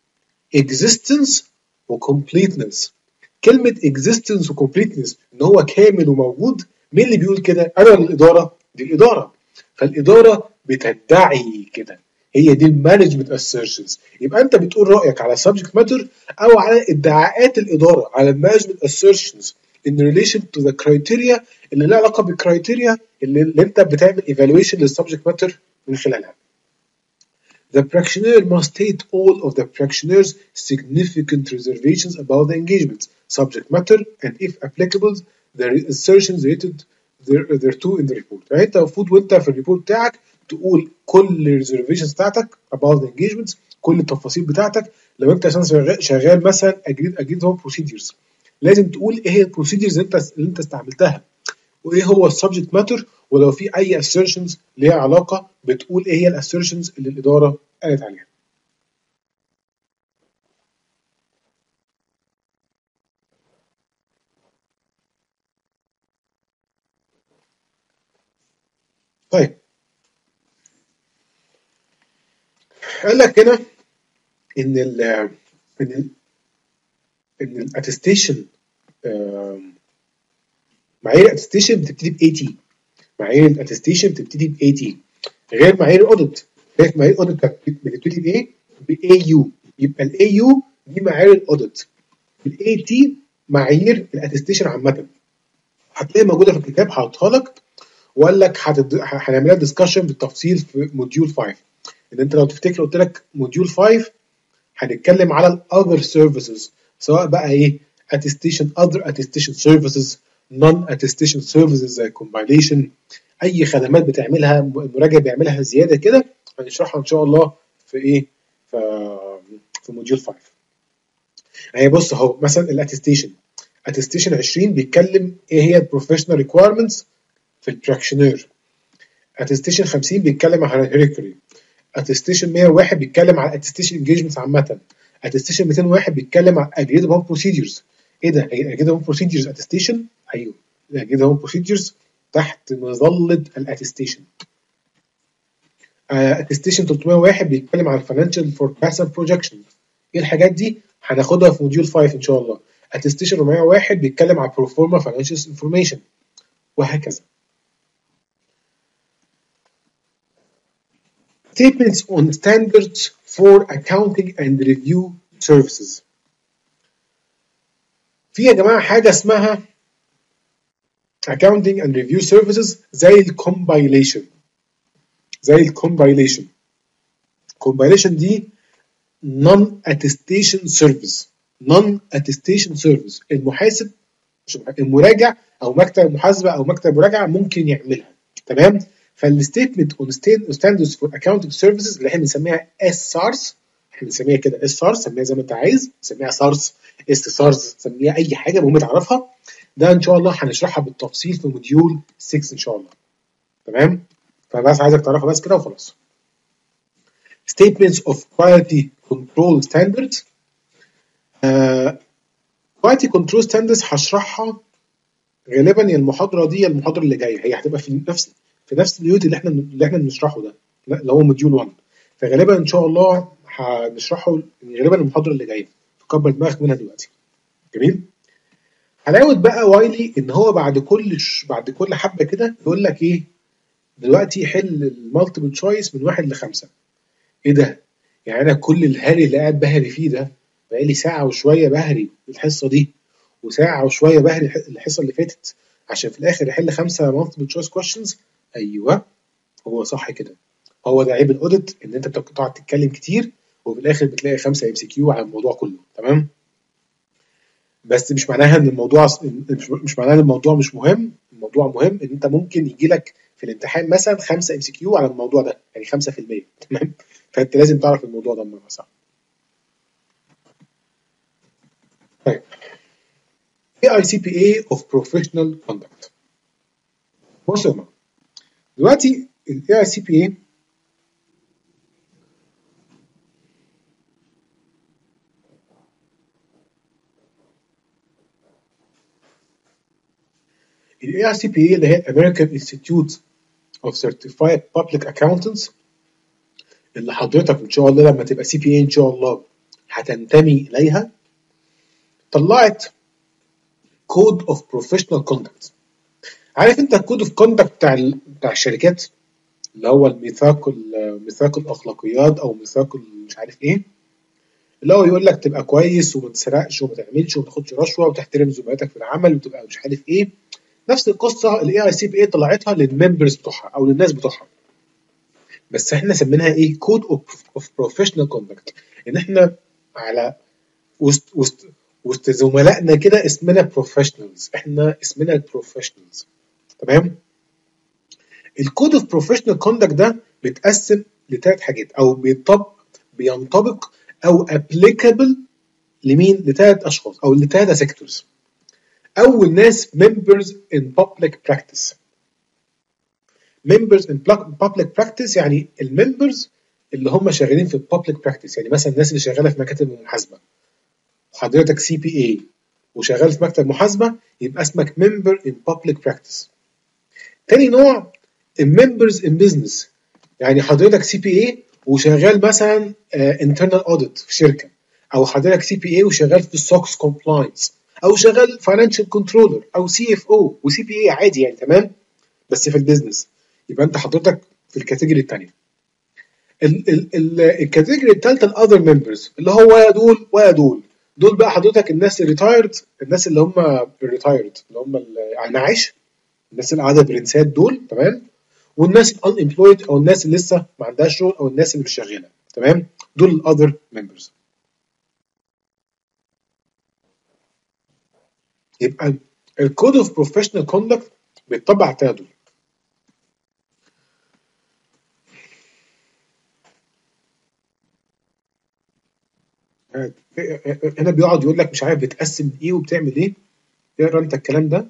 existence و completeness. كلمه existence و completeness ان هو كامل وموجود، مين اللي بيقول كده؟ انا ولا الاداره؟ دي الاداره. فالاداره بتدعي كده، هي دي المانجمنت assertions. يبقى انت بتقول رايك على subject matter او على ادعاءات الاداره، على المانجمنت assertions in relation to the criteria اللي لها علاقه بالكرايتيريا اللي, اللي انت بتعمل evaluation للسبجكت matter من خلالها. The practitioner must state all of the practitioner's significant reservations about the engagement, subject matter, and if applicable, the assertions related thereto in the report. يعني انت المفروض وانت في الريبورت بتاعك تقول كل الريزرفيشنز بتاعتك about the engagement، كل التفاصيل بتاعتك. لو انت عشان شغال مثلا agreed agreed on procedures لازم تقول ايه هي البروسيدرز اللي انت اللي انت استعملتها وايه هو السبجكت ماتر، ولو في اي assertions ليها علاقه بتقول ايه هي الاسيرشنز اللي الاداره قالت عليها. قال لك هنا ان ال ان ال ان الاتستيشن معايير الاتستيشن بتبتدي ب ثمانين. معايير الاتستيشن بتبتدي ب ثمانين غير معايير الاوديت. معايير الاوديت بتبتدي بايه؟ باي يو. يبقى الاي يو دي معايير الاوديت، الاي تي معايير الاتستيشن عامه. هتلاقي موجوده في الكتاب، هحطها لك وقال لك هنعملها ديسكشن بالتفصيل في موديول خمسة. ان انت لو تفتكر قلت لك موديول خمسة هنتكلم على الاذر سيرفيسز، سواء بقى ايه attestation other attestation services non attestation services زي compilation، اي خدمات بتعملها المراجع بيعملها زياده كده هنشرحها ان شاء الله في ايه في في موديول خمسة. يعني بص اهو مثلا الاتستيشن اتستيشن عشرين بيتكلم ايه هي البروفيشنال ريكويرمنتس في البراكشنير. اتستيشن خمسين بيتكلم على الهيريكوري. اتستيشن مية وواحد بيتكلم على اتستيشن انجيجمنتس عامه. اتستيشن مئتين وواحد بيتكلم على اجريد هوم بروسيدجرز. ايه ده؟ اجريد هوم بروسيدجرز اتستيشن؟ ايوه اجريد هوم بروسيدجرز تحت مظله الاتستيشن. اتستيشن تلتمية وواحد بيتكلم على الفاينانشال فوركاست اند بروجكشن. ايه الحاجات دي؟ هناخدها في موديول خمسة ان شاء الله. اتستيشن أربعمية وواحد بيتكلم على بروفورما فاينانشال انفورميشن وهكذا. Statements on standards for accounting and review services. في يا جماعه حاجه اسمها accounting and review services زي الكومبايليشن. زي الكومبايليشن الكومبايليشن دي non attestation service. non attestation service المحاسب المراجع او مكتب محاسبه او مكتب مراجعه ممكن يعملها. تمام؟ فالستيتمنت اون ستاندردز فور اكاونتنج سيرفيسز اللي احنا بنسميها اس سارس، احنا بنسميها كده اس سارس، سميها زي ما انت عايز، سميها سارس اس سارس، سميها اي حاجه المهم تعرفها. ده ان شاء الله هنشرحها بالتفصيل في موديول ستة ان شاء الله. تمام؟ فبس عايزك تعرفها بس كده وخلاص. statements of quality control standards. uh, quality control standards هشرحها غالبا يا المحاضره دي يا المحاضره اللي جايه، هي هتبقى في نفس في نفس اليوت اللي احنا اللي احنا بنشرحه ده اللي هو موديول واحد، فغالبا ان شاء الله هنشرحه غالبا المحاضره اللي جايه، فكبر دماغك منها دلوقتي. جميل؟ هنعود بقى وايلي ان هو بعد كل ش... بعد كل حبه كده يقول لك ايه دلوقتي حل المالتيبل تشويس من واحد لخمسه. ايه ده؟ يعني انا كل الهري اللي قاعد بهري فيه ده بقالي ساعه وشويه بهري الحصه دي وساعه وشويه بهري الحصه اللي فاتت عشان في الاخر يحل خمسه مالتيبل تشويس كويشنز. ايوه هو صح كده. هو ده عيب الاوديت، ان انت بتقعد تتكلم كتير وفي الاخر بتلاقي خمسه ام سي كيو على الموضوع كله. تمام؟ بس مش معناها ان الموضوع مش معناها ان الموضوع مش مهم. الموضوع مهم، ان انت ممكن يجي لك في الامتحان مثلا خمسه ام سي كيو على الموضوع ده، يعني خمسة في المية. تمام؟ فانت لازم تعرف الموضوع ده بمعنى صح. طيب اي سي بي اي of professional conduct. بصوا يا جماعه دلوقتي الاي اي سي بي اي الاي اي سي بي اي اللي هي American Institute of Certified Public Accountants اللي حضرتك ان شاء الله لما تبقى سي بي اي ان شاء الله هتنتمي اليها، طلعت كود اوف بروفيشنال كوندكت. عارف انت الكود اوف كوندكت بتاع بتاع الشركات اللي هو الميثاق ميثاق الاخلاقيات او ميثاق مش عارف ايه، اللي هو يقول لك تبقى كويس وما تسرقش وما تعملش وما تاخدش رشوه وتحترم زملائك في العمل وتبقى مش عارف ايه. نفس القصه الاي اي سي بي اي طلعتها للممبرز بتوعها او للناس بتوعها، بس احنا سميناها ايه؟ كود اوف بروفيشنال كوندكت. ان احنا على وسط وسط وسط زملائنا كده اسمنا بروفيشنالز، احنا اسمنا البروفيشنالز. تمام؟ الكود اوف بروفيشنال كوندكت ده بيتقسم لثلاث حاجات او بيطبق بينطبق او ابليكابل لمين؟ لثلاث اشخاص او لثلاثه سيكتورز. اول ناس members in public practice. members in public practice يعني الممبرز اللي هم شغالين في public practice، يعني مثلا الناس اللي شغاله في مكاتب المحاسبه وحضرتك سي بي اي وشغال في مكتب محاسبه يبقى اسمك member in public practice. تاني نوع members in business، يعني حضرتك سي بي اي وشغال مثلا انترنال اوديت في شركه، او حضرتك سي بي اي وشغال في السوكس كومبلاينس، او شغال فاينانشال كنترولر او سي اف او وسي بي اي عادي يعني تمام، بس في البيزنس، يبقى انت حضرتك في الكاتيجوري الثانيه. الكاتيجوري الثالثه الاذر ممبرز اللي هو ولا دول ولا دول، دول بقى حضرتك الناس الريتايرد، الناس اللي هم الريتايرد اللي هم العناعش، الناس اللي قاعده برنسات دول تمام، والناس الان امبلويد او الناس اللي لسه ما عندهاش شغل او الناس اللي مش شغاله تمام، دول الاذر ممبرز. يبقى الكود اوف بروفيشنال كوندكت بيطبق على الثلاثه دول. هنا بيقعد يقول لك مش عارف بتقسم ايه وبتعمل ايه، اقرا انت الكلام ده.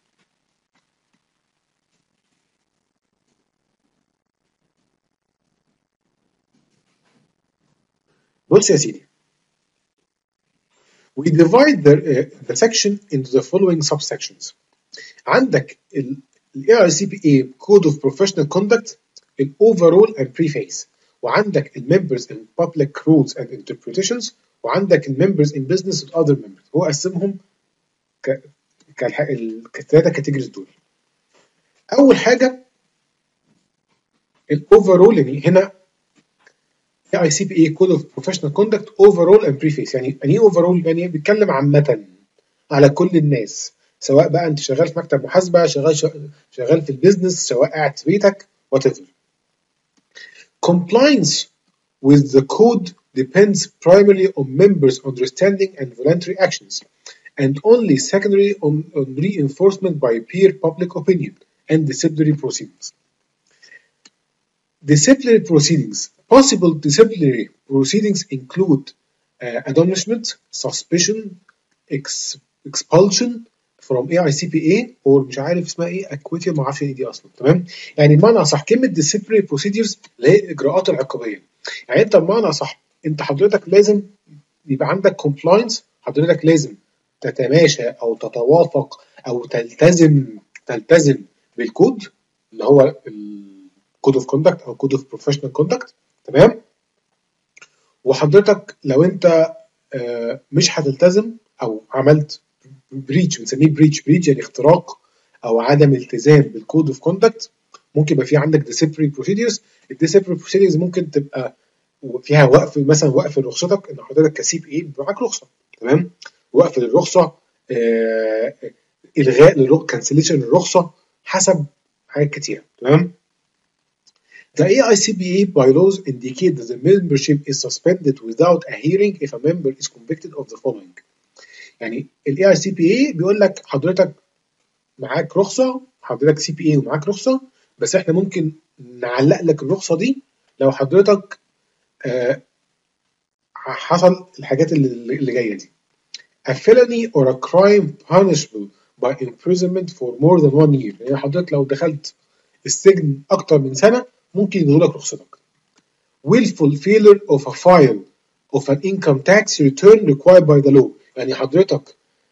بص يا سيدي، we divide the, uh, the section into the following subsections. عندك ال إيه آي سي بي إيه Code of Professional Conduct ال Overall and Preface، وعندك ال Members in Public Rules and Interpretations، وعندك ال Members in Business and Other Members. هو قسمهم ك كالثلاثة كاتيجوريز دول. أول حاجة ال Overall، يعني هنا إيه آي سي بي إيه Code of Professional Conduct Overall and Preface، يعني يعني إيه Overall؟ يعني بيتكلم عامة على كل الناس، سواء بقى انت شغال في مكتب محاسبه، شغال شغال في البيزنس، سواء قاعد في بيتك whatever. Compliance with the code depends primarily on members' understanding and voluntary actions, and only secondary on, on reinforcement by peer public opinion and disciplinary proceedings. Disciplinary proceedings. Possible disciplinary proceedings include uh, admonishment, suspicion, ex, expulsion from إيه آي سي بي إيه or مش عارف اسمها ايه اكويتي، ما اعرفش ايه دي اصلا تمام. يعني بمعنى اصح كلمه disciplinary procedures اللي هي الاجراءات العقابيه، يعني انت بمعنى اصح انت حضرتك لازم يبقى عندك compliance، حضرتك لازم تتماشى او تتوافق او تلتزم تلتزم بالكود اللي هو الكود اوف كوندكت او كود اوف بروفيشنال كوندكت تمام. وحضرتك لو انت آه مش هتلتزم او عملت بريتش، بنسميه بريتش بريتش يعني اختراق او عدم التزام بالكود اوف كوندكت، ممكن يبقى في عندك ديسيبلينري بروسيدرز. الديسيبلينري بروسيدرز ممكن تبقى فيها وقف، مثلا وقف لرخصتك ان حضرتك كسي بي اي معاك رخصه تمام، وقف للرخصه، آه، الغاء للرخصه، كانسليشن للرخصه، حسب حاجات كتير تمام. The إيه آي سي بي إيه bylaws indicate that the membership is suspended without a hearing if a member is convicted of the following. يعني ال إيه آي سي بي إيه بيقول لك حضرتك معاك رخصه، حضرتك سي بي اي ومعاك رخصه، بس احنا ممكن نعلق لك الرخصه دي لو حضرتك آه حصل الحاجات اللي, اللي جايه دي. A felony or a crime punishable by imprisonment for more than one year، يعني حضرتك لو دخلت السجن اكتر من سنه ممكن يلغوا لك رخصتك. Willful failure of a file of an income tax return required by the law، يعني حضرتك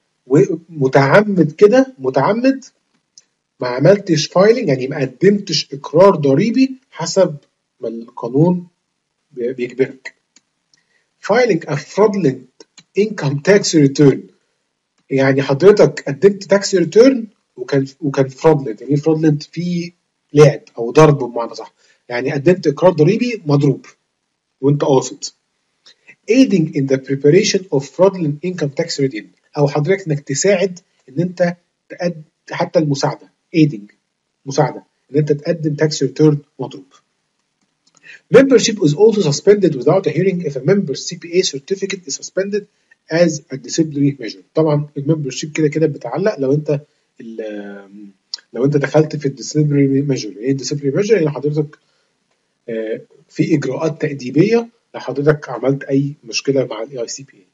متعمد كده متعمد ما عملتش فايلنج، يعني ما قدمتش اقرار ضريبي حسب ما القانون بيجبرك. filing a fraudulent income tax return، يعني حضرتك قدمت تاكس ريتيرن وكان وكان fraudulent، يعني fraudulent فيه لعب او ضرب بمعنى صح، يعني قدمت اقرار ضريبي مضروب وانت قاصد. aiding in the preparation of fraudulent income tax return، او حضرتك انك تساعد ان انت تقدم حتى المساعده، aiding مساعده ان انت تقدم tax return مضروب. Membership is also suspended without a hearing if a member's سي بي إيه certificate is suspended as a disciplinary measure. طبعا الممبرشيب كده كده بتعلق لو انت لو انت دخلت في الديسيبلينري ميجر. ايه الديسيبلينري ميجر؟ يعني حضرتك في اجراءات تأديبيه لو حضرتك عملت اي مشكله مع الاي اي سي بي.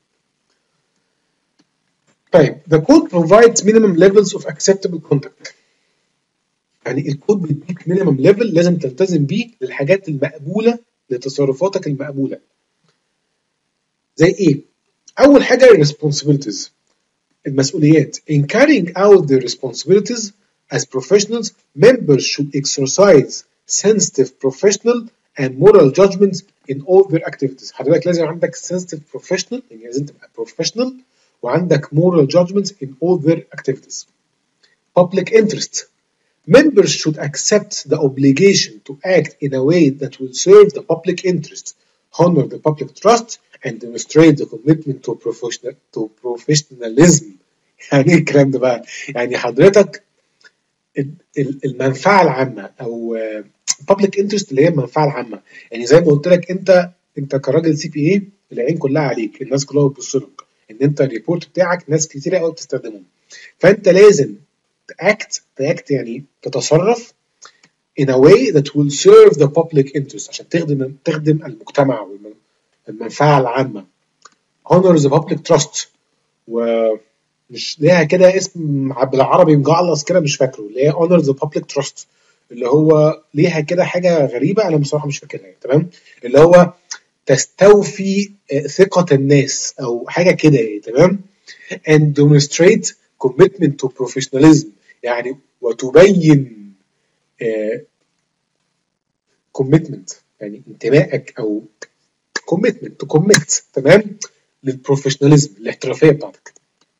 طيب the code provides minimum levels of acceptable conduct، يعني الكود بيديك minimum level لازم تلتزم بيه للحاجات المقبوله لتصرفاتك المقبوله. زي ايه؟ اول حاجه responsibilities، المسؤوليات. In carrying out their responsibilities as professionals, members should exercise sensitive professional and moral judgments in all their activities. حضرتك لازم عندك sensitive professional، يعني لازم تبقى professional وعندك moral judgments in all their activities. Public interest. Members should accept the obligation to act in a way that will serve the public interest, honor the public trust, and demonstrate the commitment to professional to professionalism. يعني ايه الكلام ده بقى؟ يعني حضرتك المنفعه العامه او public interest اللي هي المنفعه العامه، يعني زي ما قلت لك انت انت كراجل سي بي اي العين كلها عليك، الناس كلها بتبص لك ان انت الريبورت بتاعك ناس كتير قوي بتستخدمه، فانت لازم تاكت تاكت يعني تتصرف in a way that will serve the public interest عشان تخدم تخدم المجتمع والمنفعه العامه. honor the public trust، ومش ليها كده اسم بالعربي مجعلص كده مش فاكره، اللي هي honor the public trust، اللي هو ليها كده حاجه غريبه انا بصراحه مش فاكرها يعني. تمام، اللي هو تستوفي ثقه الناس او حاجه كده يعني. تمام، and demonstrate commitment to professionalism، يعني وتبين uh, commitment يعني انتمائك او commitment to commit تمام للبروفيشناليزم الاحترافيه بتاعتك.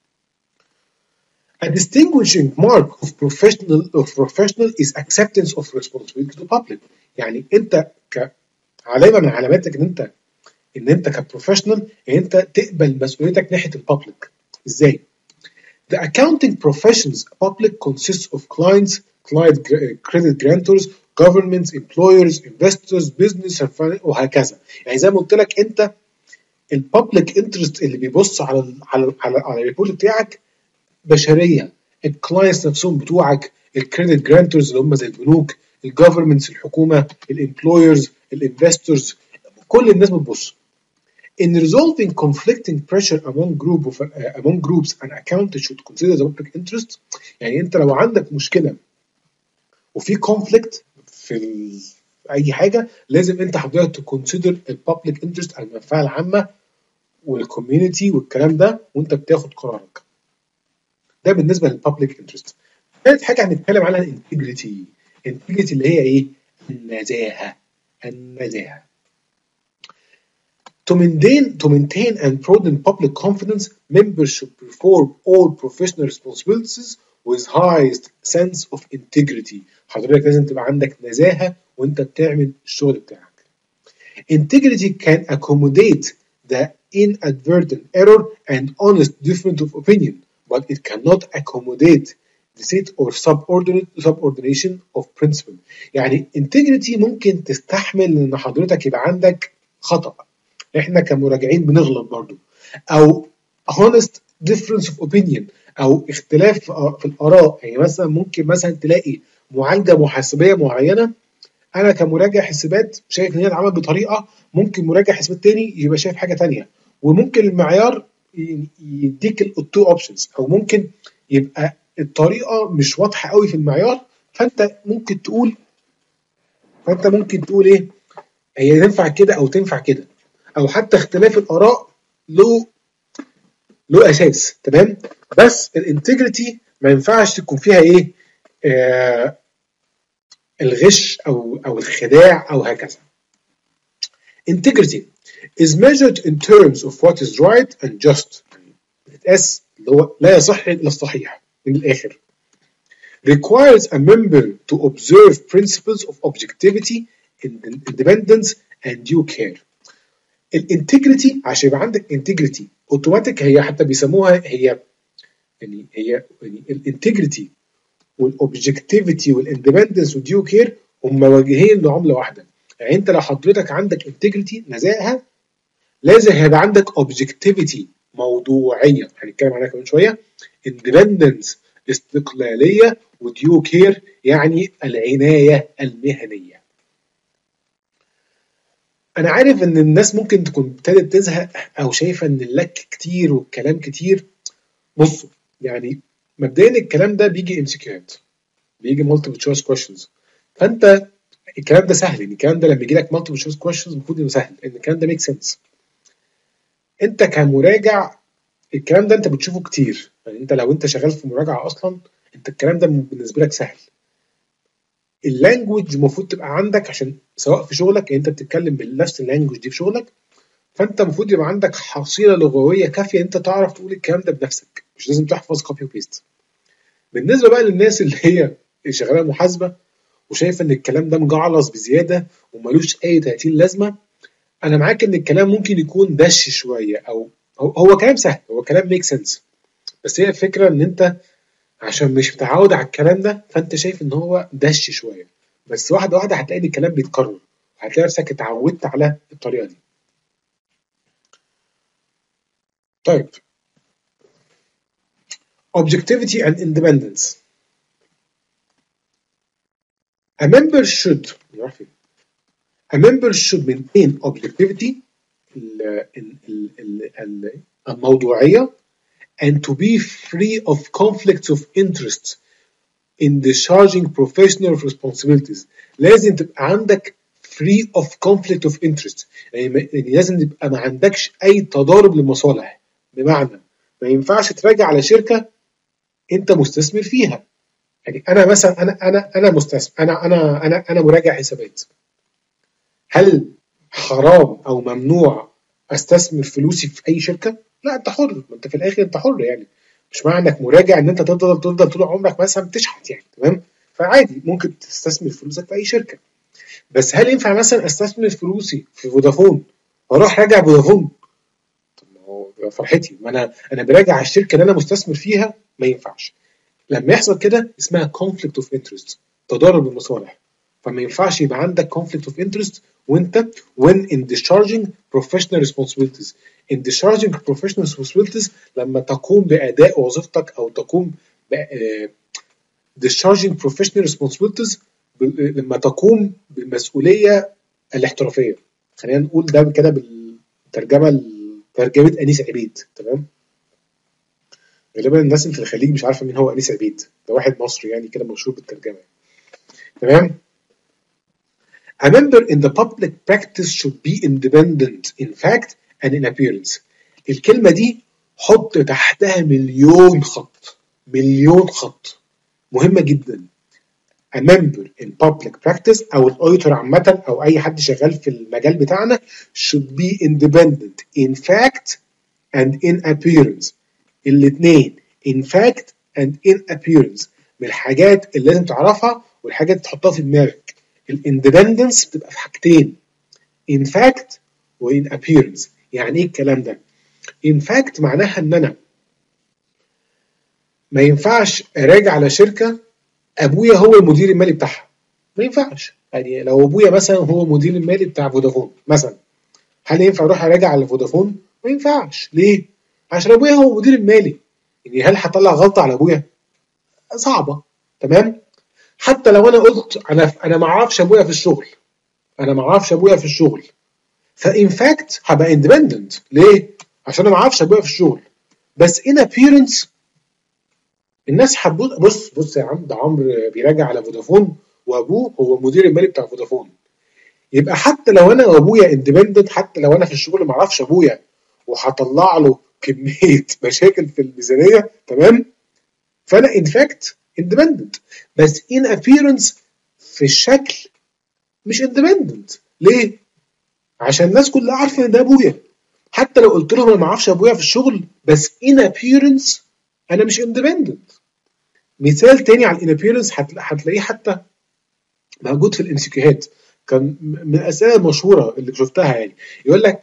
A distinguishing mark of professional of professional is acceptance of responsibility to public. يعني انت كعلامه من علاماتك ان انت ان انت كبروفيشنال يعني انت تقبل مسؤوليتك ناحيه الببليك. ازاي؟ The accounting professions public consists of clients, client credit grantors, governments, employers, investors, business وهكذا. يعني زي ما قلت لك انت الببليك انترست اللي بيبص على ال على ال على, على الريبورت بتاعك بشريه، الكلاينتس نفسهم بتوعك، الكريدت جرانترز اللي هم زي البنوك، الجفرمنتس الحكومه، الامبلويرز، الانفستورز، كل الناس بتبص. In resolving conflicting pressure among group of, uh, among groups an accountant should consider the public interest. يعني انت لو عندك مشكله وفي conflict في ال... اي حاجه لازم انت حضرتك تكونسيدر الببليك انترست المنفعه العامه والكوميونتي والكلام ده وانت بتاخد قرارك. ده بالنسبه للببليك انترست. ثالث حاجه هنتكلم عنها الانتجريتي. الانتجريتي اللي هي ايه؟ النزاهه. النزاهه. To maintain, to maintain and broaden public confidence, members should perform all professional responsibilities with highest sense of integrity. حضرتك لازم تبقى عندك نزاهة وانت بتعمل الشغل بتاعك. Integrity can accommodate the inadvertent error and honest difference of opinion, but it cannot accommodate deceit or subordinate subordination of principle. يعني integrity ممكن تستحمل ان حضرتك يبقى عندك خطأ. احنا كمراجعين بنغلط برضو، او honest difference of opinion او اختلاف في الاراء. يعني مثلا ممكن مثلا تلاقي معالجه محاسبيه معينه انا كمراجع حسابات شايف ان هي اتعملت بطريقه، ممكن مراجع حسابات تاني يبقى شايف حاجه تانيه، وممكن المعيار يديك التو اوبشنز، او ممكن يبقى الطريقه مش واضحه قوي في المعيار، فانت ممكن تقول فانت ممكن تقول ايه هي تنفع كده او تنفع كده، او حتى اختلاف الاراء له له اساس. تمام، بس الانتجريتي ما ينفعش تكون فيها ايه آه الغش او او الخداع او هكذا. integrity is measured in terms of what is right and just. بتتقاس اللي هو لا يصح الا الصحيح من الاخر. requires a member to observe principles of objectivity, independence and due care. الانتجريتي عشان يبقى عندك انتجريتي اوتوماتيك، هي حتى بيسموها هي يعني هي يعني الانتجريتي والاوبجكتيفيتي والاندبندنس والديو كير هم وجهين لعمله واحده. يعني انت لو حضرتك عندك انتجريتي نزاهه، لازم هيبقى عندك اوبجكتيفيتي موضوعيه هنتكلم عنها كمان شويه، اندبندنس استقلاليه، وديو كير يعني العنايه المهنيه. انا عارف ان الناس ممكن تكون ابتدت تزهق او شايفه ان اللك كتير والكلام كتير. بصوا يعني مبدئيا الكلام ده بيجي ام سي كيوات، بيجي مالتيبل تشويس كويشنز، فانت الكلام ده سهل. يعني الكلام ده لما يجي لك مالتيبل تشويس كويشنز المفروض انه سهل، لان الكلام ده ميك سنس. انت كمراجع الكلام ده انت بتشوفه كتير، يعني انت لو انت شغال في مراجعه اصلا انت الكلام ده بالنسبه لك سهل. اللانجوج المفروض تبقى عندك عشان سواء في شغلك انت بتتكلم بنفس اللانجوج دي في شغلك، فانت المفروض يبقى عندك حصيله لغويه كافيه انت تعرف تقول الكلام ده بنفسك، مش لازم تحفظ كوبي وبيست. بالنسبه بقى للناس اللي هي شغاله محاسبه وشايفه ان الكلام ده مجعلص بزياده وملوش اي تأتين لازمه، انا معاك ان الكلام ممكن يكون دش شويه، او هو, هو كلام سهل، هو كلام ميك سنس، بس هي الفكره ان انت عشان مش متعود على الكلام ده فانت شايف ان هو دش شويه، بس واحده واحده هتلاقي ان الكلام بيتكرر، هتلاقي نفسك اتعودت على الطريقه دي. طيب objectivity and independence. A member should a member should maintain objectivity الموضوعية and to be free of conflicts of interest in discharging professional responsibilities. لازم تبقى عندك free of conflict of interest، يعني لازم تبقى ما عندكش أي تضارب للمصالح، بمعنى ما ينفعش تراجع على شركة أنت مستثمر فيها. يعني أنا مثلا أنا أنا أنا مستثمر، أنا أنا أنا أنا مراجع حسابات، هل حرام أو ممنوع أستثمر فلوسي في أي شركة؟ لا، أنت حر، ما أنت في الآخر أنت حر، يعني مش معنى إنك مراجع إن أنت تفضل تفضل طول عمرك مثلا بتشحت، يعني تمام؟ فعادي ممكن تستثمر فلوسك في أي شركة، بس هل ينفع مثلا أستثمر فلوسي في فودافون وأروح راجع فودافون؟ طب ما هو فرحتي، ما أنا أنا براجع على الشركة اللي أنا مستثمر فيها، ما ينفعش. لما يحصل كده اسمها conflict of interest، تضارب المصالح، فما ينفعش يبقى عندك conflict of interest وانت when in discharging professional responsibilities. in discharging professional responsibilities لما تقوم بأداء وظيفتك أو تقوم ب discharging professional responsibilities لما تقوم بالمسؤولية الاحترافية. خلينا نقول ده كده بالترجمة ترجمة أنيس عبيد، تمام؟ غالبا الناس اللي في الخليج مش عارفة مين هو أنيس عبيد، ده واحد مصري يعني كده مشهور بالترجمة، تمام؟ A member in the public practice should be independent in fact and in appearance. الكلمة دي حط تحتها مليون خط، مليون خط، مهمة جدا. A member in public practice أو الأوديتور عامة أو أي حد شغال في المجال بتاعنا should be independent in fact and in appearance. الاثنين in fact and in appearance من الحاجات اللي لازم تعرفها والحاجات اللي تحطها في دماغك. الاندبندنس بتبقى في حاجتين، in fact و in appearance. يعني ايه الكلام ده؟ in fact معناها ان انا ما ينفعش اراجع على شركه ابويا هو المدير المالي بتاعها، ما ينفعش. يعني لو ابويا مثلا هو المدير المالي بتاع فودافون مثلا، هل ينفع اروح اراجع على فودافون؟ ما ينفعش. ليه؟ عشان ابويا هو المدير المالي. يعني هل هطلع غلطه على ابويا؟ صعبه، تمام؟ حتى لو انا قلت انا انا ما اعرفش ابويا في الشغل، انا ما اعرفش ابويا في الشغل، فان فاكت هبقى اندبندنت. ليه؟ عشان انا ما اعرفش ابويا في الشغل. بس ان ابييرنس الناس هتبص، بص بص يا عم، ده عمرو بيراجع على فودافون وابوه هو المدير المالي بتاع فودافون، يبقى حتى لو انا وابويا اندبندنت، حتى لو انا في الشغل ما اعرفش ابويا وهطلع له كميه مشاكل في الميزانيه، تمام؟ فانا ان فاكت اندبندنت، بس ان ابييرنس في الشكل مش اندبندنت. ليه؟ عشان الناس كلها عارفه ان ده ابويا، حتى لو قلت لهم انا ما اعرفش ابويا في الشغل، بس ان ابييرنس انا مش اندبندنت. مثال تاني على الان ابييرنس هتلاقيه حتى موجود في الامسيكيوهات، كان من الاسئله المشهوره اللي شفتها، يعني يقول لك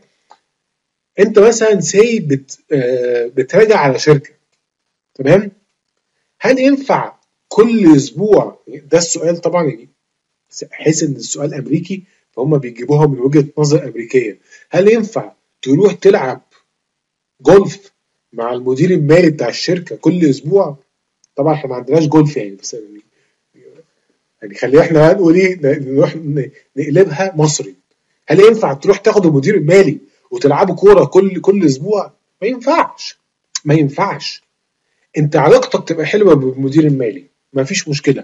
انت مثلا سي بت بتراجع على شركه، تمام؟ هل ينفع كل اسبوع، ده السؤال طبعا، يعني حيث ان السؤال امريكي فهم بيجيبوها من وجهه نظر امريكيه، هل ينفع تروح تلعب جولف مع المدير المالي بتاع الشركه كل اسبوع؟ طبعا احنا ما عندناش جولف يعني، بس يعني, يعني خلينا احنا هنقول ايه، نروح نقلبها مصري، هل ينفع تروح تاخد المدير المالي وتلعبوا كوره كل كل اسبوع؟ ما ينفعش، ما ينفعش. انت علاقتك تبقى حلوه بالمدير المالي ما فيش مشكله،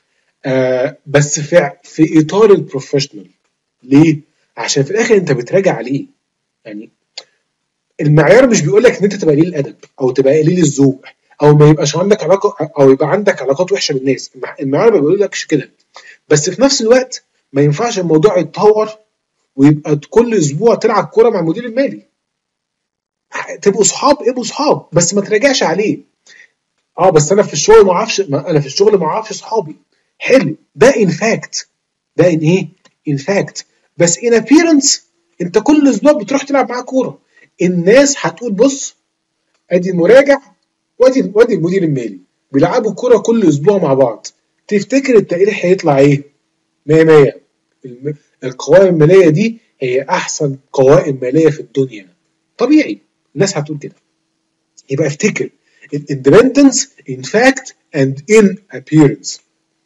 آه بس في في اطار البروفيشنال. ليه؟ عشان في الاخر انت بتراجع عليه. يعني المعيار مش بيقول لك ان انت تبقى قليل الادب او تبقى قليل الذوق او ما يبقاش عندك علاقه او يبقى عندك علاقات وحشه بالناس، المعيار ما بيقولكش كده، بس في نفس الوقت ما ينفعش الموضوع يتطور ويبقى كل اسبوع تلعب كوره مع المدير المالي. تبقوا صحاب، ابقوا صحاب بس ما تراجعش عليه. اه بس انا في الشغل ما اعرفش، انا في الشغل ما اعرفش صحابي. حلو، ده ان فاكت، ده ان ايه؟ ان فاكت. بس ان ابييرنس انت كل اسبوع بتروح تلعب معاه كوره، الناس هتقول بص ادي المراجع وادي وادي المدير المالي بيلعبوا كوره كل اسبوع مع بعض، تفتكر التقرير هيطلع ايه؟ مية مية. القوائم الماليه دي هي احسن قوائم ماليه في الدنيا، طبيعي الناس هتقول كده. يبقى افتكر independence in fact and in appearance.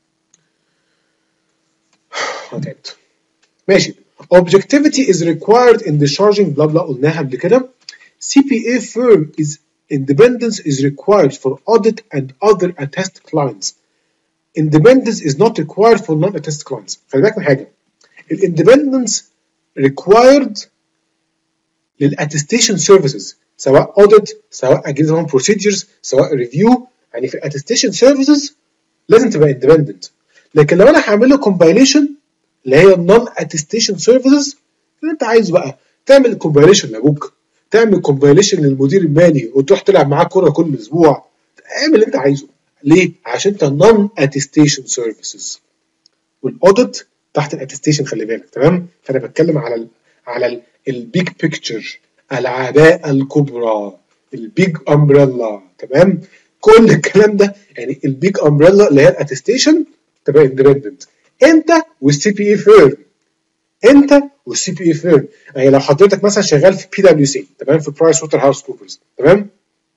تعبت. ماشي. objectivity is required in discharging بلا بلا قلناها قبل كده. سي بي اي firm is independence is required for audit and other attest clients. Independence is not required for non-attest clients. خلي بالك من حاجة. الاندبندنس required للاتستيشن سيرفيسز، سواء اوديت سواء اجهزه بروسيدجرز سواء ريفيو. يعني في الاتستيشن سيرفيسز لازم تبقى اندبندنت. لكن لو انا هعمل له كومبايليشن اللي هي النون اتستيشن سيرفيسز، اللي انت عايزه بقى تعمل كومبايليشن لابوك، تعمل كومبايليشن للمدير المالي وتروح تلعب معاه كوره كل اسبوع، اعمل اللي انت عايزه. ليه؟ عشان انت نون اتستيشن سيرفيسز. والاوديت تحت الاتستيشن، خلي بالك. تمام؟ فانا بتكلم على ال على البيج بيكتشر، العباءه الكبرى، البيج امبريلا. تمام؟ كل الكلام ده يعني البيج امبريلا اللي هي الاتستيشن تبقى اندبندنت. انت والسي بي اي فيرم، انت والسي بي اي فيرم. يعني لو حضرتك مثلا شغال في بي دبليو سي، تمام، في برايس ووتر هاوس كوبرز، تمام،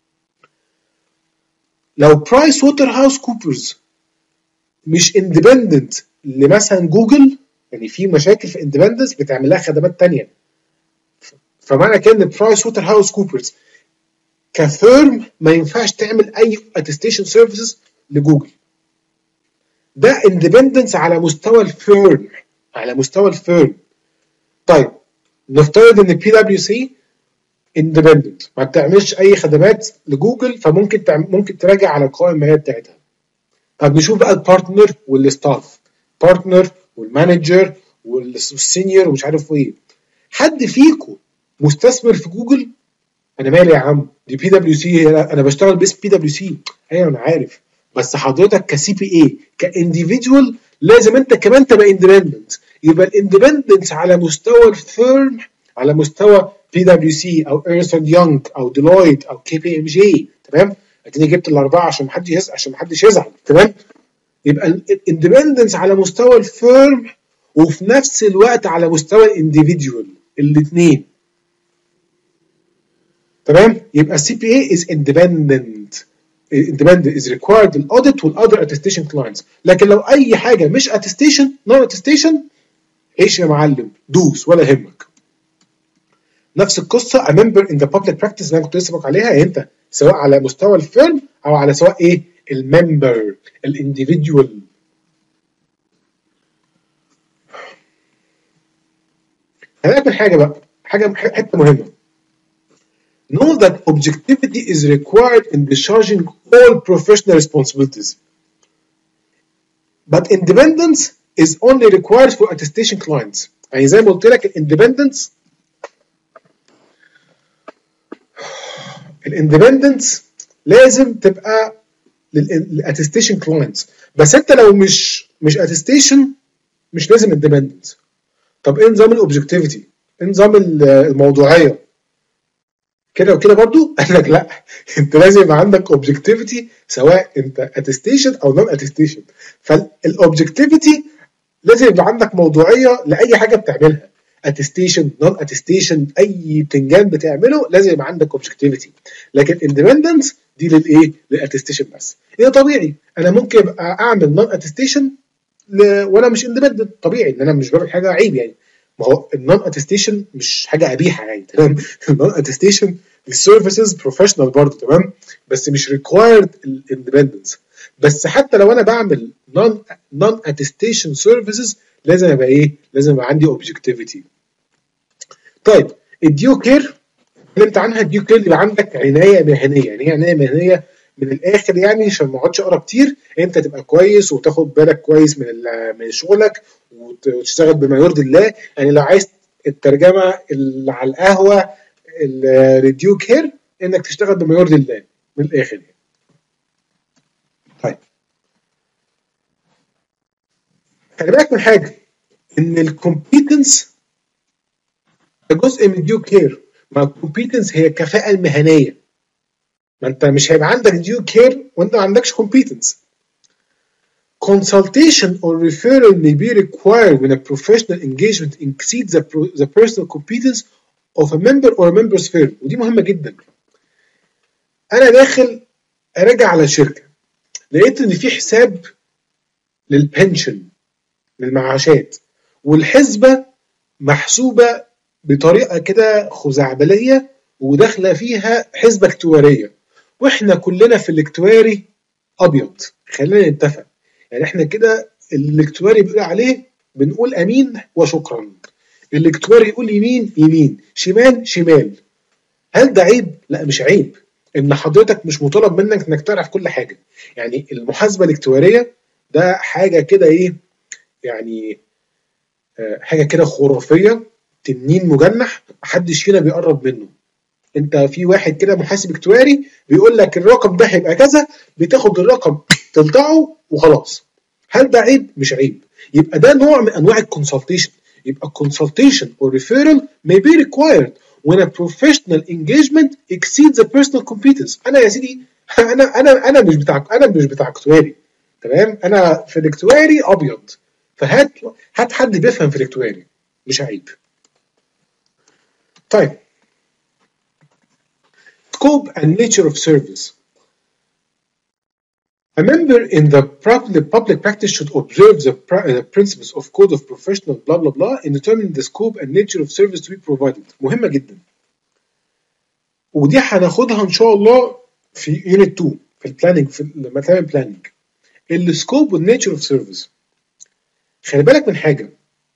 لو برايس ووتر هاوس كوبرز مش اندبندنت لمثلا جوجل، يعني في مشاكل في اندبندنس بتعمل لها خدمات ثانيه، فمعنى كده ان برايس ووتر هاوس كوبرز كفيرم ما ينفعش تعمل اي اتستيشن سيرفيسز لجوجل. ده اندبندنس على مستوى الفيرم، على مستوى الفيرم. طيب نفترض ان بي دبليو سي اندبندنت ما بتعملش اي خدمات لجوجل، فممكن تعمل ممكن تراجع على القوائم الماليه بتاعتها. طب نشوف بقى البارتنر والستاف، بارتنر والمانجر والسينيور ومش عارف ايه. حد فيكم مستثمر في جوجل؟ انا مالي يا عم، دي بي دبليو سي، انا بشتغل باسم بي دبليو سي. ايوه انا عارف، بس حضرتك كسي بي اي كانديفيدوال لازم انت كمان تبقى اندبندنت. يبقى الاندبندنس على مستوى الفيرم، على مستوى بي دبليو سي او ايرنست يونغ او ديلويت او كي بي ام جي. تمام؟ اديني جبت الاربعه عشان ما حدش يزعل، عشان ما حدش يزعل. تمام؟ يبقى الاندبندنس على مستوى الفيرم وفي نفس الوقت على مستوى الانديفيدوال، الاثنين. تمام؟ يبقى سي بي اي is independent. independent is required الاوديت والاذر اتستيشن كلاينتس. لكن لو اي حاجه مش اتستيشن، نون اتستيشن، عيش يا معلم، دوس ولا يهمك. نفس القصه a member in the public practice اللي انا كنت لسه بقول عليها، انت سواء على مستوى الفيرم او على سواء ايه؟ الممبر، الانديفيدوال. هنعمل حاجه بقى، حاجه حته مهمه. Know that objectivity is required in discharging all professional responsibilities, but independence is only required for attestation clients. يعني زي ما قلت لك الاندبندنس الاندبندنس لازم تبقى للاتستيشن كلاينتس، بس انت لو مش مش اتستيشن مش لازم اندبندنس. طب ايه نظام الاوبجكتيفيتي؟ ايه نظام الموضوعيه؟ كده وكده برضو؟ قال لك لا، انت لازم يبقى عندك اوبجكتيفيتي سواء انت اتستيشن او نون اتستيشن. فالاوبجكتيفيتي لازم يبقى عندك موضوعيه لاي حاجه بتعملها، اتستيشن نون اتستيشن، اي بتنجان بتعمله لازم يبقى عندك اوبجكتيفيتي. لكن اندبندنس دي للايه؟ للاتستيشن بس. هي طبيعي انا ممكن ابقى اعمل نون اتستيشن وانا مش اندبندنت، طبيعي ان انا مش بعمل حاجه عيب يعني. ما هو النون اتستيشن مش حاجه قبيحه يعني. تمام؟ النون اتستيشن السيرفيسز بروفيشنال برضه، تمام، بس مش ريكوايرد الاندبندنس. بس حتى لو انا بعمل نون نون اتستيشن سيرفيسز لازم يبقى ايه؟ لازم يبقى عندي اوبجكتيفيتي. طيب الديو كير اتكلمت عنها. الديو كير يبقى عندك عنايه مهنيه. يعني ايه عنايه مهنيه؟ من الاخر يعني عشان ما اقعدش اقرا كتير، انت تبقى كويس وتاخد بالك كويس من من شغلك وتشتغل بما يرضي الله. يعني لو عايز الترجمه اللي على القهوه الريديو كير، انك تشتغل بما يرضي الله من الاخر يعني. طيب خلي بالك من حاجه، ان الكومبيتنس ده جزء من ديو كير. ما الكومبيتنس هي الكفاءه المهنيه، ما انت مش هيبقى عندك ديو كير وانت ما عندكش كومبيتنس. Consultation or referral may be required when a professional engagement exceeds the, pro the personal competence of a member or a member's firm. ودي مهمة جدا. أنا داخل أراجع على شركة، لقيت إن في حساب للبنشن للمعاشات، والحسبة محسوبة بطريقة كده خزعبلية وداخلة فيها حسبة اكتوارية، وإحنا كلنا في الاكتواري أبيض. خلينا نتفق يعني احنا كده الاكتواري بيقول عليه بنقول امين وشكرا، الاكتواري يقول يمين يمين، شمال شمال. هل ده عيب؟ لا مش عيب، ان حضرتك مش مطالب منك انك تعرف كل حاجه. يعني المحاسبه الاكتواريه ده حاجه كده ايه يعني، آه حاجه كده خرافيه، تنين مجنح محدش فينا بيقرب منه. انت في واحد كده محاسب اكتواري بيقول لك الرقم ده هيبقى كذا، بتاخد الرقم تلطعه وخلاص. هل ده عيب؟ مش عيب. يبقى ده نوع من انواع الكونسلتيشن. يبقى consultation or referral may be required when a professional engagement exceeds the personal competence. انا يا سيدي انا انا انا مش بتاع انا مش بتاع اكتواري، تمام؟ انا في الاكتواري ابيض، فهات هات حد بيفهم في الاكتواري، مش عيب. طيب scope and nature of service. A member in the public practice should observe the principles of code of professional blah blah blah in determining the scope and nature of service to be provided. مهمة جدا. ودي هناخدها ان شاء الله في يونت اتنين في البلاننج، في لما تعمل بلاننج. السكوب والنيتشر اوف سيرفيس. خلي بالك من حاجة،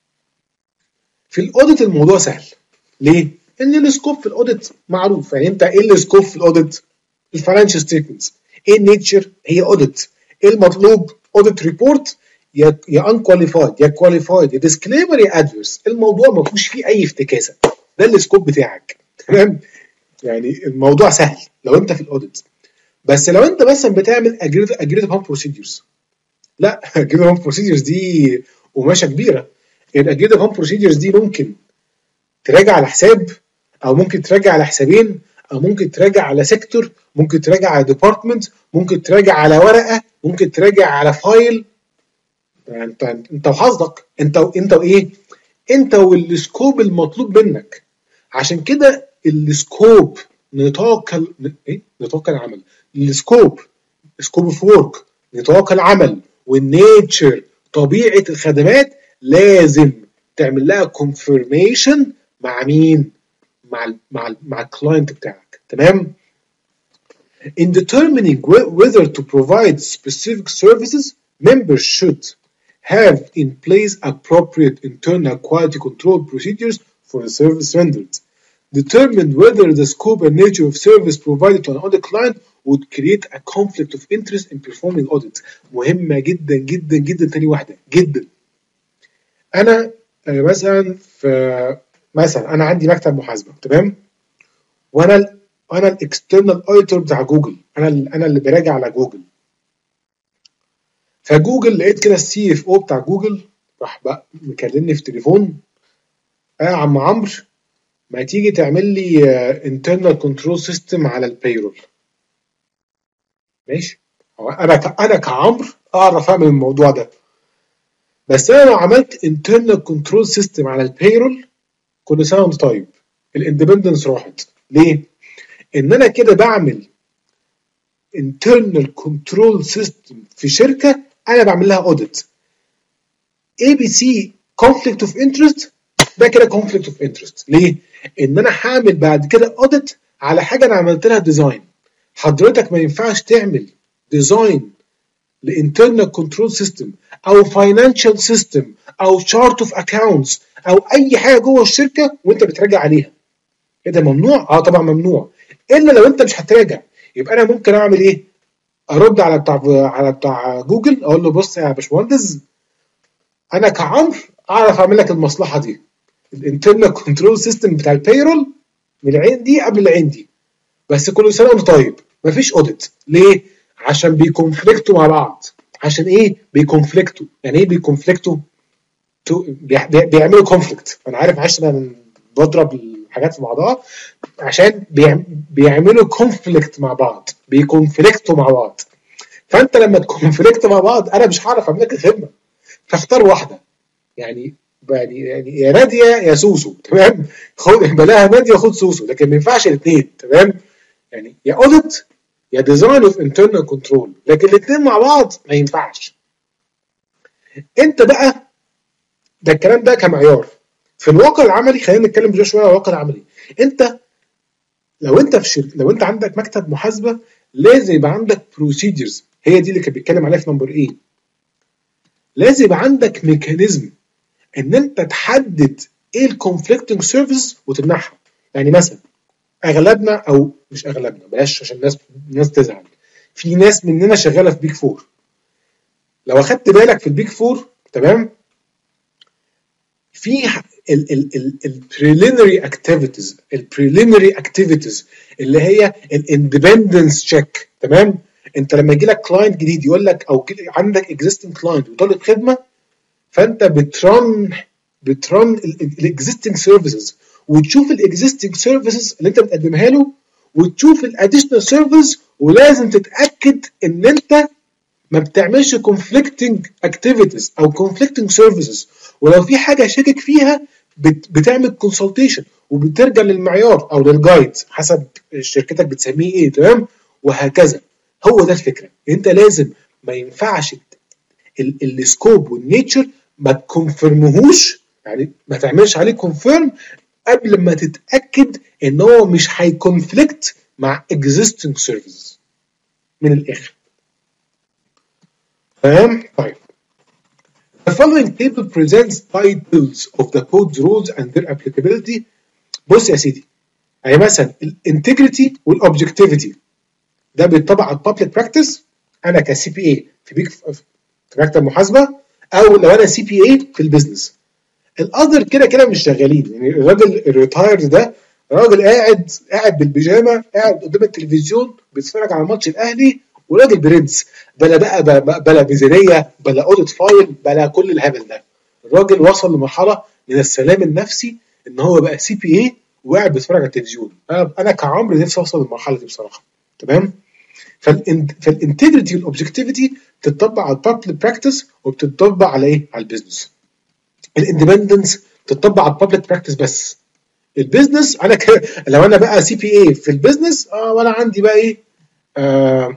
في الاوديت الموضوع سهل. ليه؟ ان السكوب في الاوديت معروف. يعني انت ايه السكوب في الاوديت؟ الفاينانشال ستيتمنتس. ايه النيتشر؟ هي اوديت. ايه المطلوب؟ اوديت ريبورت، يا يا انكواليفايد يا كواليفايد يا ديسكليمر يا ادفيرس. الموضوع ما فيهوش فيه اي افتكاسه، ده السكوب بتاعك، تمام؟ يعني الموضوع سهل لو انت في الاوديت. بس لو انت مثلا بتعمل اجريد هوم بروسيدجرز، لا اجريد هوم بروسيدجرز دي قماشه كبيره. الاجريد هوم بروسيدجرز دي ممكن تراجع على حساب، او ممكن تراجع على حسابين، او ممكن تراجع على سيكتور، ممكن تراجع على ديبارتمنت، ممكن تراجع على ورقه، ممكن تراجع على فايل. انت انت وحظك، انت انت وايه؟ انت والسكوب المطلوب منك. عشان كده السكوب نطاق ال... ايه؟ نطاق العمل. السكوب سكوب اوف ورك، نطاق العمل، والنيتشر طبيعه الخدمات لازم تعمل لها كونفirmation مع مين؟ مع ال مع ال مع الكلاينت بتاعك، تمام؟ In determining whether to provide specific services, members should have in place appropriate internal quality control procedures for the service rendered. Determine whether the scope and nature of service provided to an audit client would create a conflict of interest in performing audit. مهمة جدا جدا جدا. تاني واحدة جدا. أنا مثلا في مثلا أنا عندي مكتب محاسبة، تمام؟ وأنا أنا الإكسترنال أوديتور بتاع جوجل، أنا أنا اللي براجع على جوجل. فجوجل لقيت كده السي اف او بتاع جوجل راح بقى مكلمني في تليفون، يا عم عمرو ما تيجي تعمل لي internal control system على البيرول. ماشي، انا انا كعمرو اعرف اعمل الموضوع ده، بس انا لو عملت internal control system على البيرول كل سنه وانت طيب، الاندبندنس راحت. ليه؟ ان انا كده بعمل internal control system في شركه انا بعمل لها audit. اي بي سي conflict of interest، ده كده conflict of interest. ليه؟ ان انا هعمل بعد كده audit على حاجه انا عملت لها ديزاين. حضرتك ما ينفعش تعمل ديزاين لانترنال كنترول سيستم او فاينانشال سيستم او شارت اوف اكاونتس او اي حاجه جوه الشركه وانت بتراجع عليها. ايه ده ممنوع؟ اه طبعا ممنوع، الا لو انت مش هتراجع. يبقى انا ممكن اعمل ايه؟ ارد على بتاع على بتاع جوجل اقول له بص يا باشمهندس، انا كعمرو اعرف اعمل لك المصلحه دي، الانترنال كنترول سيستم بتاع البيرول من العين دي قبل العين دي، بس كل سنه وانت طيب. مفيش اوديت. ليه؟ عشان بيكونفليكتوا مع بعض. عشان ايه بيكونفليكتوا؟ يعني ايه بيكونفليكتوا؟ بيعملوا كونفليكت. انا عارف عشان انا بضرب الحاجات في بعضها، عشان بيعملوا كونفليكت مع بعض، بيكونفليكتوا مع بعض. فانت لما تكونفليكت مع بعض انا مش هعرف اعمل لك الخدمه، فاختار واحده. يعني يعني يعني يا ناديه يا سوسو، تمام؟ خد بلاها ناديه خد سوسو، لكن ما ينفعش الاثنين، تمام؟ يعني يا اوديت يا ديزاين اوف انترنال كنترول، لكن الاثنين مع بعض ما ينفعش. انت بقى ده الكلام ده كمعيار. في الواقع العملي خلينا نتكلم شويه عن الواقع العملي. انت لو انت في شركه، لو انت عندك مكتب محاسبه لازم يبقى عندك بروسيجرز، هي دي اللي كان بيتكلم عليها في نمبر ايه. لازم يبقى عندك ميكانيزم ان انت تحدد ايه الكونفليكتنج سيرفيس وتمنعها. يعني مثلا اغلبنا، او مش اغلبنا، بلاش عشان الناس الناس تزعل، في ناس مننا شغاله في بيك فور. لو اخدت بالك في البيك فور، تمام، في البريليمينري اكتيفيتيز، البريليمينري اكتيفيتيز اللي هي الاندبندنس تشيك، تمام. انت لما يجي لك كلاينت جديد يقول لك، او عندك اكزيستنج كلاينت وطالب خدمه، فانت بترن بترن الاكزيستنج سيرفيسز، وتشوف الاكزيستنج سيرفيسز اللي انت بتقدمها له، وتشوف الاديشنال سيرفيس، ولازم تتاكد ان انت ما بتعملش conflicting activities او conflicting services. ولو في حاجه شاكك فيها بتعمل consultation وبترجع للمعيار او للجايد حسب شركتك بتسميه ايه، تمام، وهكذا. هو ده الفكره. انت لازم ما ينفعش السكوب والنيتشر ما تكونفيرمهوش، يعني ما تعملش عليه كونفيرم قبل ما تتاكد ان هو مش هيكونفليكت مع existing services. من الاخر، تمام؟ طيب. The following table presents titles of the code's rules and their applicability. بص يا سيدي، يعني مثلا الانتجريتي والاوبجكتيفيتي ده بيطبق على البابليك براكتس. انا كسي بي اي في بيك في مكتب محاسبه، او لو انا سي بي اي في البيزنس. الاذر كده كده مش شغالين. يعني الراجل الريتايرد ده راجل قاعد قاعد بالبيجامه، قاعد قدام التلفزيون بيتفرج على ماتش الاهلي، وراجل برنس، بلا بقى بلا ميزانيه، بلا اوديت فايل، بلا كل الهبل ده. الراجل وصل لمرحله من السلام النفسي ان هو بقى سي بي اي وقاعد بيتفرج على التلفزيون. انا انا كعمرو نفسي اوصل للمرحله دي بصراحه، تمام. فالانتجريتي والاوبجكتيفيتي بتطبق على البابليك براكتس، وبتطبق على ايه؟ على البيزنس. الاندبندنس بتطبق على البابليك براكتس بس. البيزنس انا ك... لو انا بقى سي بي اي في البيزنس، اه وانا عندي بقى ايه، آه...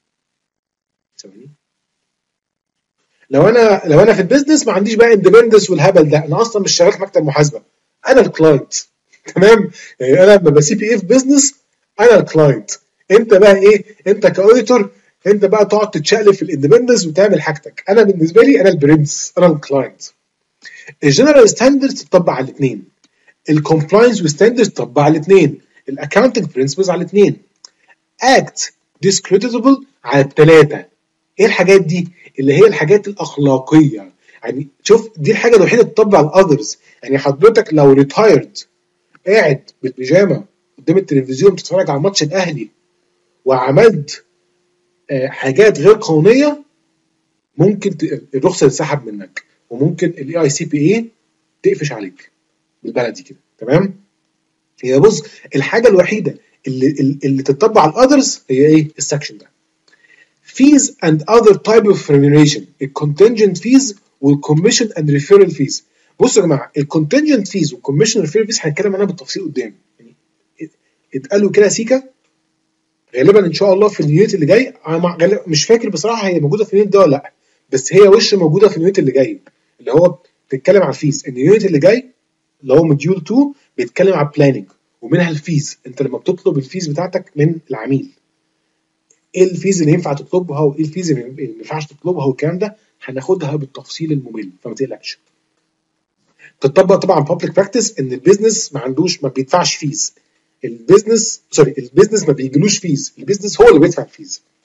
لو انا لو انا في البيزنس ما عنديش بقى اندبندنس والهبل ده، انا اصلا مش شغال في مكتب محاسبه، انا الكلاينت، تمام. يعني انا لما سي بي اي في بيزنس انا الكلاينت. انت بقى ايه؟ انت كاوديتور انت بقى تقعد تتشقلب في الاندبندنس وتعمل حاجتك. انا بالنسبه لي انا البرنس، انا الكلاينت. الجنرال ستاندردز تطبق على الاثنين، الكومبلاينس وستاندردز تطبق على الاثنين، الاكاونتنج برنسبلز على الاثنين، اكت ديسكريديتبل على الثلاثه. ايه الحاجات دي؟ اللي هي الحاجات الاخلاقيه. يعني شوف، دي الحاجه الوحيده اللي تطبق على الاذرز. يعني حضرتك لو ريتايرد قاعد بالبيجامه قدام التلفزيون بتتفرج على ماتش الاهلي وعملت آه حاجات غير قانونيه، ممكن الرخصه تتسحب منك، وممكن الاي اي سي بي اي تقفش عليك بالبلدي كده، تمام. هي بص، الحاجه الوحيده اللي اللي تطبق على الاذرز هي ايه؟ السكشن ده. fees and other type of remuneration، الcontingent fees والcommission and referral fees. بصوا يا جماعه، الcontingent fees والcommission and referral fees هنتكلم عنها بالتفصيل قدام، يعني اتقالوا كده سيكا غالبا ان شاء الله في اليونت اللي جاي. انا مش فاكر بصراحه هي موجوده في اليونت ده ولا لا، بس هي وش موجوده في اليونت اللي جاي، اللي هو بتتكلم على الفيز. ان اليونت اللي جاي اللي هو موديول اتنين بيتكلم على بلاننج، ومنها الفيز. انت لما بتطلب الفيز بتاعتك من العميل، ايه الفيز اللي ينفع تطلبها وايه الفيز اللي ما ينفعش تطلبها، والكلام ده هناخدها بالتفصيل الممل، فما تقلقش. تطبق طبعا بابليك براكتس ان البيزنس ما عندوش ما بيدفعش فيز. البيزنس سوري البيزنس ما بيجيلوش فيز، البيزنس هو اللي بيدفع الفيز.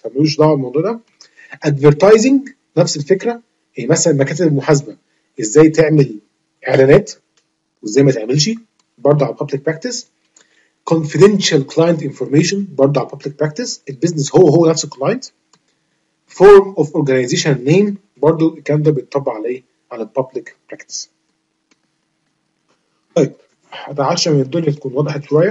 فملوش دعوه بالموضوع ده. ادفرتايزنج نفس الفكره، يعني مثلا مكاتب المحاسبه ازاي تعمل اعلانات وازاي ما تعملش، برضه على public practice. confidential client information برضه على public practice، البيزنس هو هو نفس الكلاينت. form of organization name برضه الكلام ده بيتطبق على ايه؟ على public practice. طيب اتعشى من الدنيا تكون وضحت شويه.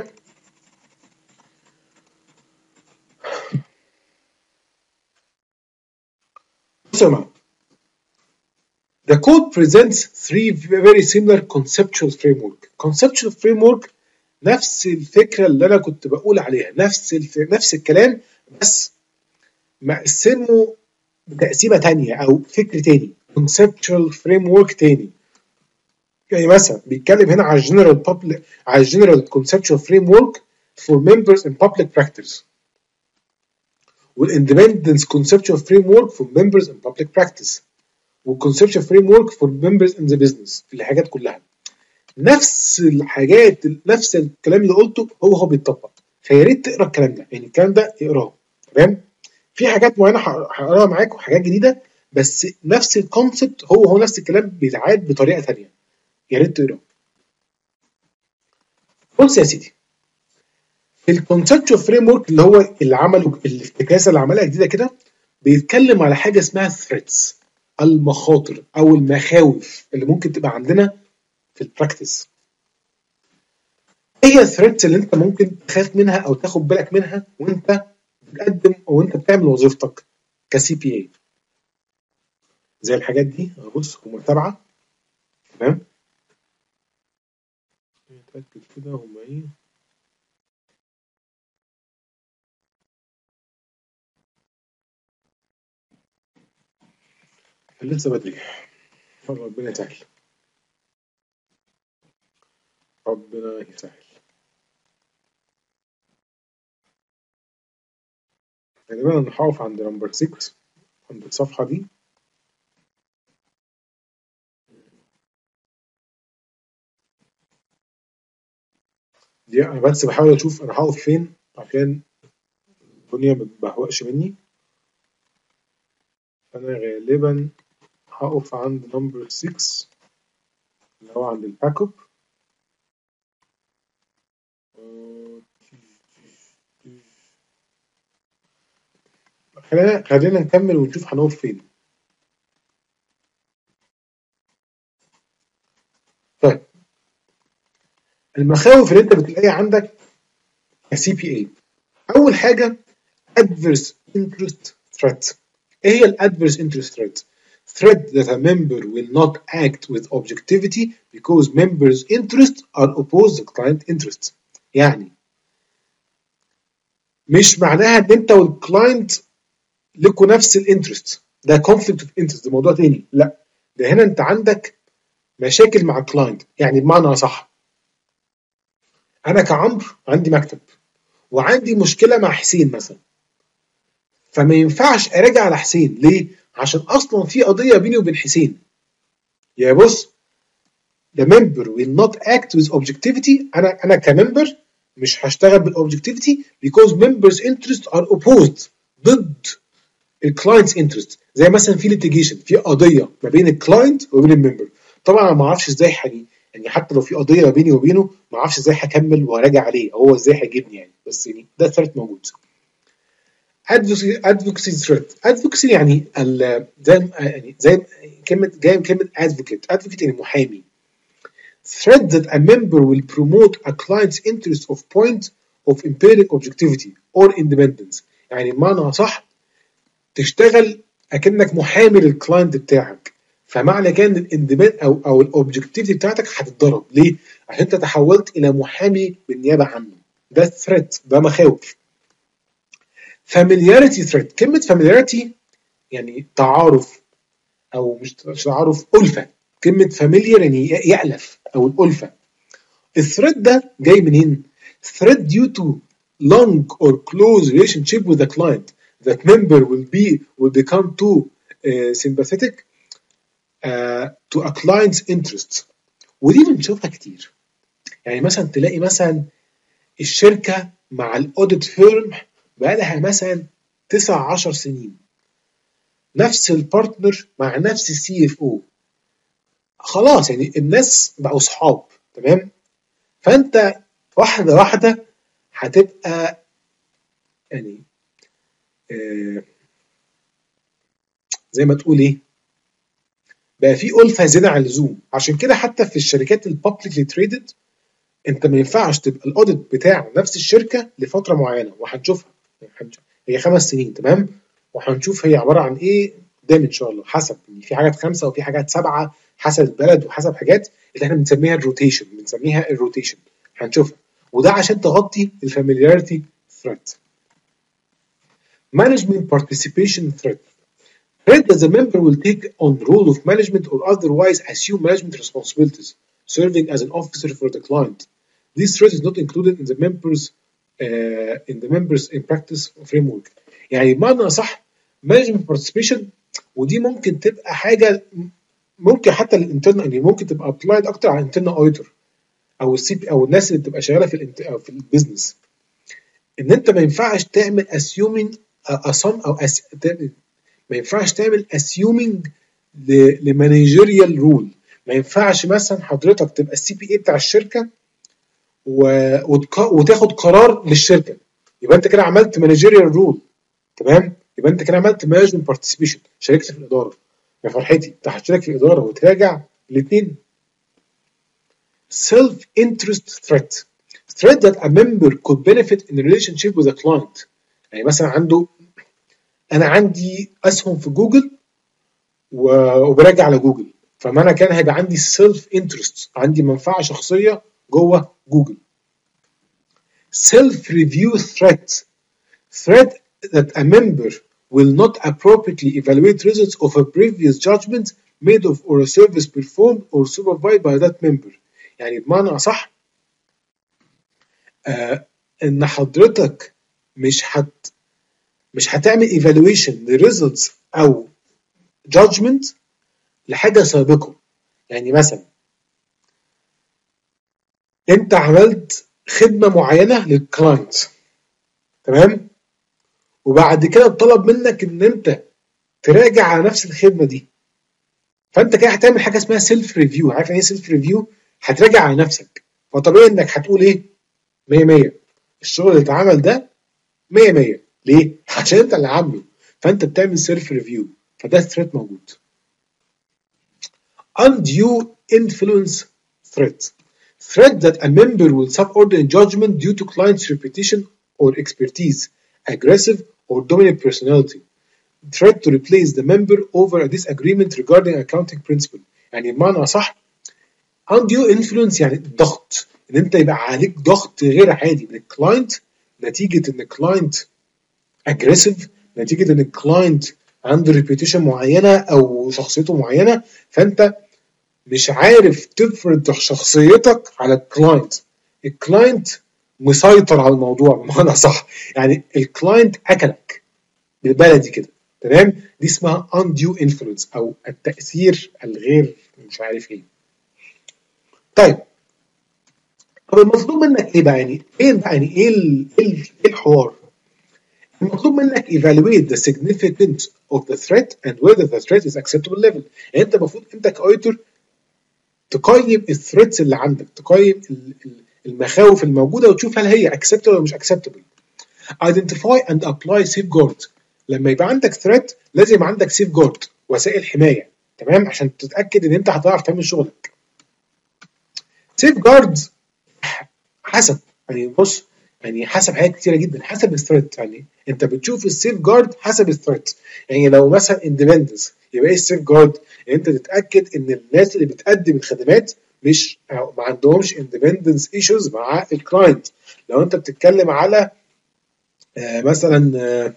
بصوا يا جماعه، the code presents three very similar conceptual framework. conceptual framework نفس الفكره اللي انا كنت بقول عليها، نفس الف... نفس الكلام، بس مقسمه بتقسيمه تانية او فكر تاني، conceptual framework تاني. يعني مثلا بيتكلم هنا على general public على general conceptual framework for members in public practice، والindependence conceptual framework for members in public practice، والconceptual framework for members in the business. الحاجات كلها نفس الحاجات، نفس الكلام اللي قلته هو هو بيتطبق. فيا ريت تقرا الكلام ده، يعني الكلام ده اقراه. تمام؟ في حاجات معينه هقراها معاك وحاجات جديده، بس نفس الكونسبت هو هو نفس الكلام بيتعاد بطريقه ثانيه. يا ريت تقراه. بص يا سيدي، الكونسبتشوال فريم ورك اللي هو اللي عمله الافتكاسه اللي عملها جديده كده، بيتكلم على حاجه اسمها ثريتس، المخاطر او المخاوف اللي ممكن تبقى عندنا في البراكتس. هي الثريتس اللي انت ممكن تخاف منها او تاخد بالك منها وانت بتقدم او انت بتعمل وظيفتك كسي بي اي. زي الحاجات دي، بص هم سبعه. تمام؟ نتاكد كده هم ايه. لسه بدري، ربنا يسهل، ربنا يسهل. غالبا انا هقف عند نمبر ستة، عند الصفحه دي. دي انا بس بحاول اشوف انا هقف فين عشان الدنيا ما تبهوأش مني. انا غالبا هقف عند نمبر ستة اللي هو عند الباك اب. خلينا خلينا نكمل ونشوف هنقف فين. طيب المخاوف اللي انت بتلاقيها عندك كسي بي اي، اول حاجه adverse interest threat. ايه هي الادفيرس انترست threat؟ threat that a member will not act with objectivity because members' interests are opposed to client interests. يعني مش معناها ان انت والكلاينت لكوا نفس الانترست، ده conflict of interest، ده موضوع تاني. لا، ده هنا انت عندك مشاكل مع الكلاينت. يعني بمعنى صح، انا كعمرو عندي مكتب وعندي مشكله مع حسين مثلا، فما ينفعش اراجع على حسين. ليه؟ عشان اصلا في قضيه بيني وبين حسين. يا بص، the member will not act with objectivity. انا انا كممبر مش هشتغل بالاوبجكتيفيتي because members interests are opposed، ضد الكلاينتس انترست. زي مثلا في ليتيجيشن، في قضيه ما بين الكلاينت وبين الممبر. طبعا انا ما اعرفش ازاي حاجي، يعني حتى لو في قضيه ما بيني وبينه ما اعرفش ازاي هكمل وهراجع عليه، هو ازاي هيجيبني يعني. بس يعني ده ثreat موجود. advocacy threat. advocacy يعني ال زي يعني زي كلمه جايه من كلمه advocate. advocate يعني محامي. threat that a member will promote a client's interest of point of impairing objectivity or independence. يعني بمعنى صح تشتغل اكنك محامي للكلاينت بتاعك، فمعنى كان الاندماج او او الاوبجكتيفيتي بتاعتك هتتضرب. ليه؟ عشان انت تحولت الى محامي بالنيابه عنه. ده ثريت، ده مخاوف. familiarity threat. كلمه familiarity يعني تعارف، او مش تعارف، ألفة. كلمه familiar يعني يألف او الألفة. الثريت ده جاي منين؟ threat due to long or close relationship with the client that member will be will become too uh, sympathetic uh, to a client's interest. ودي بنشوفها كتير. يعني مثلا تلاقي مثلا الشركه مع الاوديت فيرم بقالها مثلا تسع عشر سنين، نفس البارتنر مع نفس السي اف او، خلاص يعني الناس بقوا صحاب. تمام، فانت واحده واحده هتبقى يعني آه زي ما تقول ايه، بقى في ألفة زيادة عن اللزوم. عشان كده حتى في الشركات البابليكلي تريدد انت ما ينفعش تبقى الاوديت بتاع نفس الشركه لفتره معينه، وهنشوفها هي خمس سنين. تمام، وهنشوف هي عباره عن ايه قدام ان شاء الله، حسب في حاجات خمسه وفي حاجات سبعه حسب البلد وحسب حاجات اللي احنا بنسميها الروتيشن، بنسميها الروتيشن هنشوفها، وده عشان تغطي الفاميلياريتي ثريت. Management participation threat. Threat that the member will take on role of management or otherwise assume management responsibilities, serving as an officer for the client. This threat is not included in the members uh, in the members in practice framework. يعني بمعنى صح management participation، ودي ممكن تبقى حاجة ممكن حتى للانترنال، يعني ممكن تبقى applied أكتر على الانترنال auditor أو السي بي أو الناس اللي بتبقى شغالة في أو في البيزنس. إن أنت ما ينفعش تعمل assuming أصم أو أس... ما ينفعش تعمل assuming لمانجيريال رول. ما ينفعش مثلا حضرتك تبقى السي بي اي بتاع الشركه و... وتك... وتاخد قرار للشركه، يبقى انت كده عملت مانجيريال رول. تمام، يبقى انت كده عملت مانجمنت بارتيسيبيشن، شاركت في الاداره. يا فرحتي انت هتشارك في الاداره وتراجع الاثنين. self interest threat threat that a member could benefit in a relationship with a client. يعني مثلا عنده انا عندي اسهم في جوجل وبراجع على جوجل، فما انا كان هيبقى عندي سيلف انترست، عندي منفعه شخصيه جوه جوجل. self review threat threat that a member will not appropriately evaluate results of a previous judgment made of or a service performed or supervised by that member. يعني بمعنى اصح آه ان حضرتك مش هت مش هتعمل evaluation للريزلتس او judgment لحاجه سابقه. يعني مثلا انت عملت خدمه معينه للكلاينت، تمام، وبعد كده طلب منك ان انت تراجع على نفس الخدمه دي، فانت كده هتعمل حاجه اسمها سيلف ريفيو. عارف يعني ايه سيلف ريفيو؟ هتراجع على نفسك، فطبيعي انك هتقول ايه مية مية الشغل اللي اتعمل ده مية مية. ليه؟ عشان انت اللي عامله، فانت بتعمل سيلف ريفيو، فده ثريت موجود. undue influence threat threat that a member will subordinate judgment due to client's reputation or expertise, aggressive or dominant personality. Threat to replace the member over a disagreement regarding accounting principle. يعني بمعنى صح undue influence يعني الضغط، ان انت يبقى عليك ضغط غير عادي من الكلاينت نتيجه ان الكلاينت aggressive، نتيجه ان الكلاينت عنده ريبيوتيشن معينه او شخصيته معينه، فانت مش عارف تفرض شخصيتك على الكلاينت. الكلاينت مسيطر على الموضوع بمعنى صح، يعني الكلاينت اكلك بالبلدي كده. تمام، دي اسمها undue influence او التاثير الغير مش عارف ايه. طيب طب المطلوب منك ايه بقى؟ يعني ايه بقى يعني ايه ايه الحوار؟ المطلوب منك evaluate the significance of the threat and whether the threat is acceptable level. يعني انت المفروض انت كاوديتور تقيم الثريتس اللي عندك، تقيم المخاوف الموجوده وتشوف هل هي acceptable ولا مش acceptable. identify and apply safeguard. لما يبقى عندك threat لازم عندك safeguard، وسائل حمايه، تمام، عشان تتاكد ان انت هتعرف تعمل شغلك. safeguard حسب يعني بص يعني حسب حاجات كتيره جدا، حسب الثريت. يعني انت بتشوف السيف جارد حسب الثريت. يعني لو مثلا اندبندنس يبقى ايه السيف جارد؟ يعني انت تتاكد ان الناس اللي بتقدم الخدمات مش ما عندهمش اندبندنس ايشوز مع الكلاينت. لو انت بتتكلم على آه مثلا آه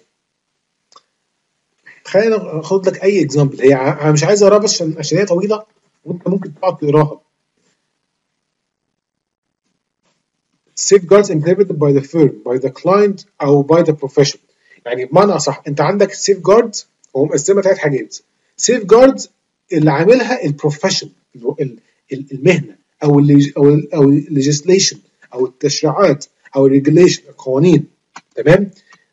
خلينا اخد لك اي اكزامبل، هي انا مش عايز اقراها بس عشان عشان هي طويله وانت ممكن تقعد تقراها. safeguards implemented by the firm, by the client أو by the profession. يعني بمعنى أصح أنت عندك safeguards هو مقسمة ثلاث حاجات. safeguards اللي عاملها البروفيشن المهنة أو ال أو ال أو legislation أو التشريعات أو regulation القوانين، تمام.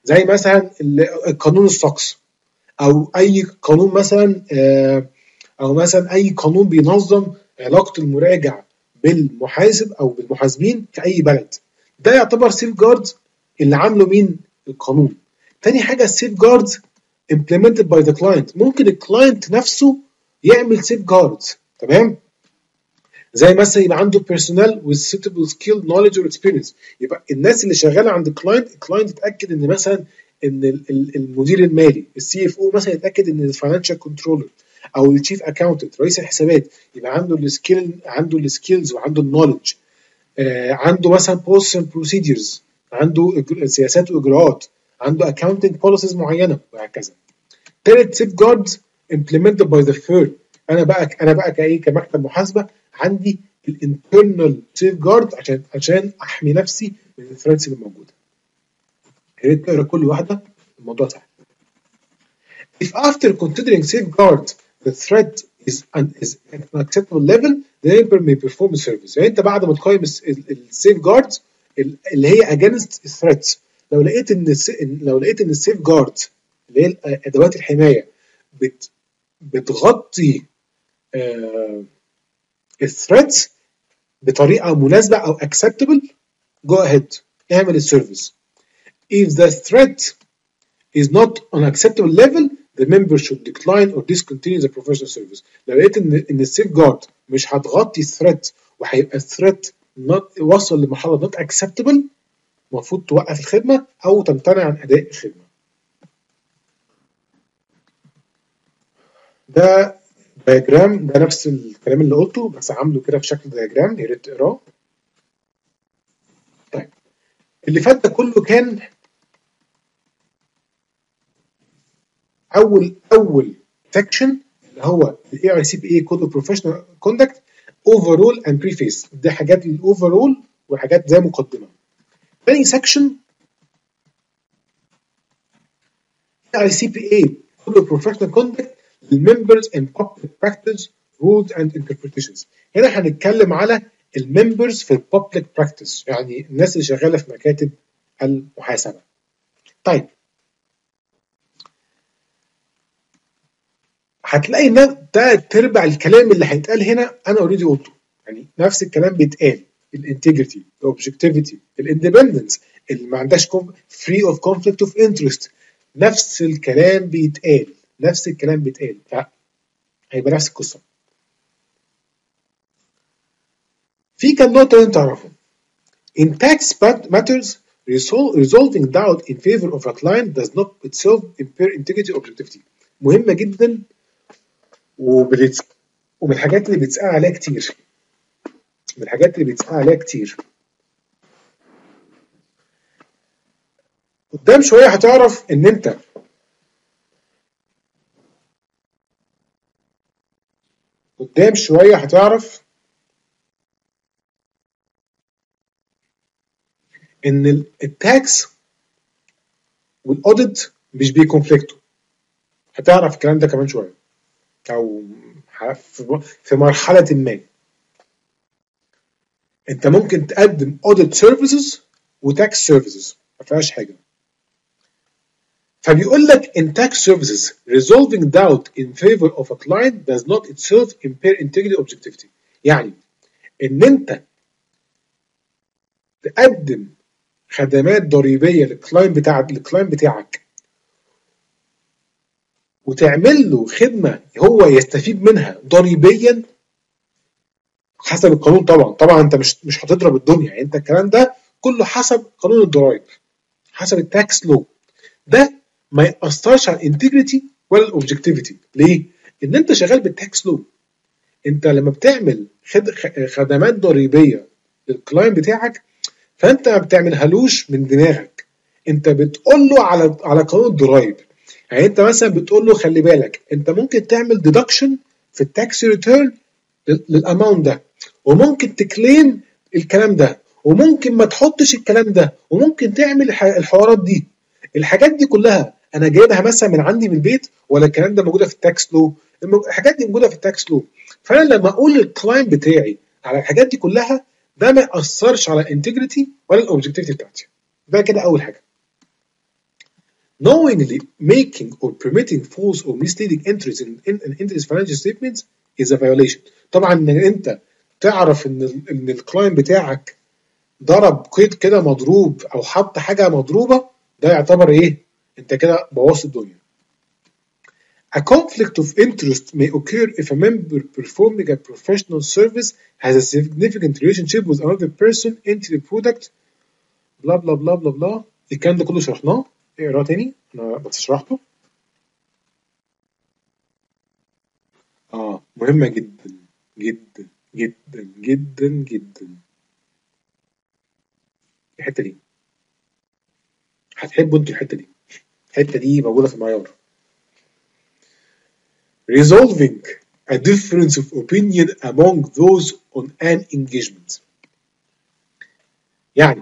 زي مثلا القانون السوكس او اي قانون مثلا او مثلا اي قانون بينظم علاقه المراجع بالمحاسب او بالمحاسبين في اي بلد. ده يعتبر سيف جارد اللي عامله مين؟ القانون. تاني حاجه السيف جارد implemented by the client. ممكن الكلاينت نفسه يعمل سيف جارد، تمام؟ زي مثلا يبقى عنده personnel with suitable skill knowledge or experience. يبقى الناس اللي شغاله عند الكلاينت، الكلاينت يتاكد ان مثلا ان المدير المالي السي اف او مثلا يتاكد ان الفاينانشال كنترولر او الشيف اكاونتنت رئيس الحسابات يبقى عنده السكيل، عنده السكيلز وعنده النولج، آه عنده مثلا بوليسيز اند بروسيدجرز، عنده سياسات واجراءات، عنده اكاونتنج بوليسيز معينه وهكذا. ثالث سيف جارد implemented by the firm. انا بقى انا بقى كايه كمكتب محاسبه عندي الانترنال سيف جارد عشان عشان احمي نفسي من الثريتس اللي موجوده. يا ريت تقرا كل واحده، الموضوع سهل. If after considering safeguard the threat is an is at an acceptable level, the member may perform the service. يعني انت بعد ما تقيم السيف جارد اللي هي against الثريتس، لو لقيت ان لو لقيت ان السيف جارد اللي هي ادوات الحمايه بت بتغطي آه الثريتس بطريقه مناسبه او acceptable، go ahead اعمل السيرفيس. If the threat is not on acceptable level, the member should decline or discontinue the professional service. لو لقيت ان ان السيف جارد مش هتغطي الثريت وهيبقى الثريت وصل لمرحله not acceptable، المفروض توقف الخدمه او تمتنع عن اداء الخدمه. ده دياجرام، ده نفس الكلام اللي قلته بس عامله كده في شكل دياجرام، يا ريت تقراه. طيب اللي فات ده كله كان اول اول سكشن اللي هو الاي اي سي بي اي كود اوف بروفيشنال كوندكت اوفرول اند بريفيس. دي حاجات الاوفرول وحاجات زي مقدمه. ثاني سكشن اي اي سي بي اي كود اوف بروفيشنال كوندكت للممبرز ان بابليك براكتس رولز اند انتربريتيشنز. هنا هنتكلم على الممبرز في البابليك براكتس، يعني الناس اللي شغاله في مكاتب المحاسبه. طيب هتلاقي ان تلات ارباع الكلام اللي هيتقال هنا انا اوريدي قلته، يعني نفس الكلام بيتقال. الانتجريتي، الاوبجكتيفيتي، الاندبندنس، اللي ما عندهاش فري اوف كونفليكت اوف انترست، نفس الكلام بيتقال، نفس الكلام بيتقال، هيبقى نفس القصه. في كام نقطه انت تعرفهم. In tax matters, resolving doubt in favor of a client does not itself impair integrity or objectivity. مهمه جدا وبلتس... ومن الحاجات اللي بيتسأل عليها كتير، من الحاجات اللي بيتسأل عليها كتير. قدام شويه هتعرف ان انت قدام شويه هتعرف ان التاكس والاوديت مش بيكونفليكتوا. هتعرف الكلام ده كمان شويه او في مرحله ما. انت ممكن تقدم audit services وتاكس services، ما فيهاش حاجه. فبيقول لك in tax services resolving doubt in favor of a client does not itself impair integrity objectivity. يعني ان انت تقدم خدمات ضريبيه للكلاينت بتاعك للكلاينت بتاعك وتعمل له خدمه هو يستفيد منها ضريبيا حسب القانون. طبعا طبعا انت مش مش هتضرب الدنيا، يعني انت الكلام ده كله حسب قانون الضرائب، حسب التاكس لو. ده ما يأثرش على الانتجريتي ولا الاوبجكتيفيتي. ليه؟ ان انت شغال بالتاكس لو. انت لما بتعمل خدمات ضريبيه للكلاينت بتاعك فانت ما بتعملهالوش من دماغك، انت بتقول له على على قانون الضرايب. يعني انت مثلا بتقول له خلي بالك انت ممكن تعمل ديدكشن في التاكس ريتيرن للاماونت ده، وممكن تكليم الكلام ده، وممكن ما تحطش الكلام ده، وممكن تعمل الحوارات دي. الحاجات دي كلها انا جايبها مثلا من عندي من البيت ولا الكلام ده موجوده في التاكس لو؟ الحاجات دي موجوده في التاكس لو. فانا لما اقول للكلاينت بتاعي على الحاجات دي كلها ده ما ياثرش على الانتجريتي ولا الاوبجكتيفيتي بتاعتي. ده كده اول حاجه. knowingly making or permitting false or misleading entries in, in, in entries financial statements is a violation. طبعا ان انت تعرف ان ال ان الكلاينت بتاعك ضرب قيد كده مضروب او حط حاجه مضروبه، ده يعتبر ايه؟ انت كده بوظت الدنيا. A conflict of interest may occur if a member performing a professional service has a significant relationship with another person, entity, product. بلا بلا بلا بلا بلا. الكلام ده كله شرحناه، اقراه تاني انا بس شرحته. اه مهمة جدا جدا جدا جدا جدا الحتة دي، هتحبوا انتوا الحتة دي، الحتة دي موجودة في المعيار. resolving a difference of opinion among those on an engagement. يعني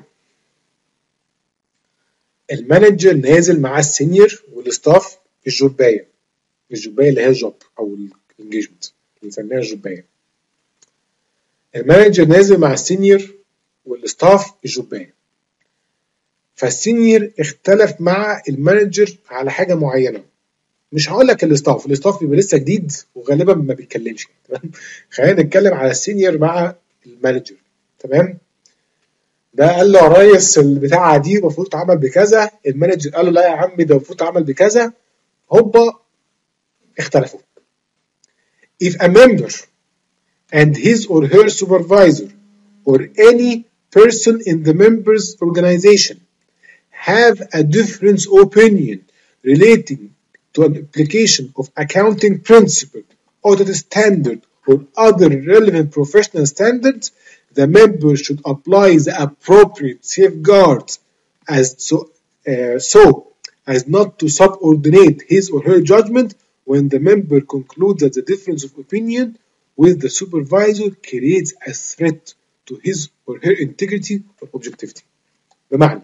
المانجر نازل مع السينيور والستاف في الجوبايه، الجوبايه اللي هي الجوب او الانجيجمنت اللي بنسميها الجوبايه. المانجر نازل مع السينيور والستاف في الجوبايه، فالسينيور اختلف مع المانجر على حاجه معينه. مش هقول لك الستاف، الستاف بيبقى لسه جديد وغالبا ما بيتكلمش، تمام؟ خلينا نتكلم على السينيور مع المانجر، تمام؟ ده قال له يا ريس البتاعه دي المفروض تعمل بكذا، المانجر قال له لا يا عم ده المفروض تعمل بكذا، هوبا اختلفوا. If a member and his or her supervisor or any person in the member's organization have a different opinion relating to an application of accounting principle, audit standard, or other relevant professional standards, the member should apply the appropriate safeguards as so, uh, so as not to subordinate his or her judgment when the member concludes that the difference of opinion with the supervisor creates a threat to his or her integrity or objectivity. بمعنى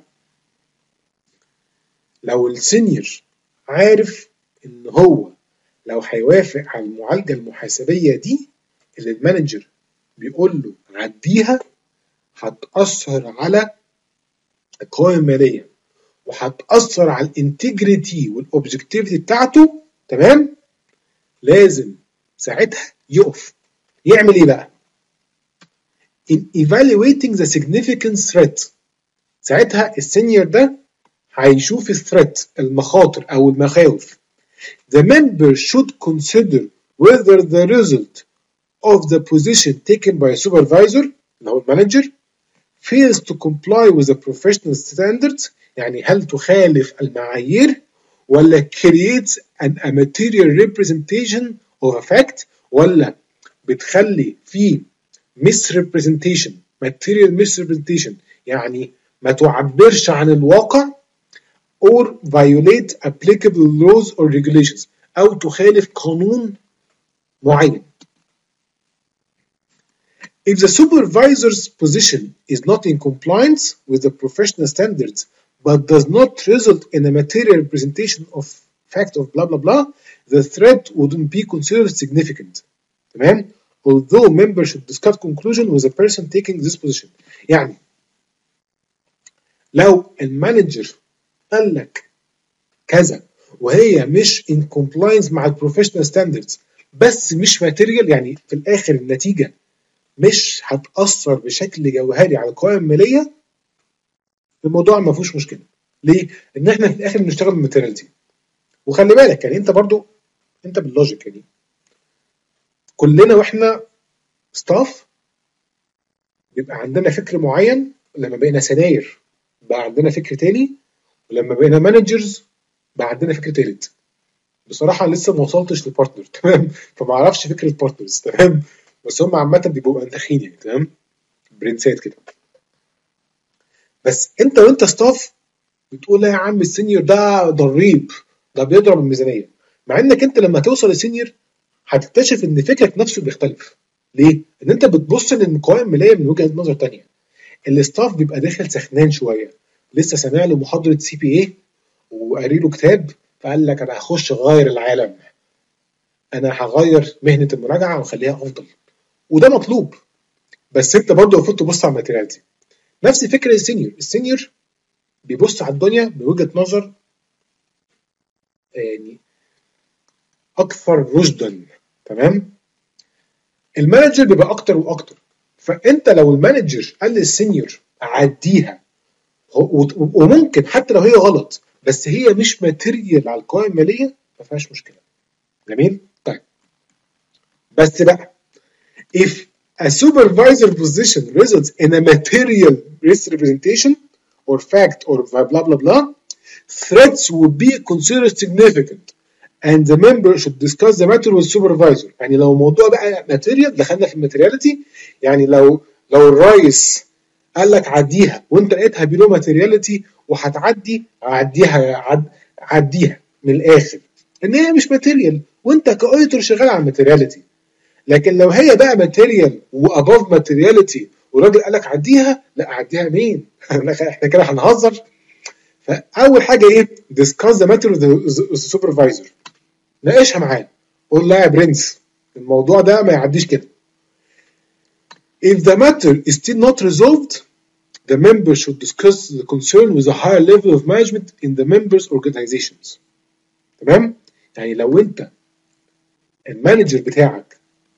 لو السينيور عارف ان هو لو هيوافق على المعالجه المحاسبيه دي اللي المانجر بيقول له عديها، هتأثر على القوائم الماليه وهتأثر على الانتجريتي والاوبجكتيفيتي بتاعته، تمام؟ لازم ساعتها يقف يعمل ايه بقى؟ in evaluating the significant threat. ساعتها السينيور ده هيشوف الثreat المخاطر او المخاوف. The member should consider whether the result of the position taken by a supervisor اللي هو المانجر fails to comply with the professional standards، يعني هل تخالف المعايير ولا creates an a material representation of a fact، ولا بتخلي فيه misrepresentation material misrepresentation يعني ما تعبرش عن الواقع or violate applicable laws or regulations أو تخالف قانون معين. If the supervisor's position is not in compliance with the professional standards but does not result in a material representation of fact of blah blah blah, the threat wouldn't be considered significant. تمام؟ Although members should discuss conclusion with the person taking this position. يعني لو المانجر قال لك كذا وهي مش in compliance مع البروفيشنال ستاندردز بس مش ماتيريال، يعني في الاخر النتيجه مش هتأثر بشكل جوهري على القوائم الماليه، الموضوع ما فيهوش مشكله. ليه؟ ان احنا في الاخر بنشتغل بالماتيريالتي. وخلي بالك يعني انت برضو انت باللوجيك، يعني كلنا واحنا ستاف بيبقى عندنا فكر معين، لما بقينا سناير بقى عندنا فكر تاني، ولما بقينا مانجرز بقى عندنا فكر تالت. بصراحه لسه ما وصلتش لبارتنر، تمام؟ فما اعرفش فكره بارتنرز، تمام؟ بس هم عامه بيبقوا منتخين يعني، تمام؟ برنسات كده. بس انت وانت ستاف بتقول لا يا عم السينيور ده ضريب، ده بيضرب الميزانيه، مع انك انت لما توصل للسينيور هتكتشف ان فكرك نفسه بيختلف. ليه؟ ان انت بتبص للقوائم الماليه من وجهه نظر تانية. الستاف بيبقى داخل سخنان شويه، لسه سامع له محاضره سي بي اي وقاري له كتاب، فقال لك انا هخش اغير العالم، انا هغير مهنه المراجعه واخليها افضل، وده مطلوب. بس انت برضه المفروض تبص على الماتيريالتي. نفس فكره السينيور، السينيور بيبص على الدنيا بوجهه نظر يعني اكثر رشدا. تمام. المانجر بيبقى اكتر واكتر، فانت لو المانجر قال للسينيور عديها، وممكن حتى لو هي غلط بس هي مش ماتيريال على القوائم الماليه، ما فيهاش مشكله. جميل. طيب بس بقى if a supervisor position results in a material misrepresentation or fact or blah blah blah, threats would be considered significant and the member should discuss the matter with supervisor. يعني لو الموضوع بقى ماتيريال، دخلنا في الماتيرياليتي، يعني لو لو الرئيس قال لك عديها وانت لقيتها بلو ماتيرياليتي وهتعدي، عديها عد عديها من الاخر ان هي مش ماتيريال وانت كاوديتور شغال على الماتيرياليتي. لكن لو هي بقى ماتيريال واباف ماتيرياليتي والراجل قال لك عديها، لا عديها مين؟ احنا كده هنهزر. فاول حاجه ايه؟ discuss the matter with the supervisor. ناقشها معاه، قول له يا برنس الموضوع ده ما يعديش كده. If the matter is still not resolved, the member should discuss the concern with a higher level of management in the members organizations. تمام؟ يعني لو انت المانجر بتاعك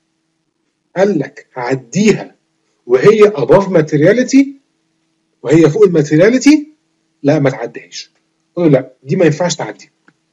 قال لك عديها وهي above materiality وهي فوق الماتيرياليتي، لا ما تعديهاش. قول له لا دي ما ينفعش تعدي،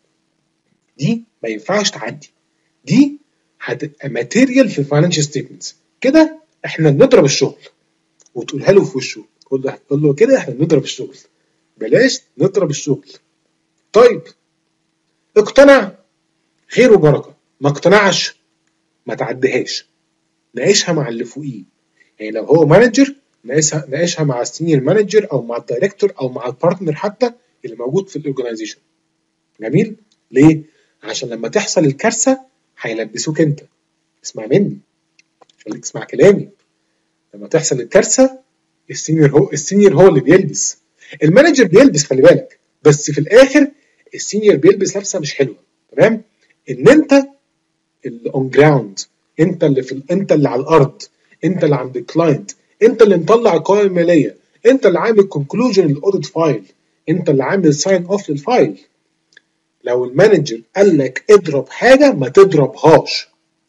دي ما ينفعش تعدي، دي هتبقى ماتيريال في الفاينانشال ستيتمنتس، كده احنا بنضرب الشغل. وتقولها له في وشه، تقول له تقول له كده احنا بنضرب الشغل، بلاش نضرب الشغل. طيب اقتنع خير وبركه، ما اقتنعش ما تعديهاش، ناقشها مع اللي فوقيه. يعني لو هو مانجر ناقشها ناقشها مع السينيور مانجر او مع الدايركتور او مع البارتنر حتى اللي موجود في الاورجنايزيشن. جميل. ليه؟ عشان لما تحصل الكارثه هيلبسوك انت. اسمع مني، خليك اسمع كلامي. لما تحصل الكارثه السينيور هو السينيور هو اللي بيلبس. المانجر بيلبس خلي بالك، بس في الاخر السينيور بيلبس لبسه مش حلوه. تمام. ان انت اللي اون جراوند، انت اللي في انت اللي على الارض، انت اللي عند الكلاينت، انت اللي مطلع القوائم الماليه، انت اللي عامل كونكلوجن للاوديت فايل، انت اللي عامل ساين اوف للفايل. لو المانجر قال لك اضرب حاجه ما تضربهاش.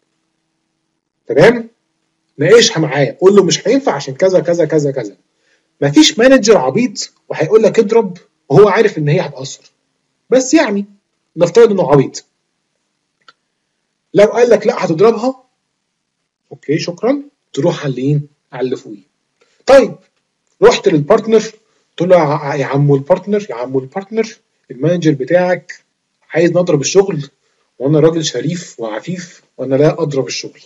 تمام. ناقشها معاه، قول له مش هينفع عشان كذا كذا كذا كذا. مفيش مانجر عبيط وهيقول لك اضرب وهو عارف ان هي هتاثر، بس يعني نفترض انه عبيط. لو قال لك لا هتضربها، اوكي شكرا، تروح على اللي على اللي فوقيه. طيب رحت للبارتنر قلت له يا عمو البارتنر، يا عمو البارتنر المانجر بتاعك عايز نضرب الشغل وانا راجل شريف وعفيف وانا لا اضرب الشغل.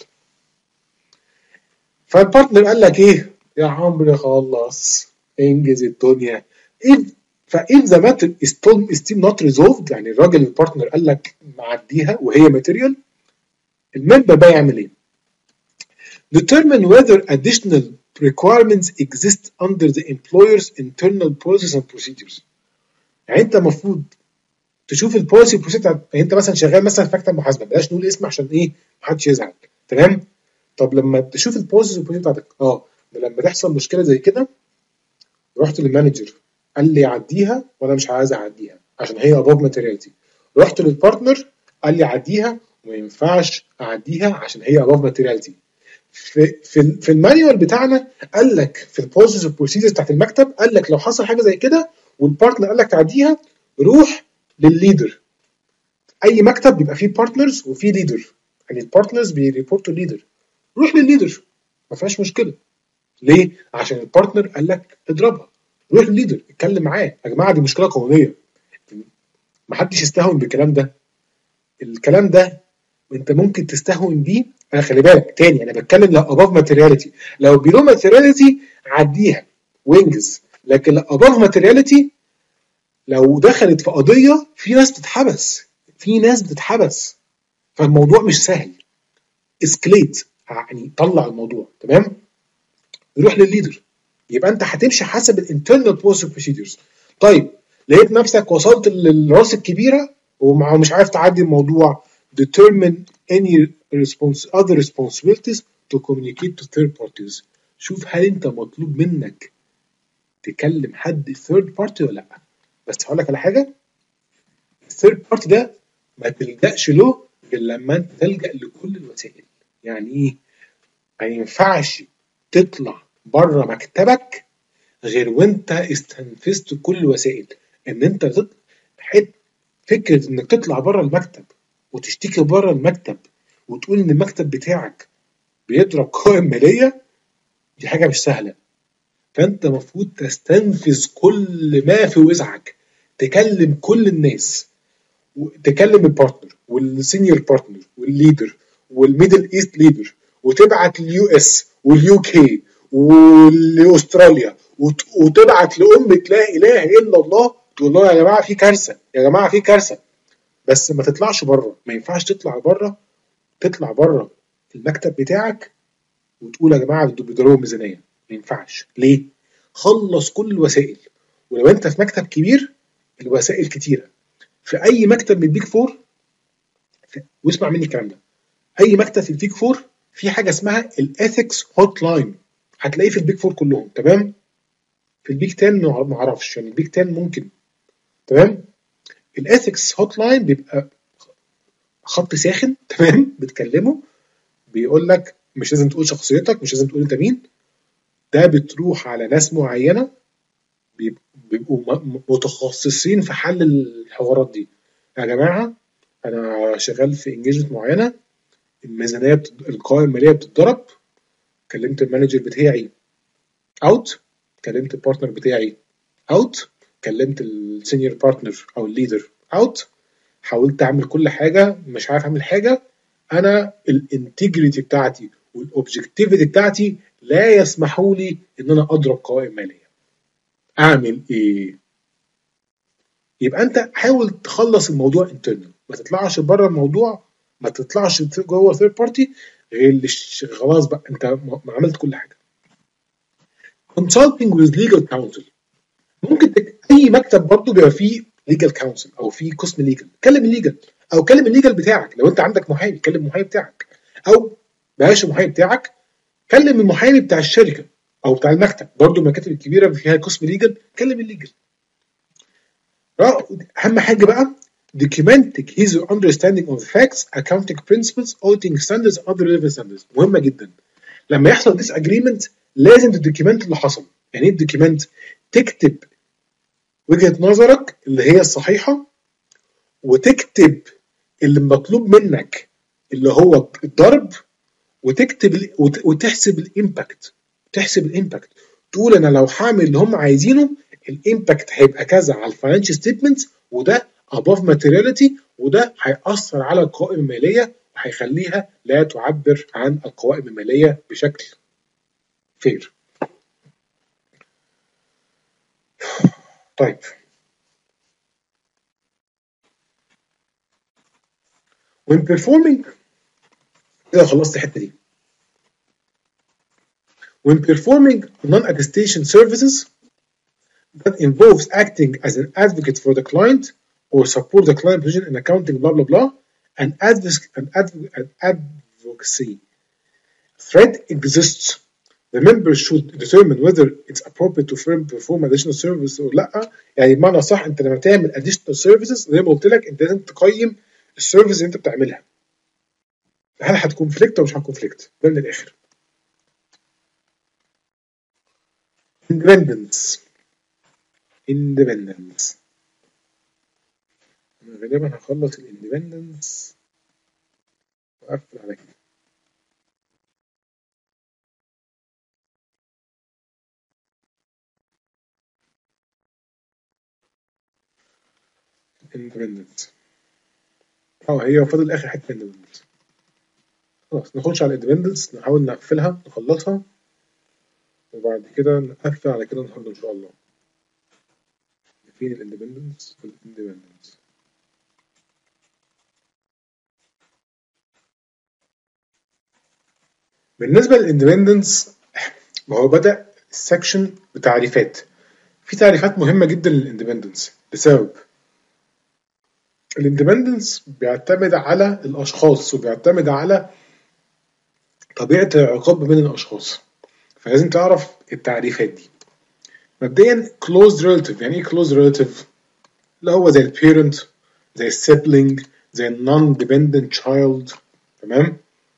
فالبارتنر قال لك ايه؟ يا عمرو خلص انجز الدنيا. فإف ذا ماتر is still not resolved، يعني الراجل البارتنر قال لك معديها وهي ماتيريال، الممبر بقى يعمل ايه؟ Determine whether additional requirements exist under the employer's internal process and procedures. يعني انت المفروض تشوف البوليسي بروسيس. يعني انت مثلا شغال مثلا في مكتب محاسبه، بلاش نقول اسم عشان ايه محدش يزعل. تمام. طب لما تشوف البوليسي بروسيس بتاعتك، اه لما تحصل مشكله زي كده رحت للمانجر قال لي عديها وانا مش عايز اعديها عشان هي ابوف ماتيريالتي. رحت للبارتنر قال لي عديها وما ينفعش اعديها عشان هي ابوف ماتيريالتي. في في في المانيوال بتاعنا قال لك في البروسيس بروسيجرز بتاعت المكتب قال لك لو حصل حاجه زي كده والبارتنر قال لك تعديها، روح للليدر. اي مكتب بيبقى فيه بارتنرز وفيه ليدر، يعني البارتنرز بيريبورتوا ليدر، روح للليدر ما فيهاش مشكله. ليه؟ عشان البارتنر قال لك اضربها، روح للليدر اتكلم معاه. يا جماعه دي مشكله قانونيه، ما حدش يستهون بالكلام ده. الكلام ده انت ممكن تستهون بيه. انا خلي بالك تاني انا بتكلم لو اباف ماتيرياليتي، لو بيلو ماتيرياليتي عديها وانجز. لكن لو اباف ماتيرياليتي لو دخلت في قضيه في ناس بتتحبس، في ناس بتتحبس، فالموضوع مش سهل. اسكليت يعني طلع الموضوع. تمام. يروح للليدر، يبقى انت هتمشي حسب الانترنال بروسيس بروسيدرز. طيب لقيت نفسك وصلت للراس الكبيره ومش عارف تعدي الموضوع، determine any response other responsibilities to communicate to third parties. شوف هل انت مطلوب منك تكلم حد third party ولا لا. بس هقول لك على حاجه، الثيرد بارتي ده ما تلجأش له غير لما انت تلجأ لكل الوسائل. يعني ايه؟ ما ينفعش تطلع بره مكتبك غير وانت استنفذت كل الوسائل. ان انت تط... حت... فكره انك تطلع بره المكتب وتشتكي بره المكتب وتقول ان المكتب بتاعك بيضرب قوائم ماليه، دي حاجه مش سهله. فانت المفروض تستنفذ كل ما في وسعك، تكلم كل الناس، تكلم البارتنر والسينيور بارتنر والليدر والميدل ايست ليدر، وتبعت لليو اس واليو كي ولاستراليا، وتبعت لأمة لا إله إلا الله، تقول لهم يا جماعة في كارثة، يا جماعة في كارثة. بس ما تطلعش بره، ما ينفعش تطلع بره، تطلع بره المكتب بتاعك وتقول يا جماعة بيضربوا ميزانية. ما ينفعش. ليه؟ خلص كل الوسائل. ولو أنت في مكتب كبير الوسائل كتيرة. في أي مكتب من البيك فور، واسمع مني الكلام ده، أي مكتب في البيك فور في حاجة اسمها الإثكس هوت لاين، هتلاقيه في البيك فور كلهم. تمام؟ في البيك عشرة ما اعرفش، يعني البيك عشرة ممكن. تمام؟ الاثكس هوت لاين بيبقى خط ساخن، تمام، بتكلمه بيقول لك مش لازم تقول شخصيتك، مش لازم تقول انت مين، ده بتروح على ناس معينه بيبقوا متخصصين في حل الحوارات دي. يا جماعه انا شغال في انجيجمنت معينه، الميزانيه بتد... القوائم الماليه بتتضرب، كلمت المانجر بتاعي اوت، كلمت البارتنر بتاعي اوت، كلمت السينيور بارتنر او الليدر اوت، حاولت اعمل كل حاجه، مش عارف اعمل حاجه، انا الانتجريتي بتاعتي والاوبجكتيفيتي بتاعتي لا يسمحوا لي ان انا اضرب قوائم ماليه. اعمل ايه؟ يبقى انت حاول تخلص الموضوع انترنال، ما تطلعش بره الموضوع، ما تطلعش جوه ثيرد بارتي غير خلاص بقى انت ما عملت كل حاجه. consulting with legal counsel، ممكن تك... اي مكتب برضه بيبقى فيه ليجل كونسل او فيه قسم ليجل، كلم الليجل او كلم الليجل بتاعك. لو انت عندك محامي كلم المحامي بتاعك، او بلاش المحامي بتاعك، كلم المحامي بتاع الشركه او بتاع المكتب. برضه المكاتب الكبيره فيها قسم ليجل، كلم الليجل. اهم حاجه بقى document his understanding of the facts, accounting principles, auditing standards, other relevant standards. مهمه جدا. لما يحصل disagreement لازم تدوكيمنت اللي حصل. يعني ايه الدوكيمنت؟ تكتب وجهة نظرك اللي هي الصحيحة، وتكتب اللي مطلوب منك اللي هو الضرب، وتكتب وتحسب الامباكت، تحسب الامباكت، تقول انا لو هعمل اللي هم عايزينه الامباكت هيبقى كذا على الفاينانشال ستيتمنت، وده above materiality، وده هيأثر على القوائم المالية وهيخليها لا تعبر عن القوائم المالية بشكل فير. طيب when performing، كده خلصت الحته دي. when performing non-attestation services that involves acting as an advocate for the client or support the client position in accounting blah blah blah, an, adv- an, adv- an advocacy thread exists. The members should determine whether it's appropriate to perform additional services or لا. يعني بمعنى صح، انت لما تعمل additional services زي ما قلت لك انت لازم تقيم السيرفيس اللي انت بتعملها، هل هتكونفليكت او مش هتكونفليكت. ده من الاخر. independence independence انا غالبا هخلص الاندبندنس واقفل على كده. independence اه هي فاضل اخر حته independence. خلاص نخش على الاندبندنس، نحاول نقفلها نخلصها وبعد كده نقفل على كده النهارده ان شاء الله. فين الاندبندنس؟ الاندبندنس بالنسبه للاندبندنس، ما هو بدأ السكشن بتعريفات. في تعريفات مهمه جدا للاندبندنس لسبب الاندبندنس بيعتمد على الاشخاص وبيعتمد على طبيعه العلاقات بين الاشخاص، فلازم تعرف التعريفات دي. مبدئيا close relative، يعني ايه close relative؟ اللي هو زي البيرنت، زي السيبلينج، زي non dependent child. تمام.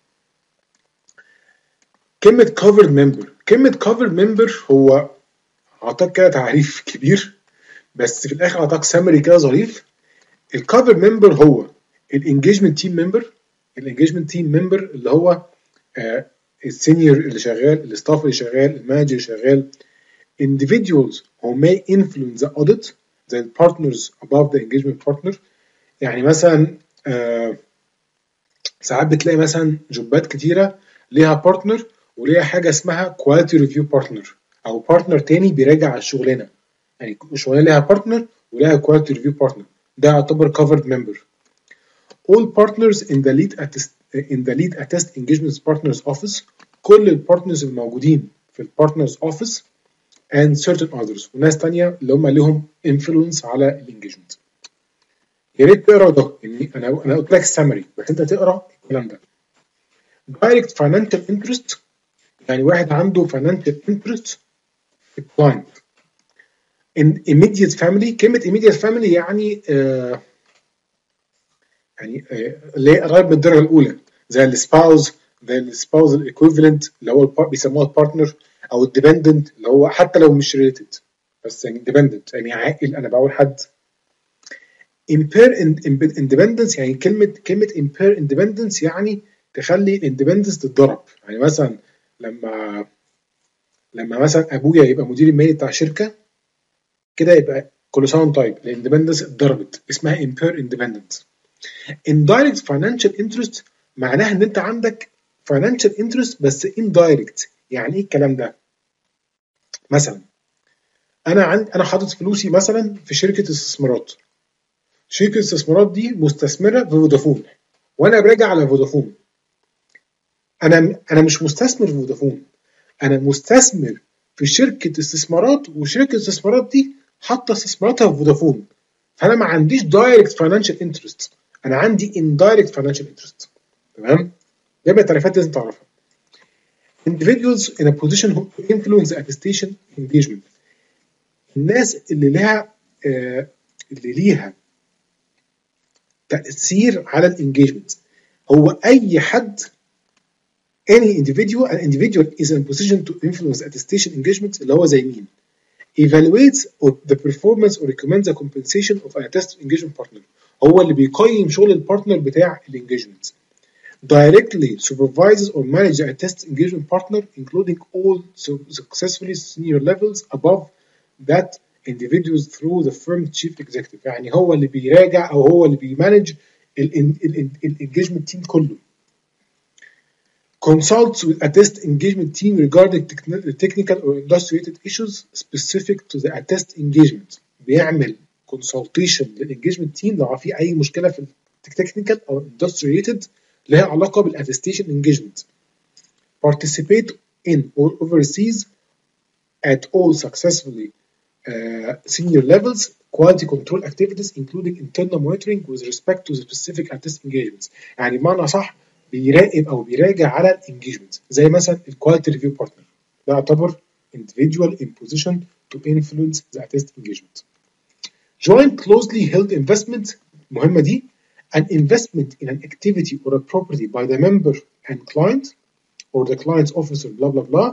كلمة covered member، كلمة covered member هو أعطاك كده تعريف كبير، بس في الآخر أعطاك سمري كده ظريف. الكفر ممبر هو الانجيجمنت تيم ممبر، الانجيجمنت تيم ممبر اللي هو آه السينيور اللي شغال، الستاف اللي شغال، المانجر اللي شغال. individuals who may influence the audit زي البارتنرز above the engagement partner. يعني مثلا آه ساعات بتلاقي مثلا جوبات كتيرة ليها بارتنر وليها حاجة اسمها quality review partner أو بارتنر تاني بيراجع على الشغلانة. يعني الشغلانة ليها بارتنر وليها quality review partner، ده يعتبر covered member. all partners in the lead attest in the lead attest engagement partners office، كل البارتنرز الموجودين في البارتنرز office and certain others، وناس تانية اللي هم لهم influence على الانجيجمنت. يا ريت تقرا ده، يعني انا انا قلت لك السمري بس انت تقرا الكلام ده. direct financial interest، يعني واحد عنده financial interest في الكلاينت. in immediate family، كلمة immediate family يعني آه يعني اللي هي قريب من الدرجه الاولى زي السباوز، زي السباوز الايكويفالنت اللي هو بيسموها البارتنر، او الديبندنت اللي هو حتى لو مش ريليتد بس يعني ديبندنت يعني عاقل. انا بقول حد impair independence، يعني كلمه كلمه impair independence يعني تخلي الاندبندنس تتضرب. يعني مثلا لما لما مثلا ابويا يبقى مدير المالي بتاع شركه كده يبقى كل سنه وانت طيب، الاندبندنس اتضربت، اسمها impair independence. indirect financial interest معناها ان انت عندك financial interest بس indirect. يعني ايه الكلام ده؟ مثلا انا عندي انا حاطط فلوسي مثلا في شركه استثمارات، شركه الاستثمارات دي مستثمره في فودافون وانا براجع على فودافون. انا انا مش مستثمر في فودافون، انا مستثمر في شركه استثمارات، وشركه الاستثمارات دي حاطه استثماراتها في فودافون، فانا ما عنديش direct financial interest، انا عندي indirect financial interest. تمام؟ ده بقى التعريفات لازم تعرفها. individuals in a position who influence the attestation engagement، الناس اللي لها آه اللي ليها تأثير على الانجيجمنت. هو أي حد any individual an individual is in a position to influence attestation engagement اللي هو زي مين؟ evaluates the performance or recommends the compensation of an attested engagement partner، هو اللي بيقيم شغل البارتنر بتاع الانجيجمنت. directly supervises or manages a test engagement partner including all successfully senior levels above that individuals through the firm chief executive، يعني هو اللي بيراجع او هو اللي بيمانج الانجيجمنت تيم كله. consults with a test engagement team regarding technical or industry-related issues specific to the attest engagement، بيعمل consultation للانجيجمنت تيم لو في اي مشكله في التكنيكال او industry-related لها علاقة بالattestation engagement. participate in or oversees at all successfully uh, senior levels quality control activities including internal monitoring with respect to the specific attest engagements. يعني بمعنى صح بيراقب أو بيراجع على الانجيجمنت، زي مثلا الquality review partner ده يعتبر individual in position to influence the attest engagement. joint closely held investment، مهمة دي. an investment in an activity or a property by the member and client or the client's officer blah blah blah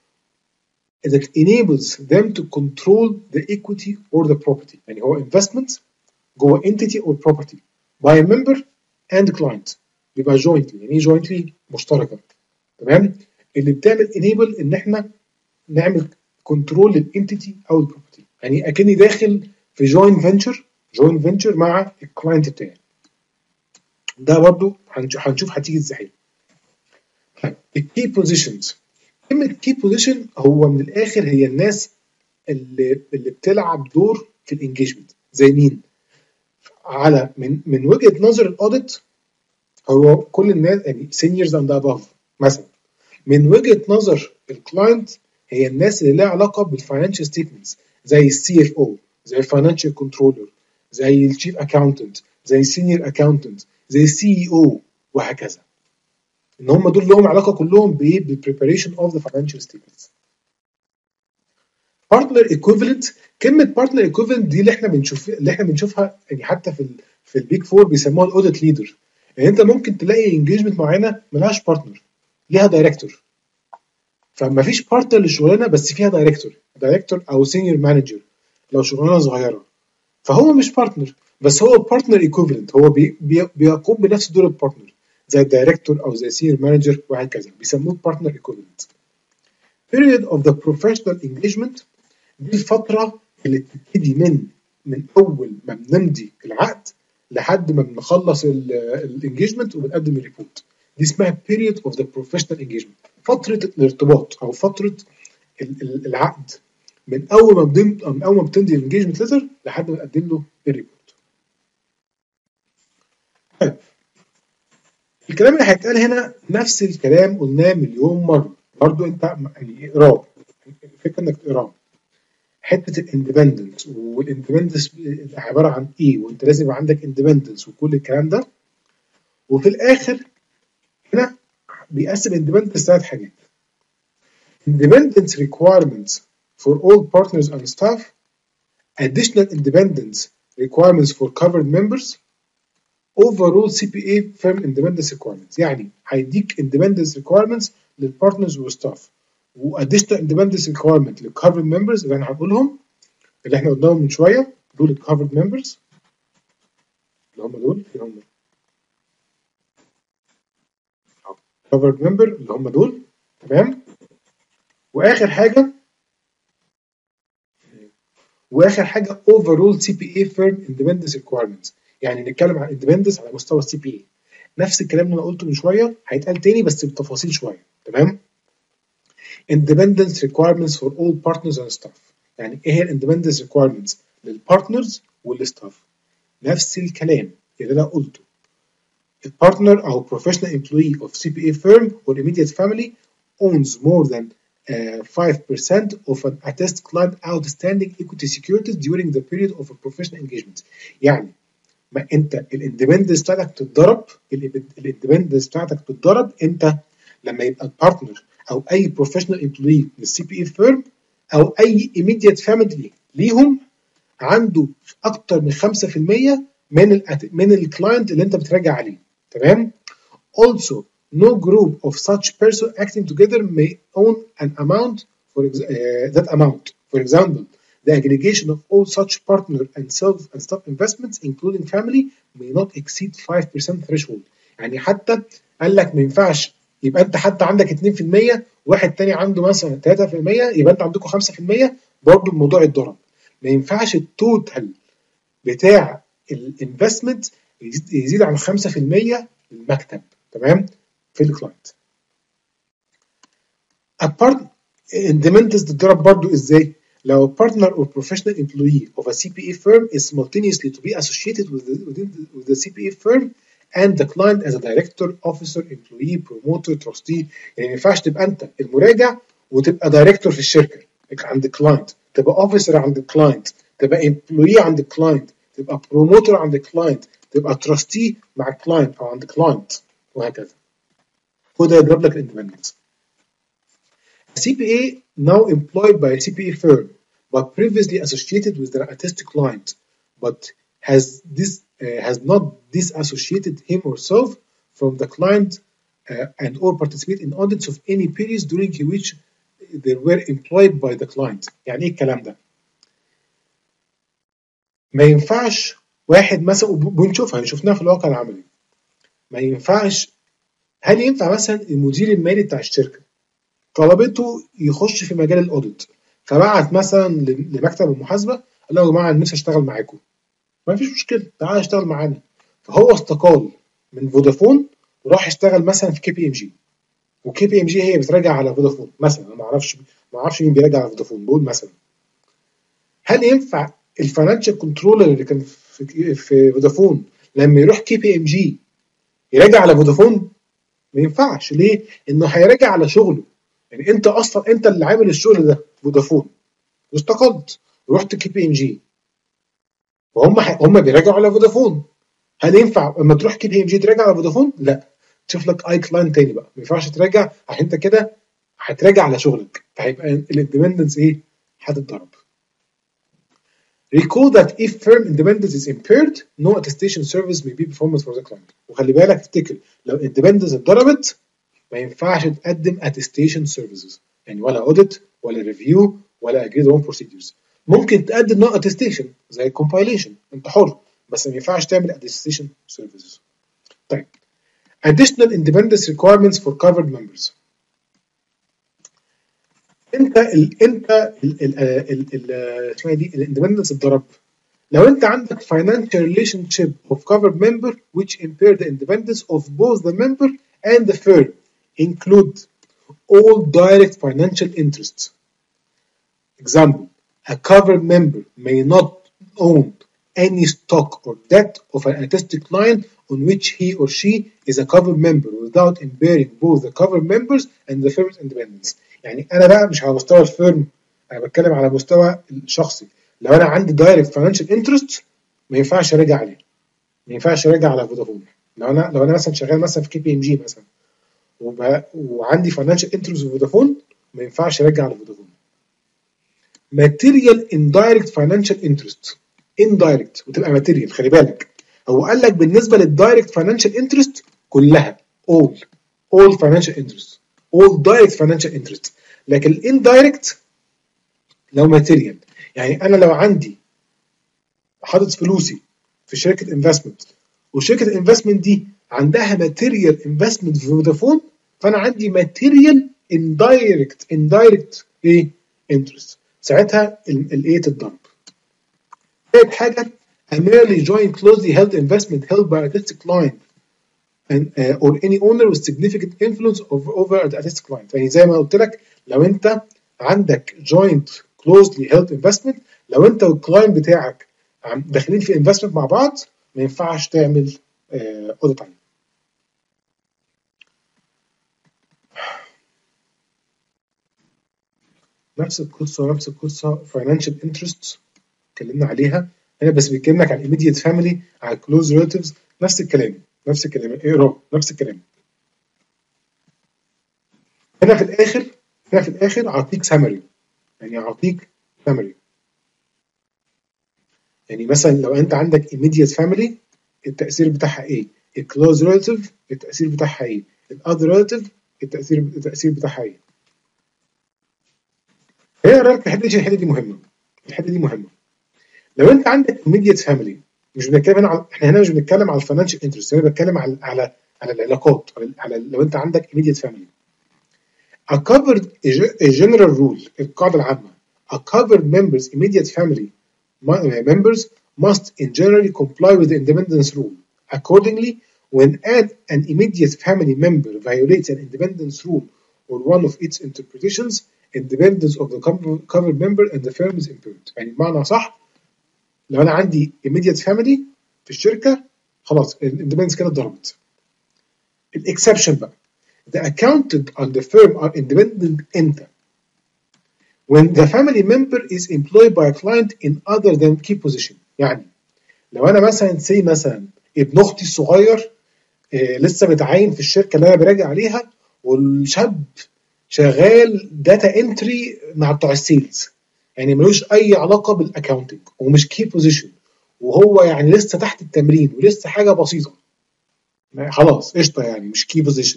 that enables them to control the equity or the property. يعني هو investment جوه entity or property by a member and client بيبقى jointly. يعني jointly مشتركة. تمام؟ اللي بتعمل enable ان احنا نعمل كنترول للانتيتي او البروبرتي، يعني اكني داخل في joint venture joint venture مع الكلاينت بتاعي. ده برضو هنشوف هتيجي ازاي. الكي بوزيشنز، كلمة كي بوزيشن هو من الآخر هي الناس اللي اللي بتلعب دور في الانجيجمنت. زي مين؟ على من من وجهة نظر الاوديت هو كل الناس يعني سينيورز اند اباف. مثلا من وجهة نظر الكلاينت هي الناس اللي لها علاقة بالفاينانشال ستيتمنتس زي السي اف او، زي الفاينانشال كنترولر، زي الشيف اكاونتنت، زي السينيور اكاونتنت، زي السي اي او، وهكذا. ان هم دول لهم علاقه كلهم بايه؟ بالبريباريشن اوف ذا فاينانشال ستيتمنتس. بارتنر ايكويفالنت، كلمه بارتنر ايكويفالنت دي اللي احنا بنشوف اللي احنا بنشوفها يعني حتى في في البيج فور بيسموها الاوديت ليدر. يعني انت ممكن تلاقي انجيجمنت معينه ملهاش بارتنر، ليها دايركتور، فما فيش بارتنر للشغلانه بس فيها دايركتور دايركتور او سينيور مانجر لو شغلانه صغيره، فهو مش بارتنر بس هو بارتنر ايكوفالنت، هو بي بي بيقوم بنفس دور البارتنر زي الدايركتور او زي سينيور مانجر وهكذا، بيسموه بارتنر ايكوفالنت. period of the professional engagement دي الفتره اللي بتبتدي من من اول ما بنمضي العقد لحد ما بنخلص الانجيجمنت وبنقدم الريبورت، دي اسمها period of the professional engagement، فتره الارتباط او فتره العقد من اول ما بنمضي من اول ما بتمضي الانجيجمنت ليتر لحد ما نقدم له الريبورت. طيب الكلام اللي هيتقال هنا نفس الكلام قلناه مليون مره، برضو انت يعني اقراه، الفكره انك تقراه. حته الاندبندنس والاندبندنس عباره عن ايه، وانت لازم يبقى عندك اندبندنس وكل الكلام ده. وفي الاخر هنا بيقسم اندبندنس ثلاث حاجات: independence requirements for all partners and staff, additional independence requirements for covered members, overall سي بي اي firm independence requirements. يعني هيديك independence requirements للبارتنرز والستاف، واديشنال independence requirement للcovered members اللي انا هقولهم اللي احنا قلناهم من شويه، دول الcovered members اللي هم دول اللي هم covered member اللي هم دول، تمام. واخر حاجه واخر حاجه overall سي بي اي firm independence requirements، يعني نتكلم عن independence على مستوى السي بي اي. نفس الكلام اللي انا قلته من شويه هيتقال تاني بس بتفاصيل شويه، تمام. independence requirements for all partners and staff، يعني ايه هي independence requirements للبارتنرز والستاف؟ نفس الكلام اللي انا قلته. البارتنر او professional employee of سي بي اي firm or immediate family owns more than uh, five percent of an attest client outstanding equity securities during the period of a professional engagement. يعني ما انت الاندبندنس بتاعتك بتتضرب، الاندبندنس بتاعتك بتتضرب انت لما يبقى البارتنر او اي بروفيشنال امبلوي للسي بي اي فيرم او اي immediate family ليهم عنده اكتر من خمسة في المية من ال من الكلاينت اللي انت بتراجع عليه، تمام. Also no group of such person acting together may own an amount for uh, that amount. For example, the aggregation of all such partner and self and staff investments including family may not exceed five percent threshold. يعني حتى قال لك ما ينفعش يبقى انت حتى عندك اتنين في المية واحد تاني عنده مثلا تلاتة في المية يبقى انت عندكم خمسة في المية، برضه الموضوع يتضرب. ما ينفعش التوتال بتاع الانفستمنت يزيد عن خمسة في المية للمكتب، تمام، في الكلاينت. apart independence تتضرب برضه ازاي؟ لو partner or professional employee of a سي بي اي firm is simultaneously to be associated with the, within the, with the سي بي اي firm and the client as a director, officer, employee, promoter, trustee. يعني ما ينفعش تبقى انت المراجع وتبقى دايركتور في الشركه عند الكلاينت، تبقى اوفيسر عند الكلاينت، تبقى امبلوي عند الكلاينت، تبقى بروموتر عند الكلاينت، تبقى تراستي مع الكلاينت او عند الكلاينت وهكذا. هو ده يضرب لك الاندبندنس. سي بي اي now employed by a سي بي اي firm but previously associated with the artistic client but has this uh, has not disassociated him or herself from the client uh, and or participate in audits of any periods during which they were employed by the client. يعني ايه الكلام ده؟ ما ينفعش واحد مثلا، وبنشوفها شفناها في الواقع العملي، ما ينفعش. هل ينفع مثلا المدير المالي بتاع الشركه طلبته يخش في مجال الاوديت فبعت مثلا لمكتب المحاسبه قال له يا جماعه انا نفسي اشتغل معاكم، ما فيش مشكله تعالى اشتغل معانا، فهو استقال من فودافون وراح يشتغل مثلا في كي بي ام جي، وكي بي ام جي هي بتراجع على فودافون مثلا، انا ما اعرفش ما اعرفش مين بيراجع على فودافون، بقول مثلا. هل ينفع الفاينانشال كنترولر اللي كان في في فودافون لما يروح كي بي ام جي يراجع على فودافون؟ ما ينفعش. ليه؟ انه هيراجع على شغله، يعني انت اصلا انت اللي عامل الشغل ده فودافون واستقلت ورحت كي بي ام جي وهم هم بيراجعوا على فودافون. هل ينفع لما تروح كي بي ام جي تراجع على فودافون؟ لا، تشوف لك اي كلاينت تاني بقى، ما ينفعش تراجع عشان انت كده هتراجع على شغلك، فهيبقى الاندبندنس ايه؟ هتتضرب. Recall that if firm independence is impaired, no attestation service may be performed for the client. وخلي بالك افتكر لو independence اتضربت ما ينفعش تقدم attestation services يعني ولا audit ولا review ولا agreed on procedures. ممكن تقدم no attestation زي compilation انت حر بس ما ينفعش تعمل attestation services. طيب additional independence requirements for covered members. انت ال انت ال ال ال اسمها دي الاندبندنس اتضرب لو انت عندك financial relationship of covered member which impair the independence of both the member and the firm include all direct financial interests. Example, a covered member may not own any stock or debt of an attested client on which he or she is a covered member without impairing both the covered members and the firm's independence. يعني انا بقى مش على مستوى الفيرم انا بتكلم على مستوى الشخصي لو انا عندي دايركت فاينانشال انترست ما ينفعش اراجع عليه ما ينفعش اراجع على فودافون لو انا لو انا مثلا شغال مثلا في كي بي ام جي مثلا وعندي فاينانشال انترست في فودافون ما ينفعش اراجع على فودافون. ماتيريال اندايركت فاينانشال انترست اندايركت وتبقى ماتيريال خلي بالك هو قال لك بالنسبه للدايركت فاينانشال انترست كلها all all financial interest all direct financial interest لكن الاندايركت لو ماتيريال يعني انا لو عندي حاطط فلوسي في شركه انفستمنت وشركه الانفستمنت دي عندها ماتيريال انفستمنت في فودافون فانا عندي ماتيريال اندايركت اندايركت ايه انترست ساعتها الايه تتضرب. ثالث حاجه a merely joint closely held investment held by a artistic client and uh, or any owner with significant influence over over the artistic client يعني زي ما قلت لك لو انت عندك joint closely held investment لو انت والكلاينت بتاعك داخلين في انفستمنت مع بعض ما ينفعش تعمل اوديت عليه. نفس القصه نفس القصه financial interests اتكلمنا عليها هنا بس بيتكلم لك عن immediate family على close relatives نفس الكلام نفس الكلام اقرا نفس الكلام. هنا في الاخر هنا في الاخر اعطيك سامري يعني اعطيك سامري يعني مثلا لو انت عندك immediate family التاثير بتاعها ايه؟ الكلوز ريلاتيف التاثير بتاعها ايه؟ الاذر ريلاتيف التاثير التاثير بتاعها ايه؟ هي رايك الحته دي الحته دي مهمه الحته دي مهمه لو انت عندك immediate family مش بنتكلم هنا على احنا هنا مش بنتكلم على الفاينانشال انترست انا بتكلم على على على العلاقات على, على لو انت عندك immediate family. A covered a general rule القاعده العامه a covered members immediate family members must in generally comply with the independence rule. Accordingly, when an, an immediate family member violates an independence rule or one of its interpretations, independence of the covered member and the firm is impaired. يعني بمعنى صح لو انا عندي immediate family في الشركه خلاص الاندبندنس كده اتضربت. الاكسبشن بقى the accountant and the firm are independent امتى؟ when the family member is employed by a client in other than key position. يعني لو انا مثلا سي مثلا ابن اختي الصغير إيه لسه متعين في الشركه اللي انا براجع عليها والشاب شغال داتا انتري مع بتوع السيلز يعني ملوش اي علاقه بالاكاونتنج ومش كي بوزيشن وهو يعني لسه تحت التمرين ولسه حاجه بسيطه خلاص قشطه يعني مش كي بوزيشن.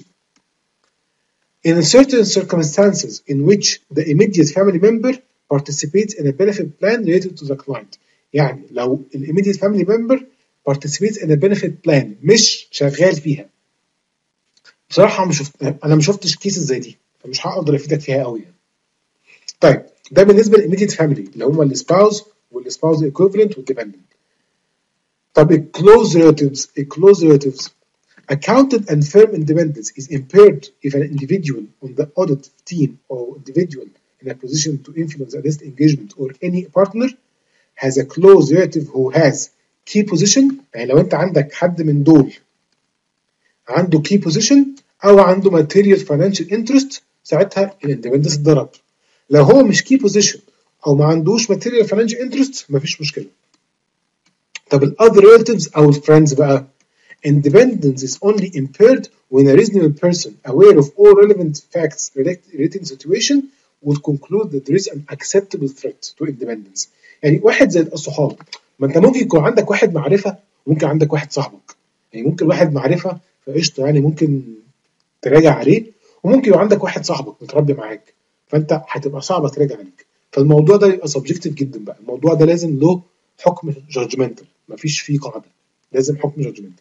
In certain circumstances in which the immediate family member participates in a benefit plan related to the client. يعني لو ال immediate family member participates in a benefit plan مش شغال فيها. بصراحة مش شفت أنا ما شفتش كيسز زي دي فمش هقدر أفيدك فيها قوي يعني. طيب ده بالنسبة لل immediate family اللي هم السباوس والسباوس equivalent والديبندنت. طب ال close relatives ال close relatives accountant and firm independence is impaired if an individual on the audit team or individual in a position to influence a risk engagement or any partner has a close relative who has key position. يعني لو انت عندك حد من دول عنده key position او عنده material financial interest ساعتها الاندبندنس اتضرب. لو هو مش key position او ما عندوش material financial interest مفيش مشكله. طب ال other relatives او الفريندز بقى independence is only impaired when a reasonable person aware of all relevant facts relating to the situation would conclude that there is an acceptable threat to independence. يعني واحد زي الصحاب، ما انت ممكن يكون عندك واحد معرفه وممكن عندك واحد صاحبك، يعني ممكن واحد معرفه فقشطه يعني ممكن تراجع عليه، وممكن يبقى عندك واحد صاحبك متربي معاك فانت هتبقى صعبه تراجع عليك. فالموضوع ده يبقى سبجكتيف جدا بقى، الموضوع ده لازم له حكم جادجمنتال، مفيش فيه قاعده، لازم حكم جادجمنتال.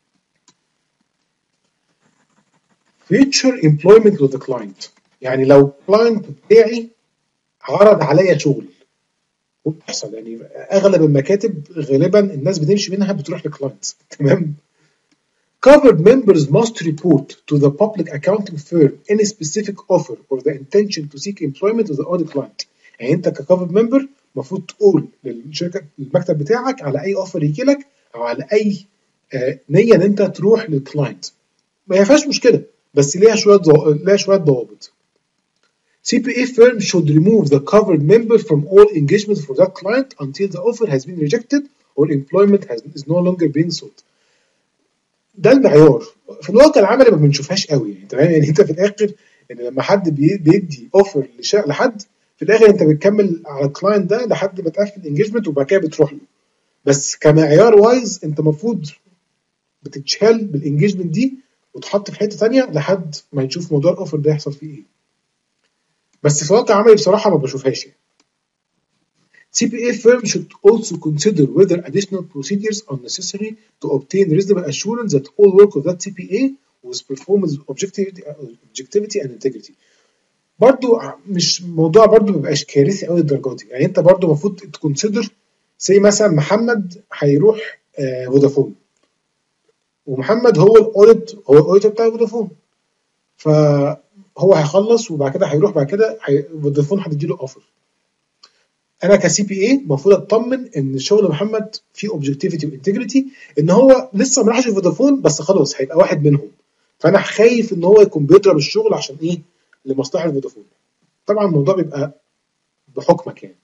future employment with the client، يعني لو client بتاعي عرض عليا شغل، وبتحصل يعني اغلب المكاتب غالبا الناس بتمشي منها بتروح لكلاينتس، تمام. covered members must report to the public accounting firm any specific offer or the intention to seek employment with the audit client. يعني انت كcovered member المفروض تقول للشركه المكتب بتاعك على اي اوفر يجي لك او على اي آه نيه ان انت تروح للكلاينت، ما فيهاش مشكله، بس ليها شويه ضو... ليها شويه ضوابط. سي بي A firm should remove the covered member from all engagements for that client until the offer has been rejected or employment has, is no longer being sought. ده المعيار. في الواقع العملي ما بنشوفهاش قوي يعني، تمام. يعني انت في الاخر ان لما حد بيدي اوفر لحد، في الاخر انت بتكمل على الكلاينت ده لحد ما تقفل انجيجمنت وبعد كده بتروح له. بس كمعيار وايز انت المفروض بتتشال بالانجيجمنت دي وتحط في حته ثانيه لحد ما نشوف موضوع الاوفر ده يحصل فيه ايه. بس في الواقع العملي بصراحه ما بشوفهاش يعني. سي بي A firm should also consider whether additional procedures are necessary to obtain reasonable assurance that all work of that سي بي A was performed with objectivity, objectivity and integrity. برضو مش موضوع برضو ما بيبقاش كارثي قوي الدرجات دي، يعني انت برضو المفروض تكونسيدر زي مثلا محمد هيروح آه فودافون، ومحمد هو الاوديت هو الاوديت بتاع فودافون، فهو هيخلص وبعد كده هيروح بعد كده فودافون هتديله اوفر. انا كسي بي اي المفروض اطمن ان شغل محمد فيه اوبجكتيفيتي وانتجريتي، ان هو لسه ما راحش فودافون بس خلاص هيبقى واحد منهم، فانا خايف ان هو يكون بيضرب الشغل عشان ايه؟ لمصلحه فودافون. طبعا الموضوع بيبقى بحكمك يعني.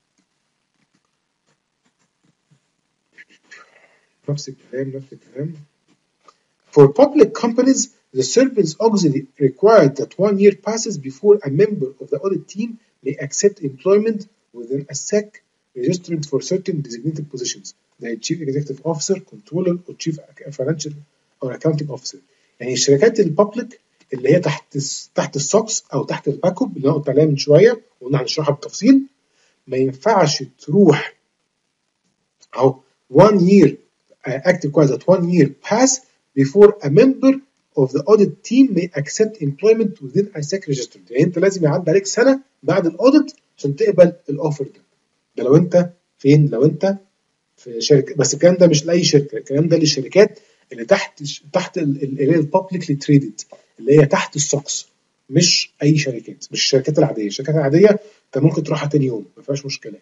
نفس الكلام نفس الكلام. For public companies, the service auxiliary required that one year passes before a member of the audit team may accept employment within a S E C registered for certain designated positions, the Chief Executive Officer, Controller, or Chief Financial or Accounting Officer. يعني الشركات البابليك اللي هي تحت تحت السوكس او تحت الباكوب اللي انا قلت عليها من شويه وقلنا هنشرحها بالتفصيل، ما ينفعش تروح اهو one year uh, act requires that one year pass before a member of the audit team may accept employment within a S E C registered. يعني انت لازم يعدي عليك سنه بعد الاوديت عشان تقبل الاوفر ده. ده لو انت فين؟ لو انت في شركه، بس الكلام ده مش لاي شركه، الكلام ده للشركات اللي تحت تحت اللي هي البابليكلي تريدد اللي هي تحت السوكس، مش اي شركات، مش الشركات العاديه. الشركات العاديه انت ممكن تروحها تاني يوم ما فيهاش مشكله.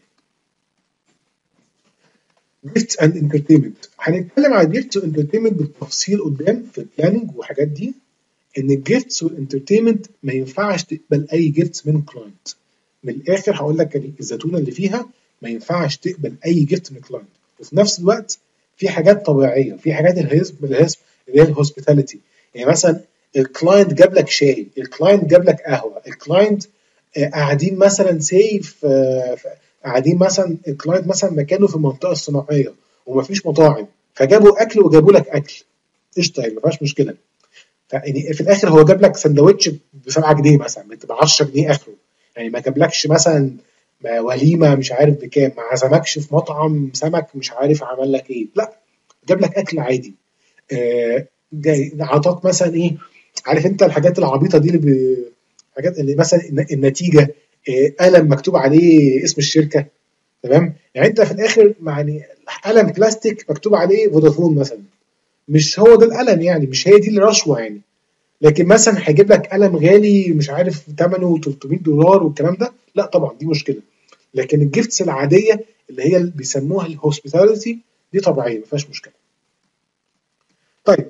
جيفتس اند انترتينمنت، هنتكلم عن جيفتس وانترتينمنت بالتفصيل قدام في البلاننج وحاجات دي. ان الجيفتس والانترتينمنت ما ينفعش تقبل اي جيفتس من كلاينت. من الاخر هقول لك يعني الزتونه اللي فيها ما ينفعش تقبل اي جيفت من كلاينت. وفي نفس الوقت في حاجات طبيعيه، في حاجات اللي هي الهوسبيتاليتي، يعني مثلا الكلاينت جاب لك شاي، الكلاينت جاب لك قهوه، الكلاينت قاعدين مثلا سيف قاعدين مثلا الكلاينت مثلا مكانه في المنطقه الصناعيه ومفيش مطاعم فجابوا اكل وجابوا لك اكل، قشطه يعني ما فيهاش مشكله. يعني في الاخر هو جاب لك سندوتش ب سبعة جنيه مثلا، بتبقى عشرة جنيه اخره، يعني ما جابلكش مثلا وليمه مش عارف بكام، ما عزمكش في مطعم سمك مش عارف عمل لك ايه، لا جاب لك اكل عادي. آه جاي عطاك مثلا ايه، عارف انت الحاجات العبيطه دي اللي ب... حاجات اللي مثلا النتيجه آه قلم مكتوب عليه اسم الشركه، تمام. يعني انت في الاخر يعني قلم بلاستيك مكتوب عليه فودافون مثلا، مش هو ده القلم يعني، مش هي دي الرشوه يعني، لكن مثلا هيجيب لك قلم غالي مش عارف ثمنه ثلاثمية دولار والكلام ده، لا طبعا دي مشكله. لكن الجيفتس العاديه اللي هي اللي بيسموها الهوسبيتاليتي دي طبيعيه ما فيهاش مشكله. طيب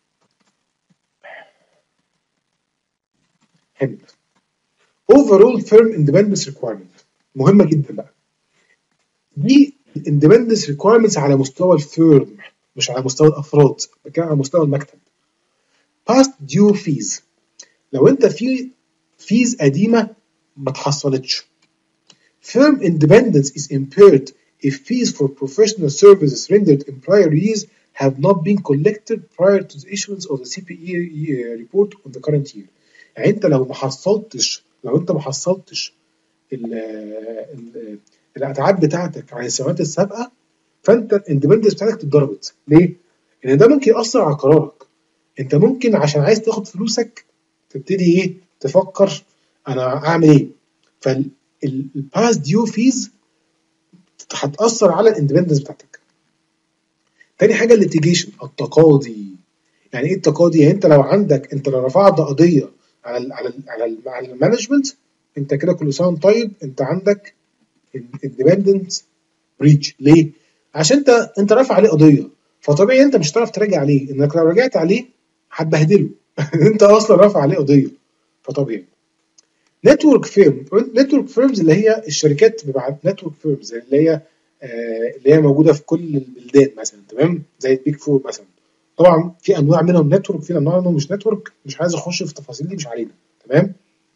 هنا overall firm independence requirement مهمه جدا بقى. دي الاندبندنس ريكويرمنتس على مستوى الفيرم مش على مستوى الافراد، بتكلم على مستوى المكتب. past due fees، لو انت في فيز قديمه ما اتحصلتش، Firm independence is impaired if fees for professional services rendered in prior years have not been collected prior to the issuance of the سي بي إي report on the current year. يعني انت لو ما حصلتش لو انت ما حصلتش ال ال الاتعاب بتاعتك عن السنوات السابقه، فانت الاندبندنس بتاعتك اتضربت. ليه؟ لان ده ممكن ياثر على قرارك. انت ممكن عشان عايز تاخد فلوسك تبتدي ايه تفكر انا اعمل ايه، فالباست ديو فيز هتاثر على الاندبندنس بتاعتك. تاني حاجه الليتيجيشن، التقاضي. يعني ايه التقاضي؟ يعني انت لو عندك انت لو رفعت قضيه على ال على ال على ال على المانجمنت، انت كده كل سنه طيب انت عندك اندبندنس بريتش. ليه؟ عشان انت انت رافع عليه قضيه، فطبيعي انت مش هتعرف تراجع عليه، انك لو رجعت عليه هتبهدله. انت اصلا رافع عليه قضيه، فطبيعي. نتورك فيرم، نتورك فيرمز اللي هي الشركات بتاعت نتورك فيرمز اللي هي آه اللي هي موجوده في كل البلدان مثلا، تمام، زي البيك فور مثلا. طبعا في انواع منهم نتورك، في انواع منهم مش نتورك، مش عايز اخش في التفاصيل دي، مش علينا، تمام.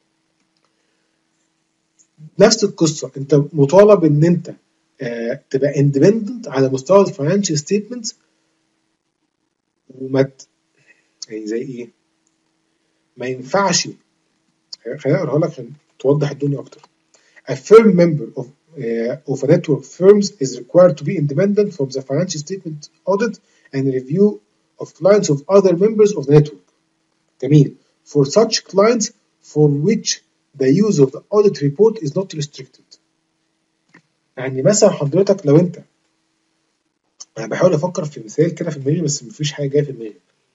نفس القصه، انت مطالب ان انت آه تبقى اندبندنت على مستوى الفاينانشال ستيتمنتس، وما يعني زي ايه، ما ينفعش. خليني اقراها لك عشان توضح الدنيا اكتر. A firm member of uh, of a network firms is required to be independent from the financial statement audit and review of clients of other members of the network. جميل. For such clients for which the use of the audit report is not restricted. يعني مثلا حضرتك لو انت، انا بحاول افكر في مثال كده في دماغي بس مفيش حاجه جايه في دماغي.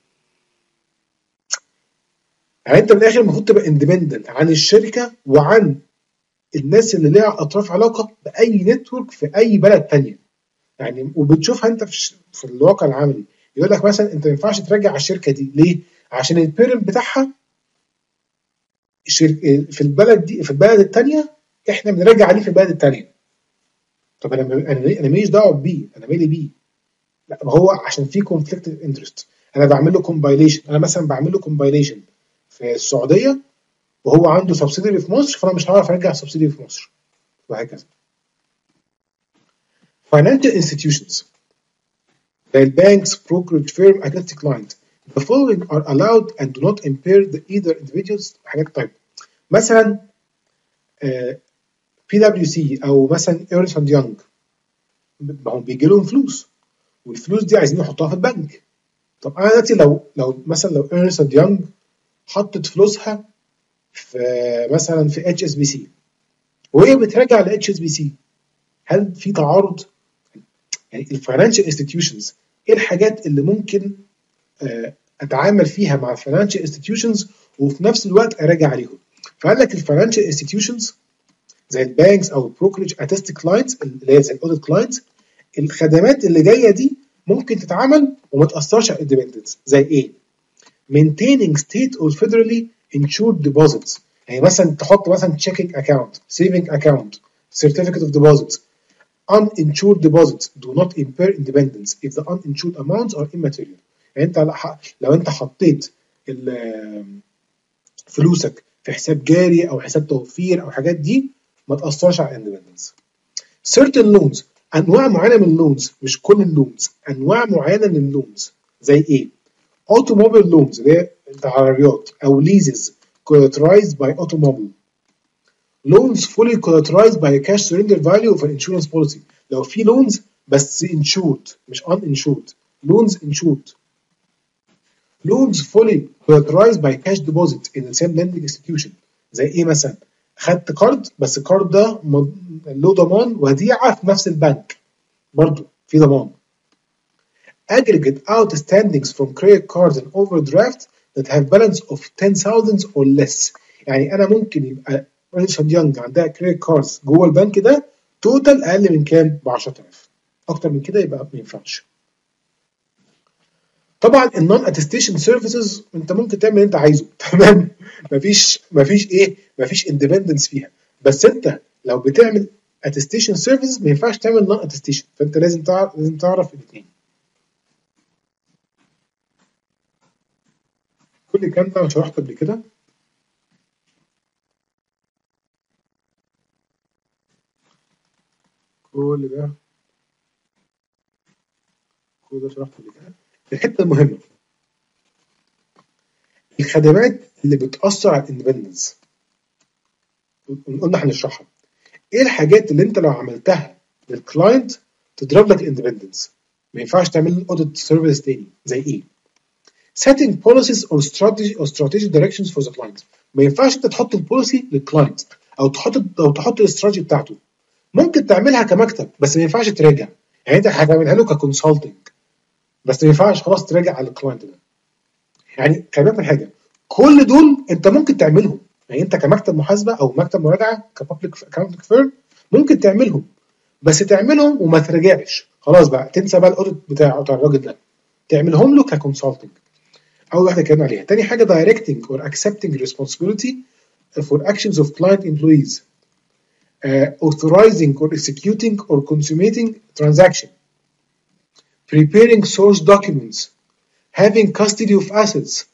يعني انت من الاخر المفروض تبقى اندبندنت عن الشركه وعن الناس اللي ليها اطراف علاقه باي نتورك في اي بلد تانية. يعني وبتشوفها انت في, في الواقع العملي، يقول لك مثلا انت ما ينفعش ترجع على الشركه دي. ليه؟ عشان البيرنت بتاعها في البلد دي، في البلد الثانيه احنا بنراجع عليه في البلد الثانيه. طب انا انا انا ماليش دعوه بيه، انا مالي بيه؟ لا، ما هو عشان في كونفليكت انترست، انا بعمل له كومبايليشن، انا مثلا بعمل له كومبايليشن في السعوديه وهو عنده سبسيدري في مصر، فانا مش هعرف ارجع سبسيدري في مصر، وهكذا. Financial institutions like banks, brokerage firm, identity client. The following are allowed and do not impair the either individuals. حاجات طيب مثلا بي دبليو سي او مثلا ايرنست اند يونج، هم بيجي لهم فلوس والفلوس دي عايزين يحطوها في البنك. طب انا دلوقتي لو لو مثلا لو ايرنست اند يونج حطت فلوسها في مثلا في اتش اس بي سي وهي بتراجع ل اتش اس بي سي، هل في تعارض؟ يعني الفاينانشال انستتيوشنز ايه الحاجات اللي ممكن اتعامل فيها مع الفاينانشال انستتيوشنز وفي نفس الوقت اراجع عليهم؟ فقال لك الفاينانشال انستتيوشنز زي البانكس او البروكرج اتست كلاينتس اللي هي زي الاوديت كلاينتس، الخدمات اللي جايه دي ممكن تتعمل وما تاثرش على الاندبندنس. زي ايه؟ maintaining state or federally insured deposits. يعني مثلا تحط مثلا checking account, saving account, certificate of deposits. Uninsured deposits do not impair independence if the uninsured amounts are immaterial. يعني انت لو انت حطيت فلوسك في حساب جاري او حساب توفير او حاجات دي ما تاثرش على الاندبندنس. certain loans، انواع معينه من اللونز، مش كل اللونز، انواع معينه من اللونز. زي ايه؟ automobile loans اللي هي العربيات، او leases collateralized by automobile. loans fully collateralized by a cash surrender value of an insurance policy. لو في loans بس insured مش uninsured. loans insured. loans fully collateralized by cash deposit in the same lending institution. زي ايه مثلا؟ خدت كارد بس الكارد ده له ضمان وديعه في نفس البنك، برضه في ضمان. aggregate outstandings from credit cards and overdraft that have balance of ten thousand or less. يعني انا ممكن يبقى ريتشارد يونج عندها كريدت كاردز جوه البنك ده توتال اقل من كام؟ ب عشرة آلاف. اكتر من كده يبقى ما ينفعش. طبعا النون اتستيشن سيرفيسز انت ممكن تعمل اللي انت عايزه، تمام، مفيش مفيش ايه مفيش اندبندنس فيها، بس انت لو بتعمل اتستيشن سيرفيسز ما ينفعش تعمل نون اتستيشن، فانت لازم تعرف لازم تعرف الاثنين. كل الكلام ده انا شرحته قبل كده. كل ده كل ده شرحته قبل كده. الحته المهمه الخدمات اللي بتاثر على الاندبندنس قلنا هنشرحها. ايه الحاجات اللي انت لو عملتها للكلاينت تضرب لك الاندبندنس؟ ما ينفعش تعمل اوديت سيرفيس تاني. زي ايه؟ setting policies or strategy or strategic directions for the client. ما ينفعش انت تحط البوليسي للكلاينت او تحط او تحط الاستراتيجي بتاعته. ممكن تعملها كمكتب بس ما ينفعش تراجع. يعني انت هتعملها له ككونسلتنج بس ما ينفعش خلاص تراجع على الكلاينت ده. يعني خلي بالك من حاجه، كل دول انت ممكن تعملهم. يعني انت كمكتب محاسبه او مكتب مراجعه كبابليك اكاونتنج فيرم ممكن تعملهم، بس تعملهم وما تراجعش خلاص بقى، تنسى بقى الاوديت بتاع بتاع الراجل ده، تعملهم له ككونسلتنج. اول واحده اتكلمنا عليها. تاني حاجه directing or accepting responsibility for actions of client employees, uh, authorizing or executing or consummating transaction, preparing source documents, having custody of assets.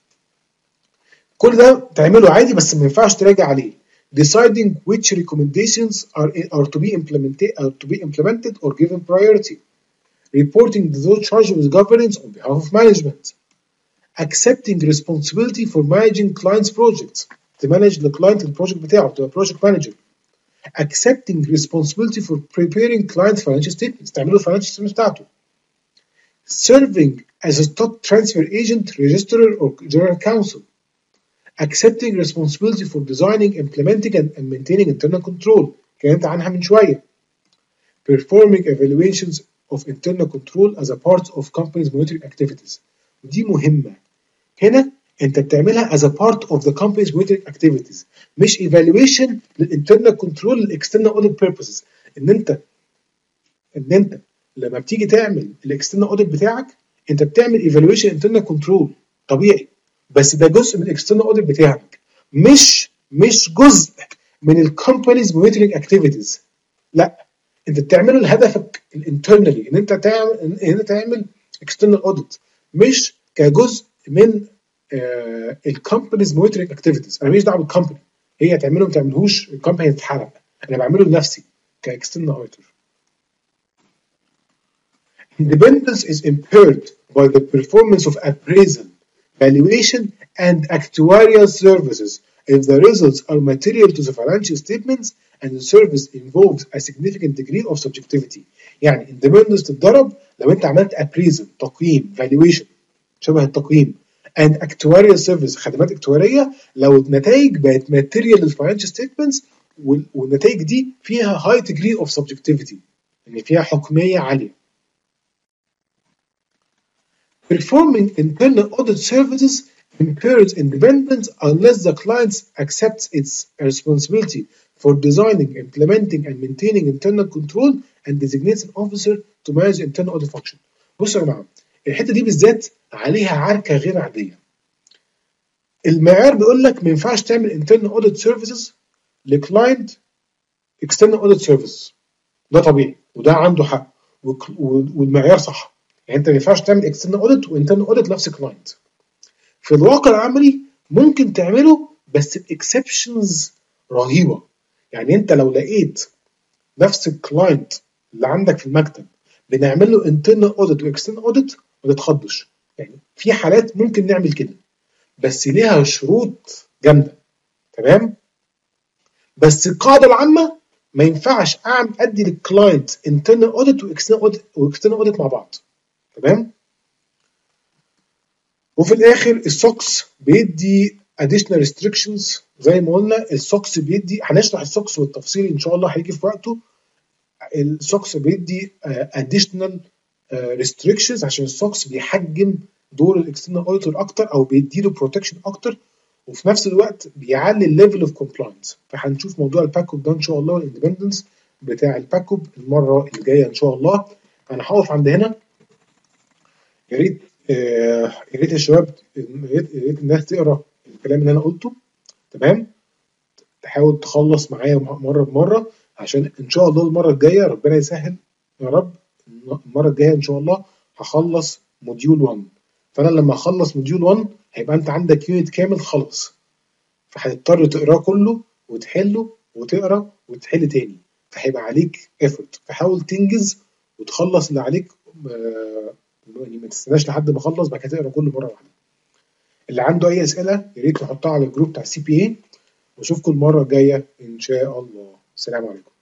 كل ده تعمله عادي بس ما ينفعش تراجع عليه. deciding which recommendations are, are to be implemented are to be implemented or given priority, reporting those charged with governance on behalf of management, accepting responsibility for managing clients' projects. تمانج الكلاينت البروجكت بتاعه، تبقى project manager. accepting responsibility for preparing client financial statements، تعملوا financial statements بتاعته. serving as a stock transfer agent, registrar or general counsel. accepting responsibility for designing, implementing and maintaining internal control، اتكلمت عنها من شوية. performing evaluations of internal control as a part of company's monitoring activities. دي مهمة. هنا انت بتعملها as a part of the company's monitoring activities، مش evaluation للinternal control للاكسترنال audit purposes. ان انت ان انت لما بتيجي تعمل الاكسترنال audit بتاعك انت بتعمل evaluation internal control طبيعي، بس ده جزء من الاكسترنال audit بتاعك، مش مش جزء من الكومبانيز monitoring activities. لا، انت بتعمله لهدفك الانترنالي، ان انت تعمل ان انت تعمل external audit مش كجزء من الكومبانيز monitoring activities. انا ماليش دعوه بالكومباني، هي تعمله ما تعملهوش الكومباني هتتحرق، انا بعمله لنفسي كاكسترنال auditor. Independence is impaired by the performance of appraisal, valuation and actuarial services if the results are material to the financial statements and the service involves a significant degree of subjectivity. يعني independence تتضرب لو انت عملت appraisal تقييم valuation شبه التقييم and actuarial service خدمات اكتواريه لو النتائج بقت material للفاينانشال statements والنتائج دي فيها high degree of subjectivity، يعني فيها حكميه عاليه. Performing internal audit services impairs independence unless the client accepts its responsibility for designing, implementing, and maintaining internal control and designates an officer to manage internal audit function. بصوا يا جماعه، الحته دي بالذات عليها عركه غير عاديه. المعيار بيقول لك ما ينفعش تعمل internal audit services لكلاينت external audit services، ده طبيعي وده عنده حق والمعيار صح. يعني انت ما ينفعش تعمل external audit وانترنال audit نفس كلاينت. في الواقع العملي ممكن تعمله بس باكسبشنز رهيبه. يعني انت لو لقيت نفس الكلاينت اللي عندك في المكتب بنعمل له internal audit واكسترنال audit ما تتخضش، يعني في حالات ممكن نعمل كده بس ليها شروط جامده، تمام؟ بس القاعده العامه ما ينفعش اعمل ادي للكلاينت internal audit واكسترنال audit واكسترنال audit مع بعض، تمام؟ وفي الاخر السوكس بيدي additional restrictions زي ما قلنا. السوكس بيدي، هنشرح السوكس بالتفصيل ان شاء الله هيجي في وقته. السوكس بيدي additional restrictions عشان السوكس بيحجم دور الاكسترنال اوديتور اكتر او بيديله بروتكشن اكتر، وفي نفس الوقت بيعلي الليفل اوف كومبلاينس. فهنشوف موضوع الباكوب ده ان شاء الله والاندبندنس بتاع الباكوب المره اللي جايه ان شاء الله. انا هقف عند هنا. يا ريت يا ريت يا شباب، يا ريت الناس تقرا الكلام اللي انا قلته، تمام؟ تحاول تخلص معايا مره بمره عشان ان شاء الله المره الجايه ربنا يسهل يا رب. المره الجايه ان شاء الله هخلص موديول واحد، فانا لما اخلص موديول واحد هيبقى انت عندك يونت كامل خلص، فهتضطر تقراه كله وتحله وتقرا وتحل تاني. فهيبقى عليك effort، فحاول تنجز وتخلص اللي عليك. آه، يعني ما تستناش لحد ما اخلص بعد كده تقرا كله مره واحده. اللي عنده اي اسئله يا ريت تحطها على الجروب بتاع السي بي اي، واشوفكم المره الجايه ان شاء الله. السلام عليكم.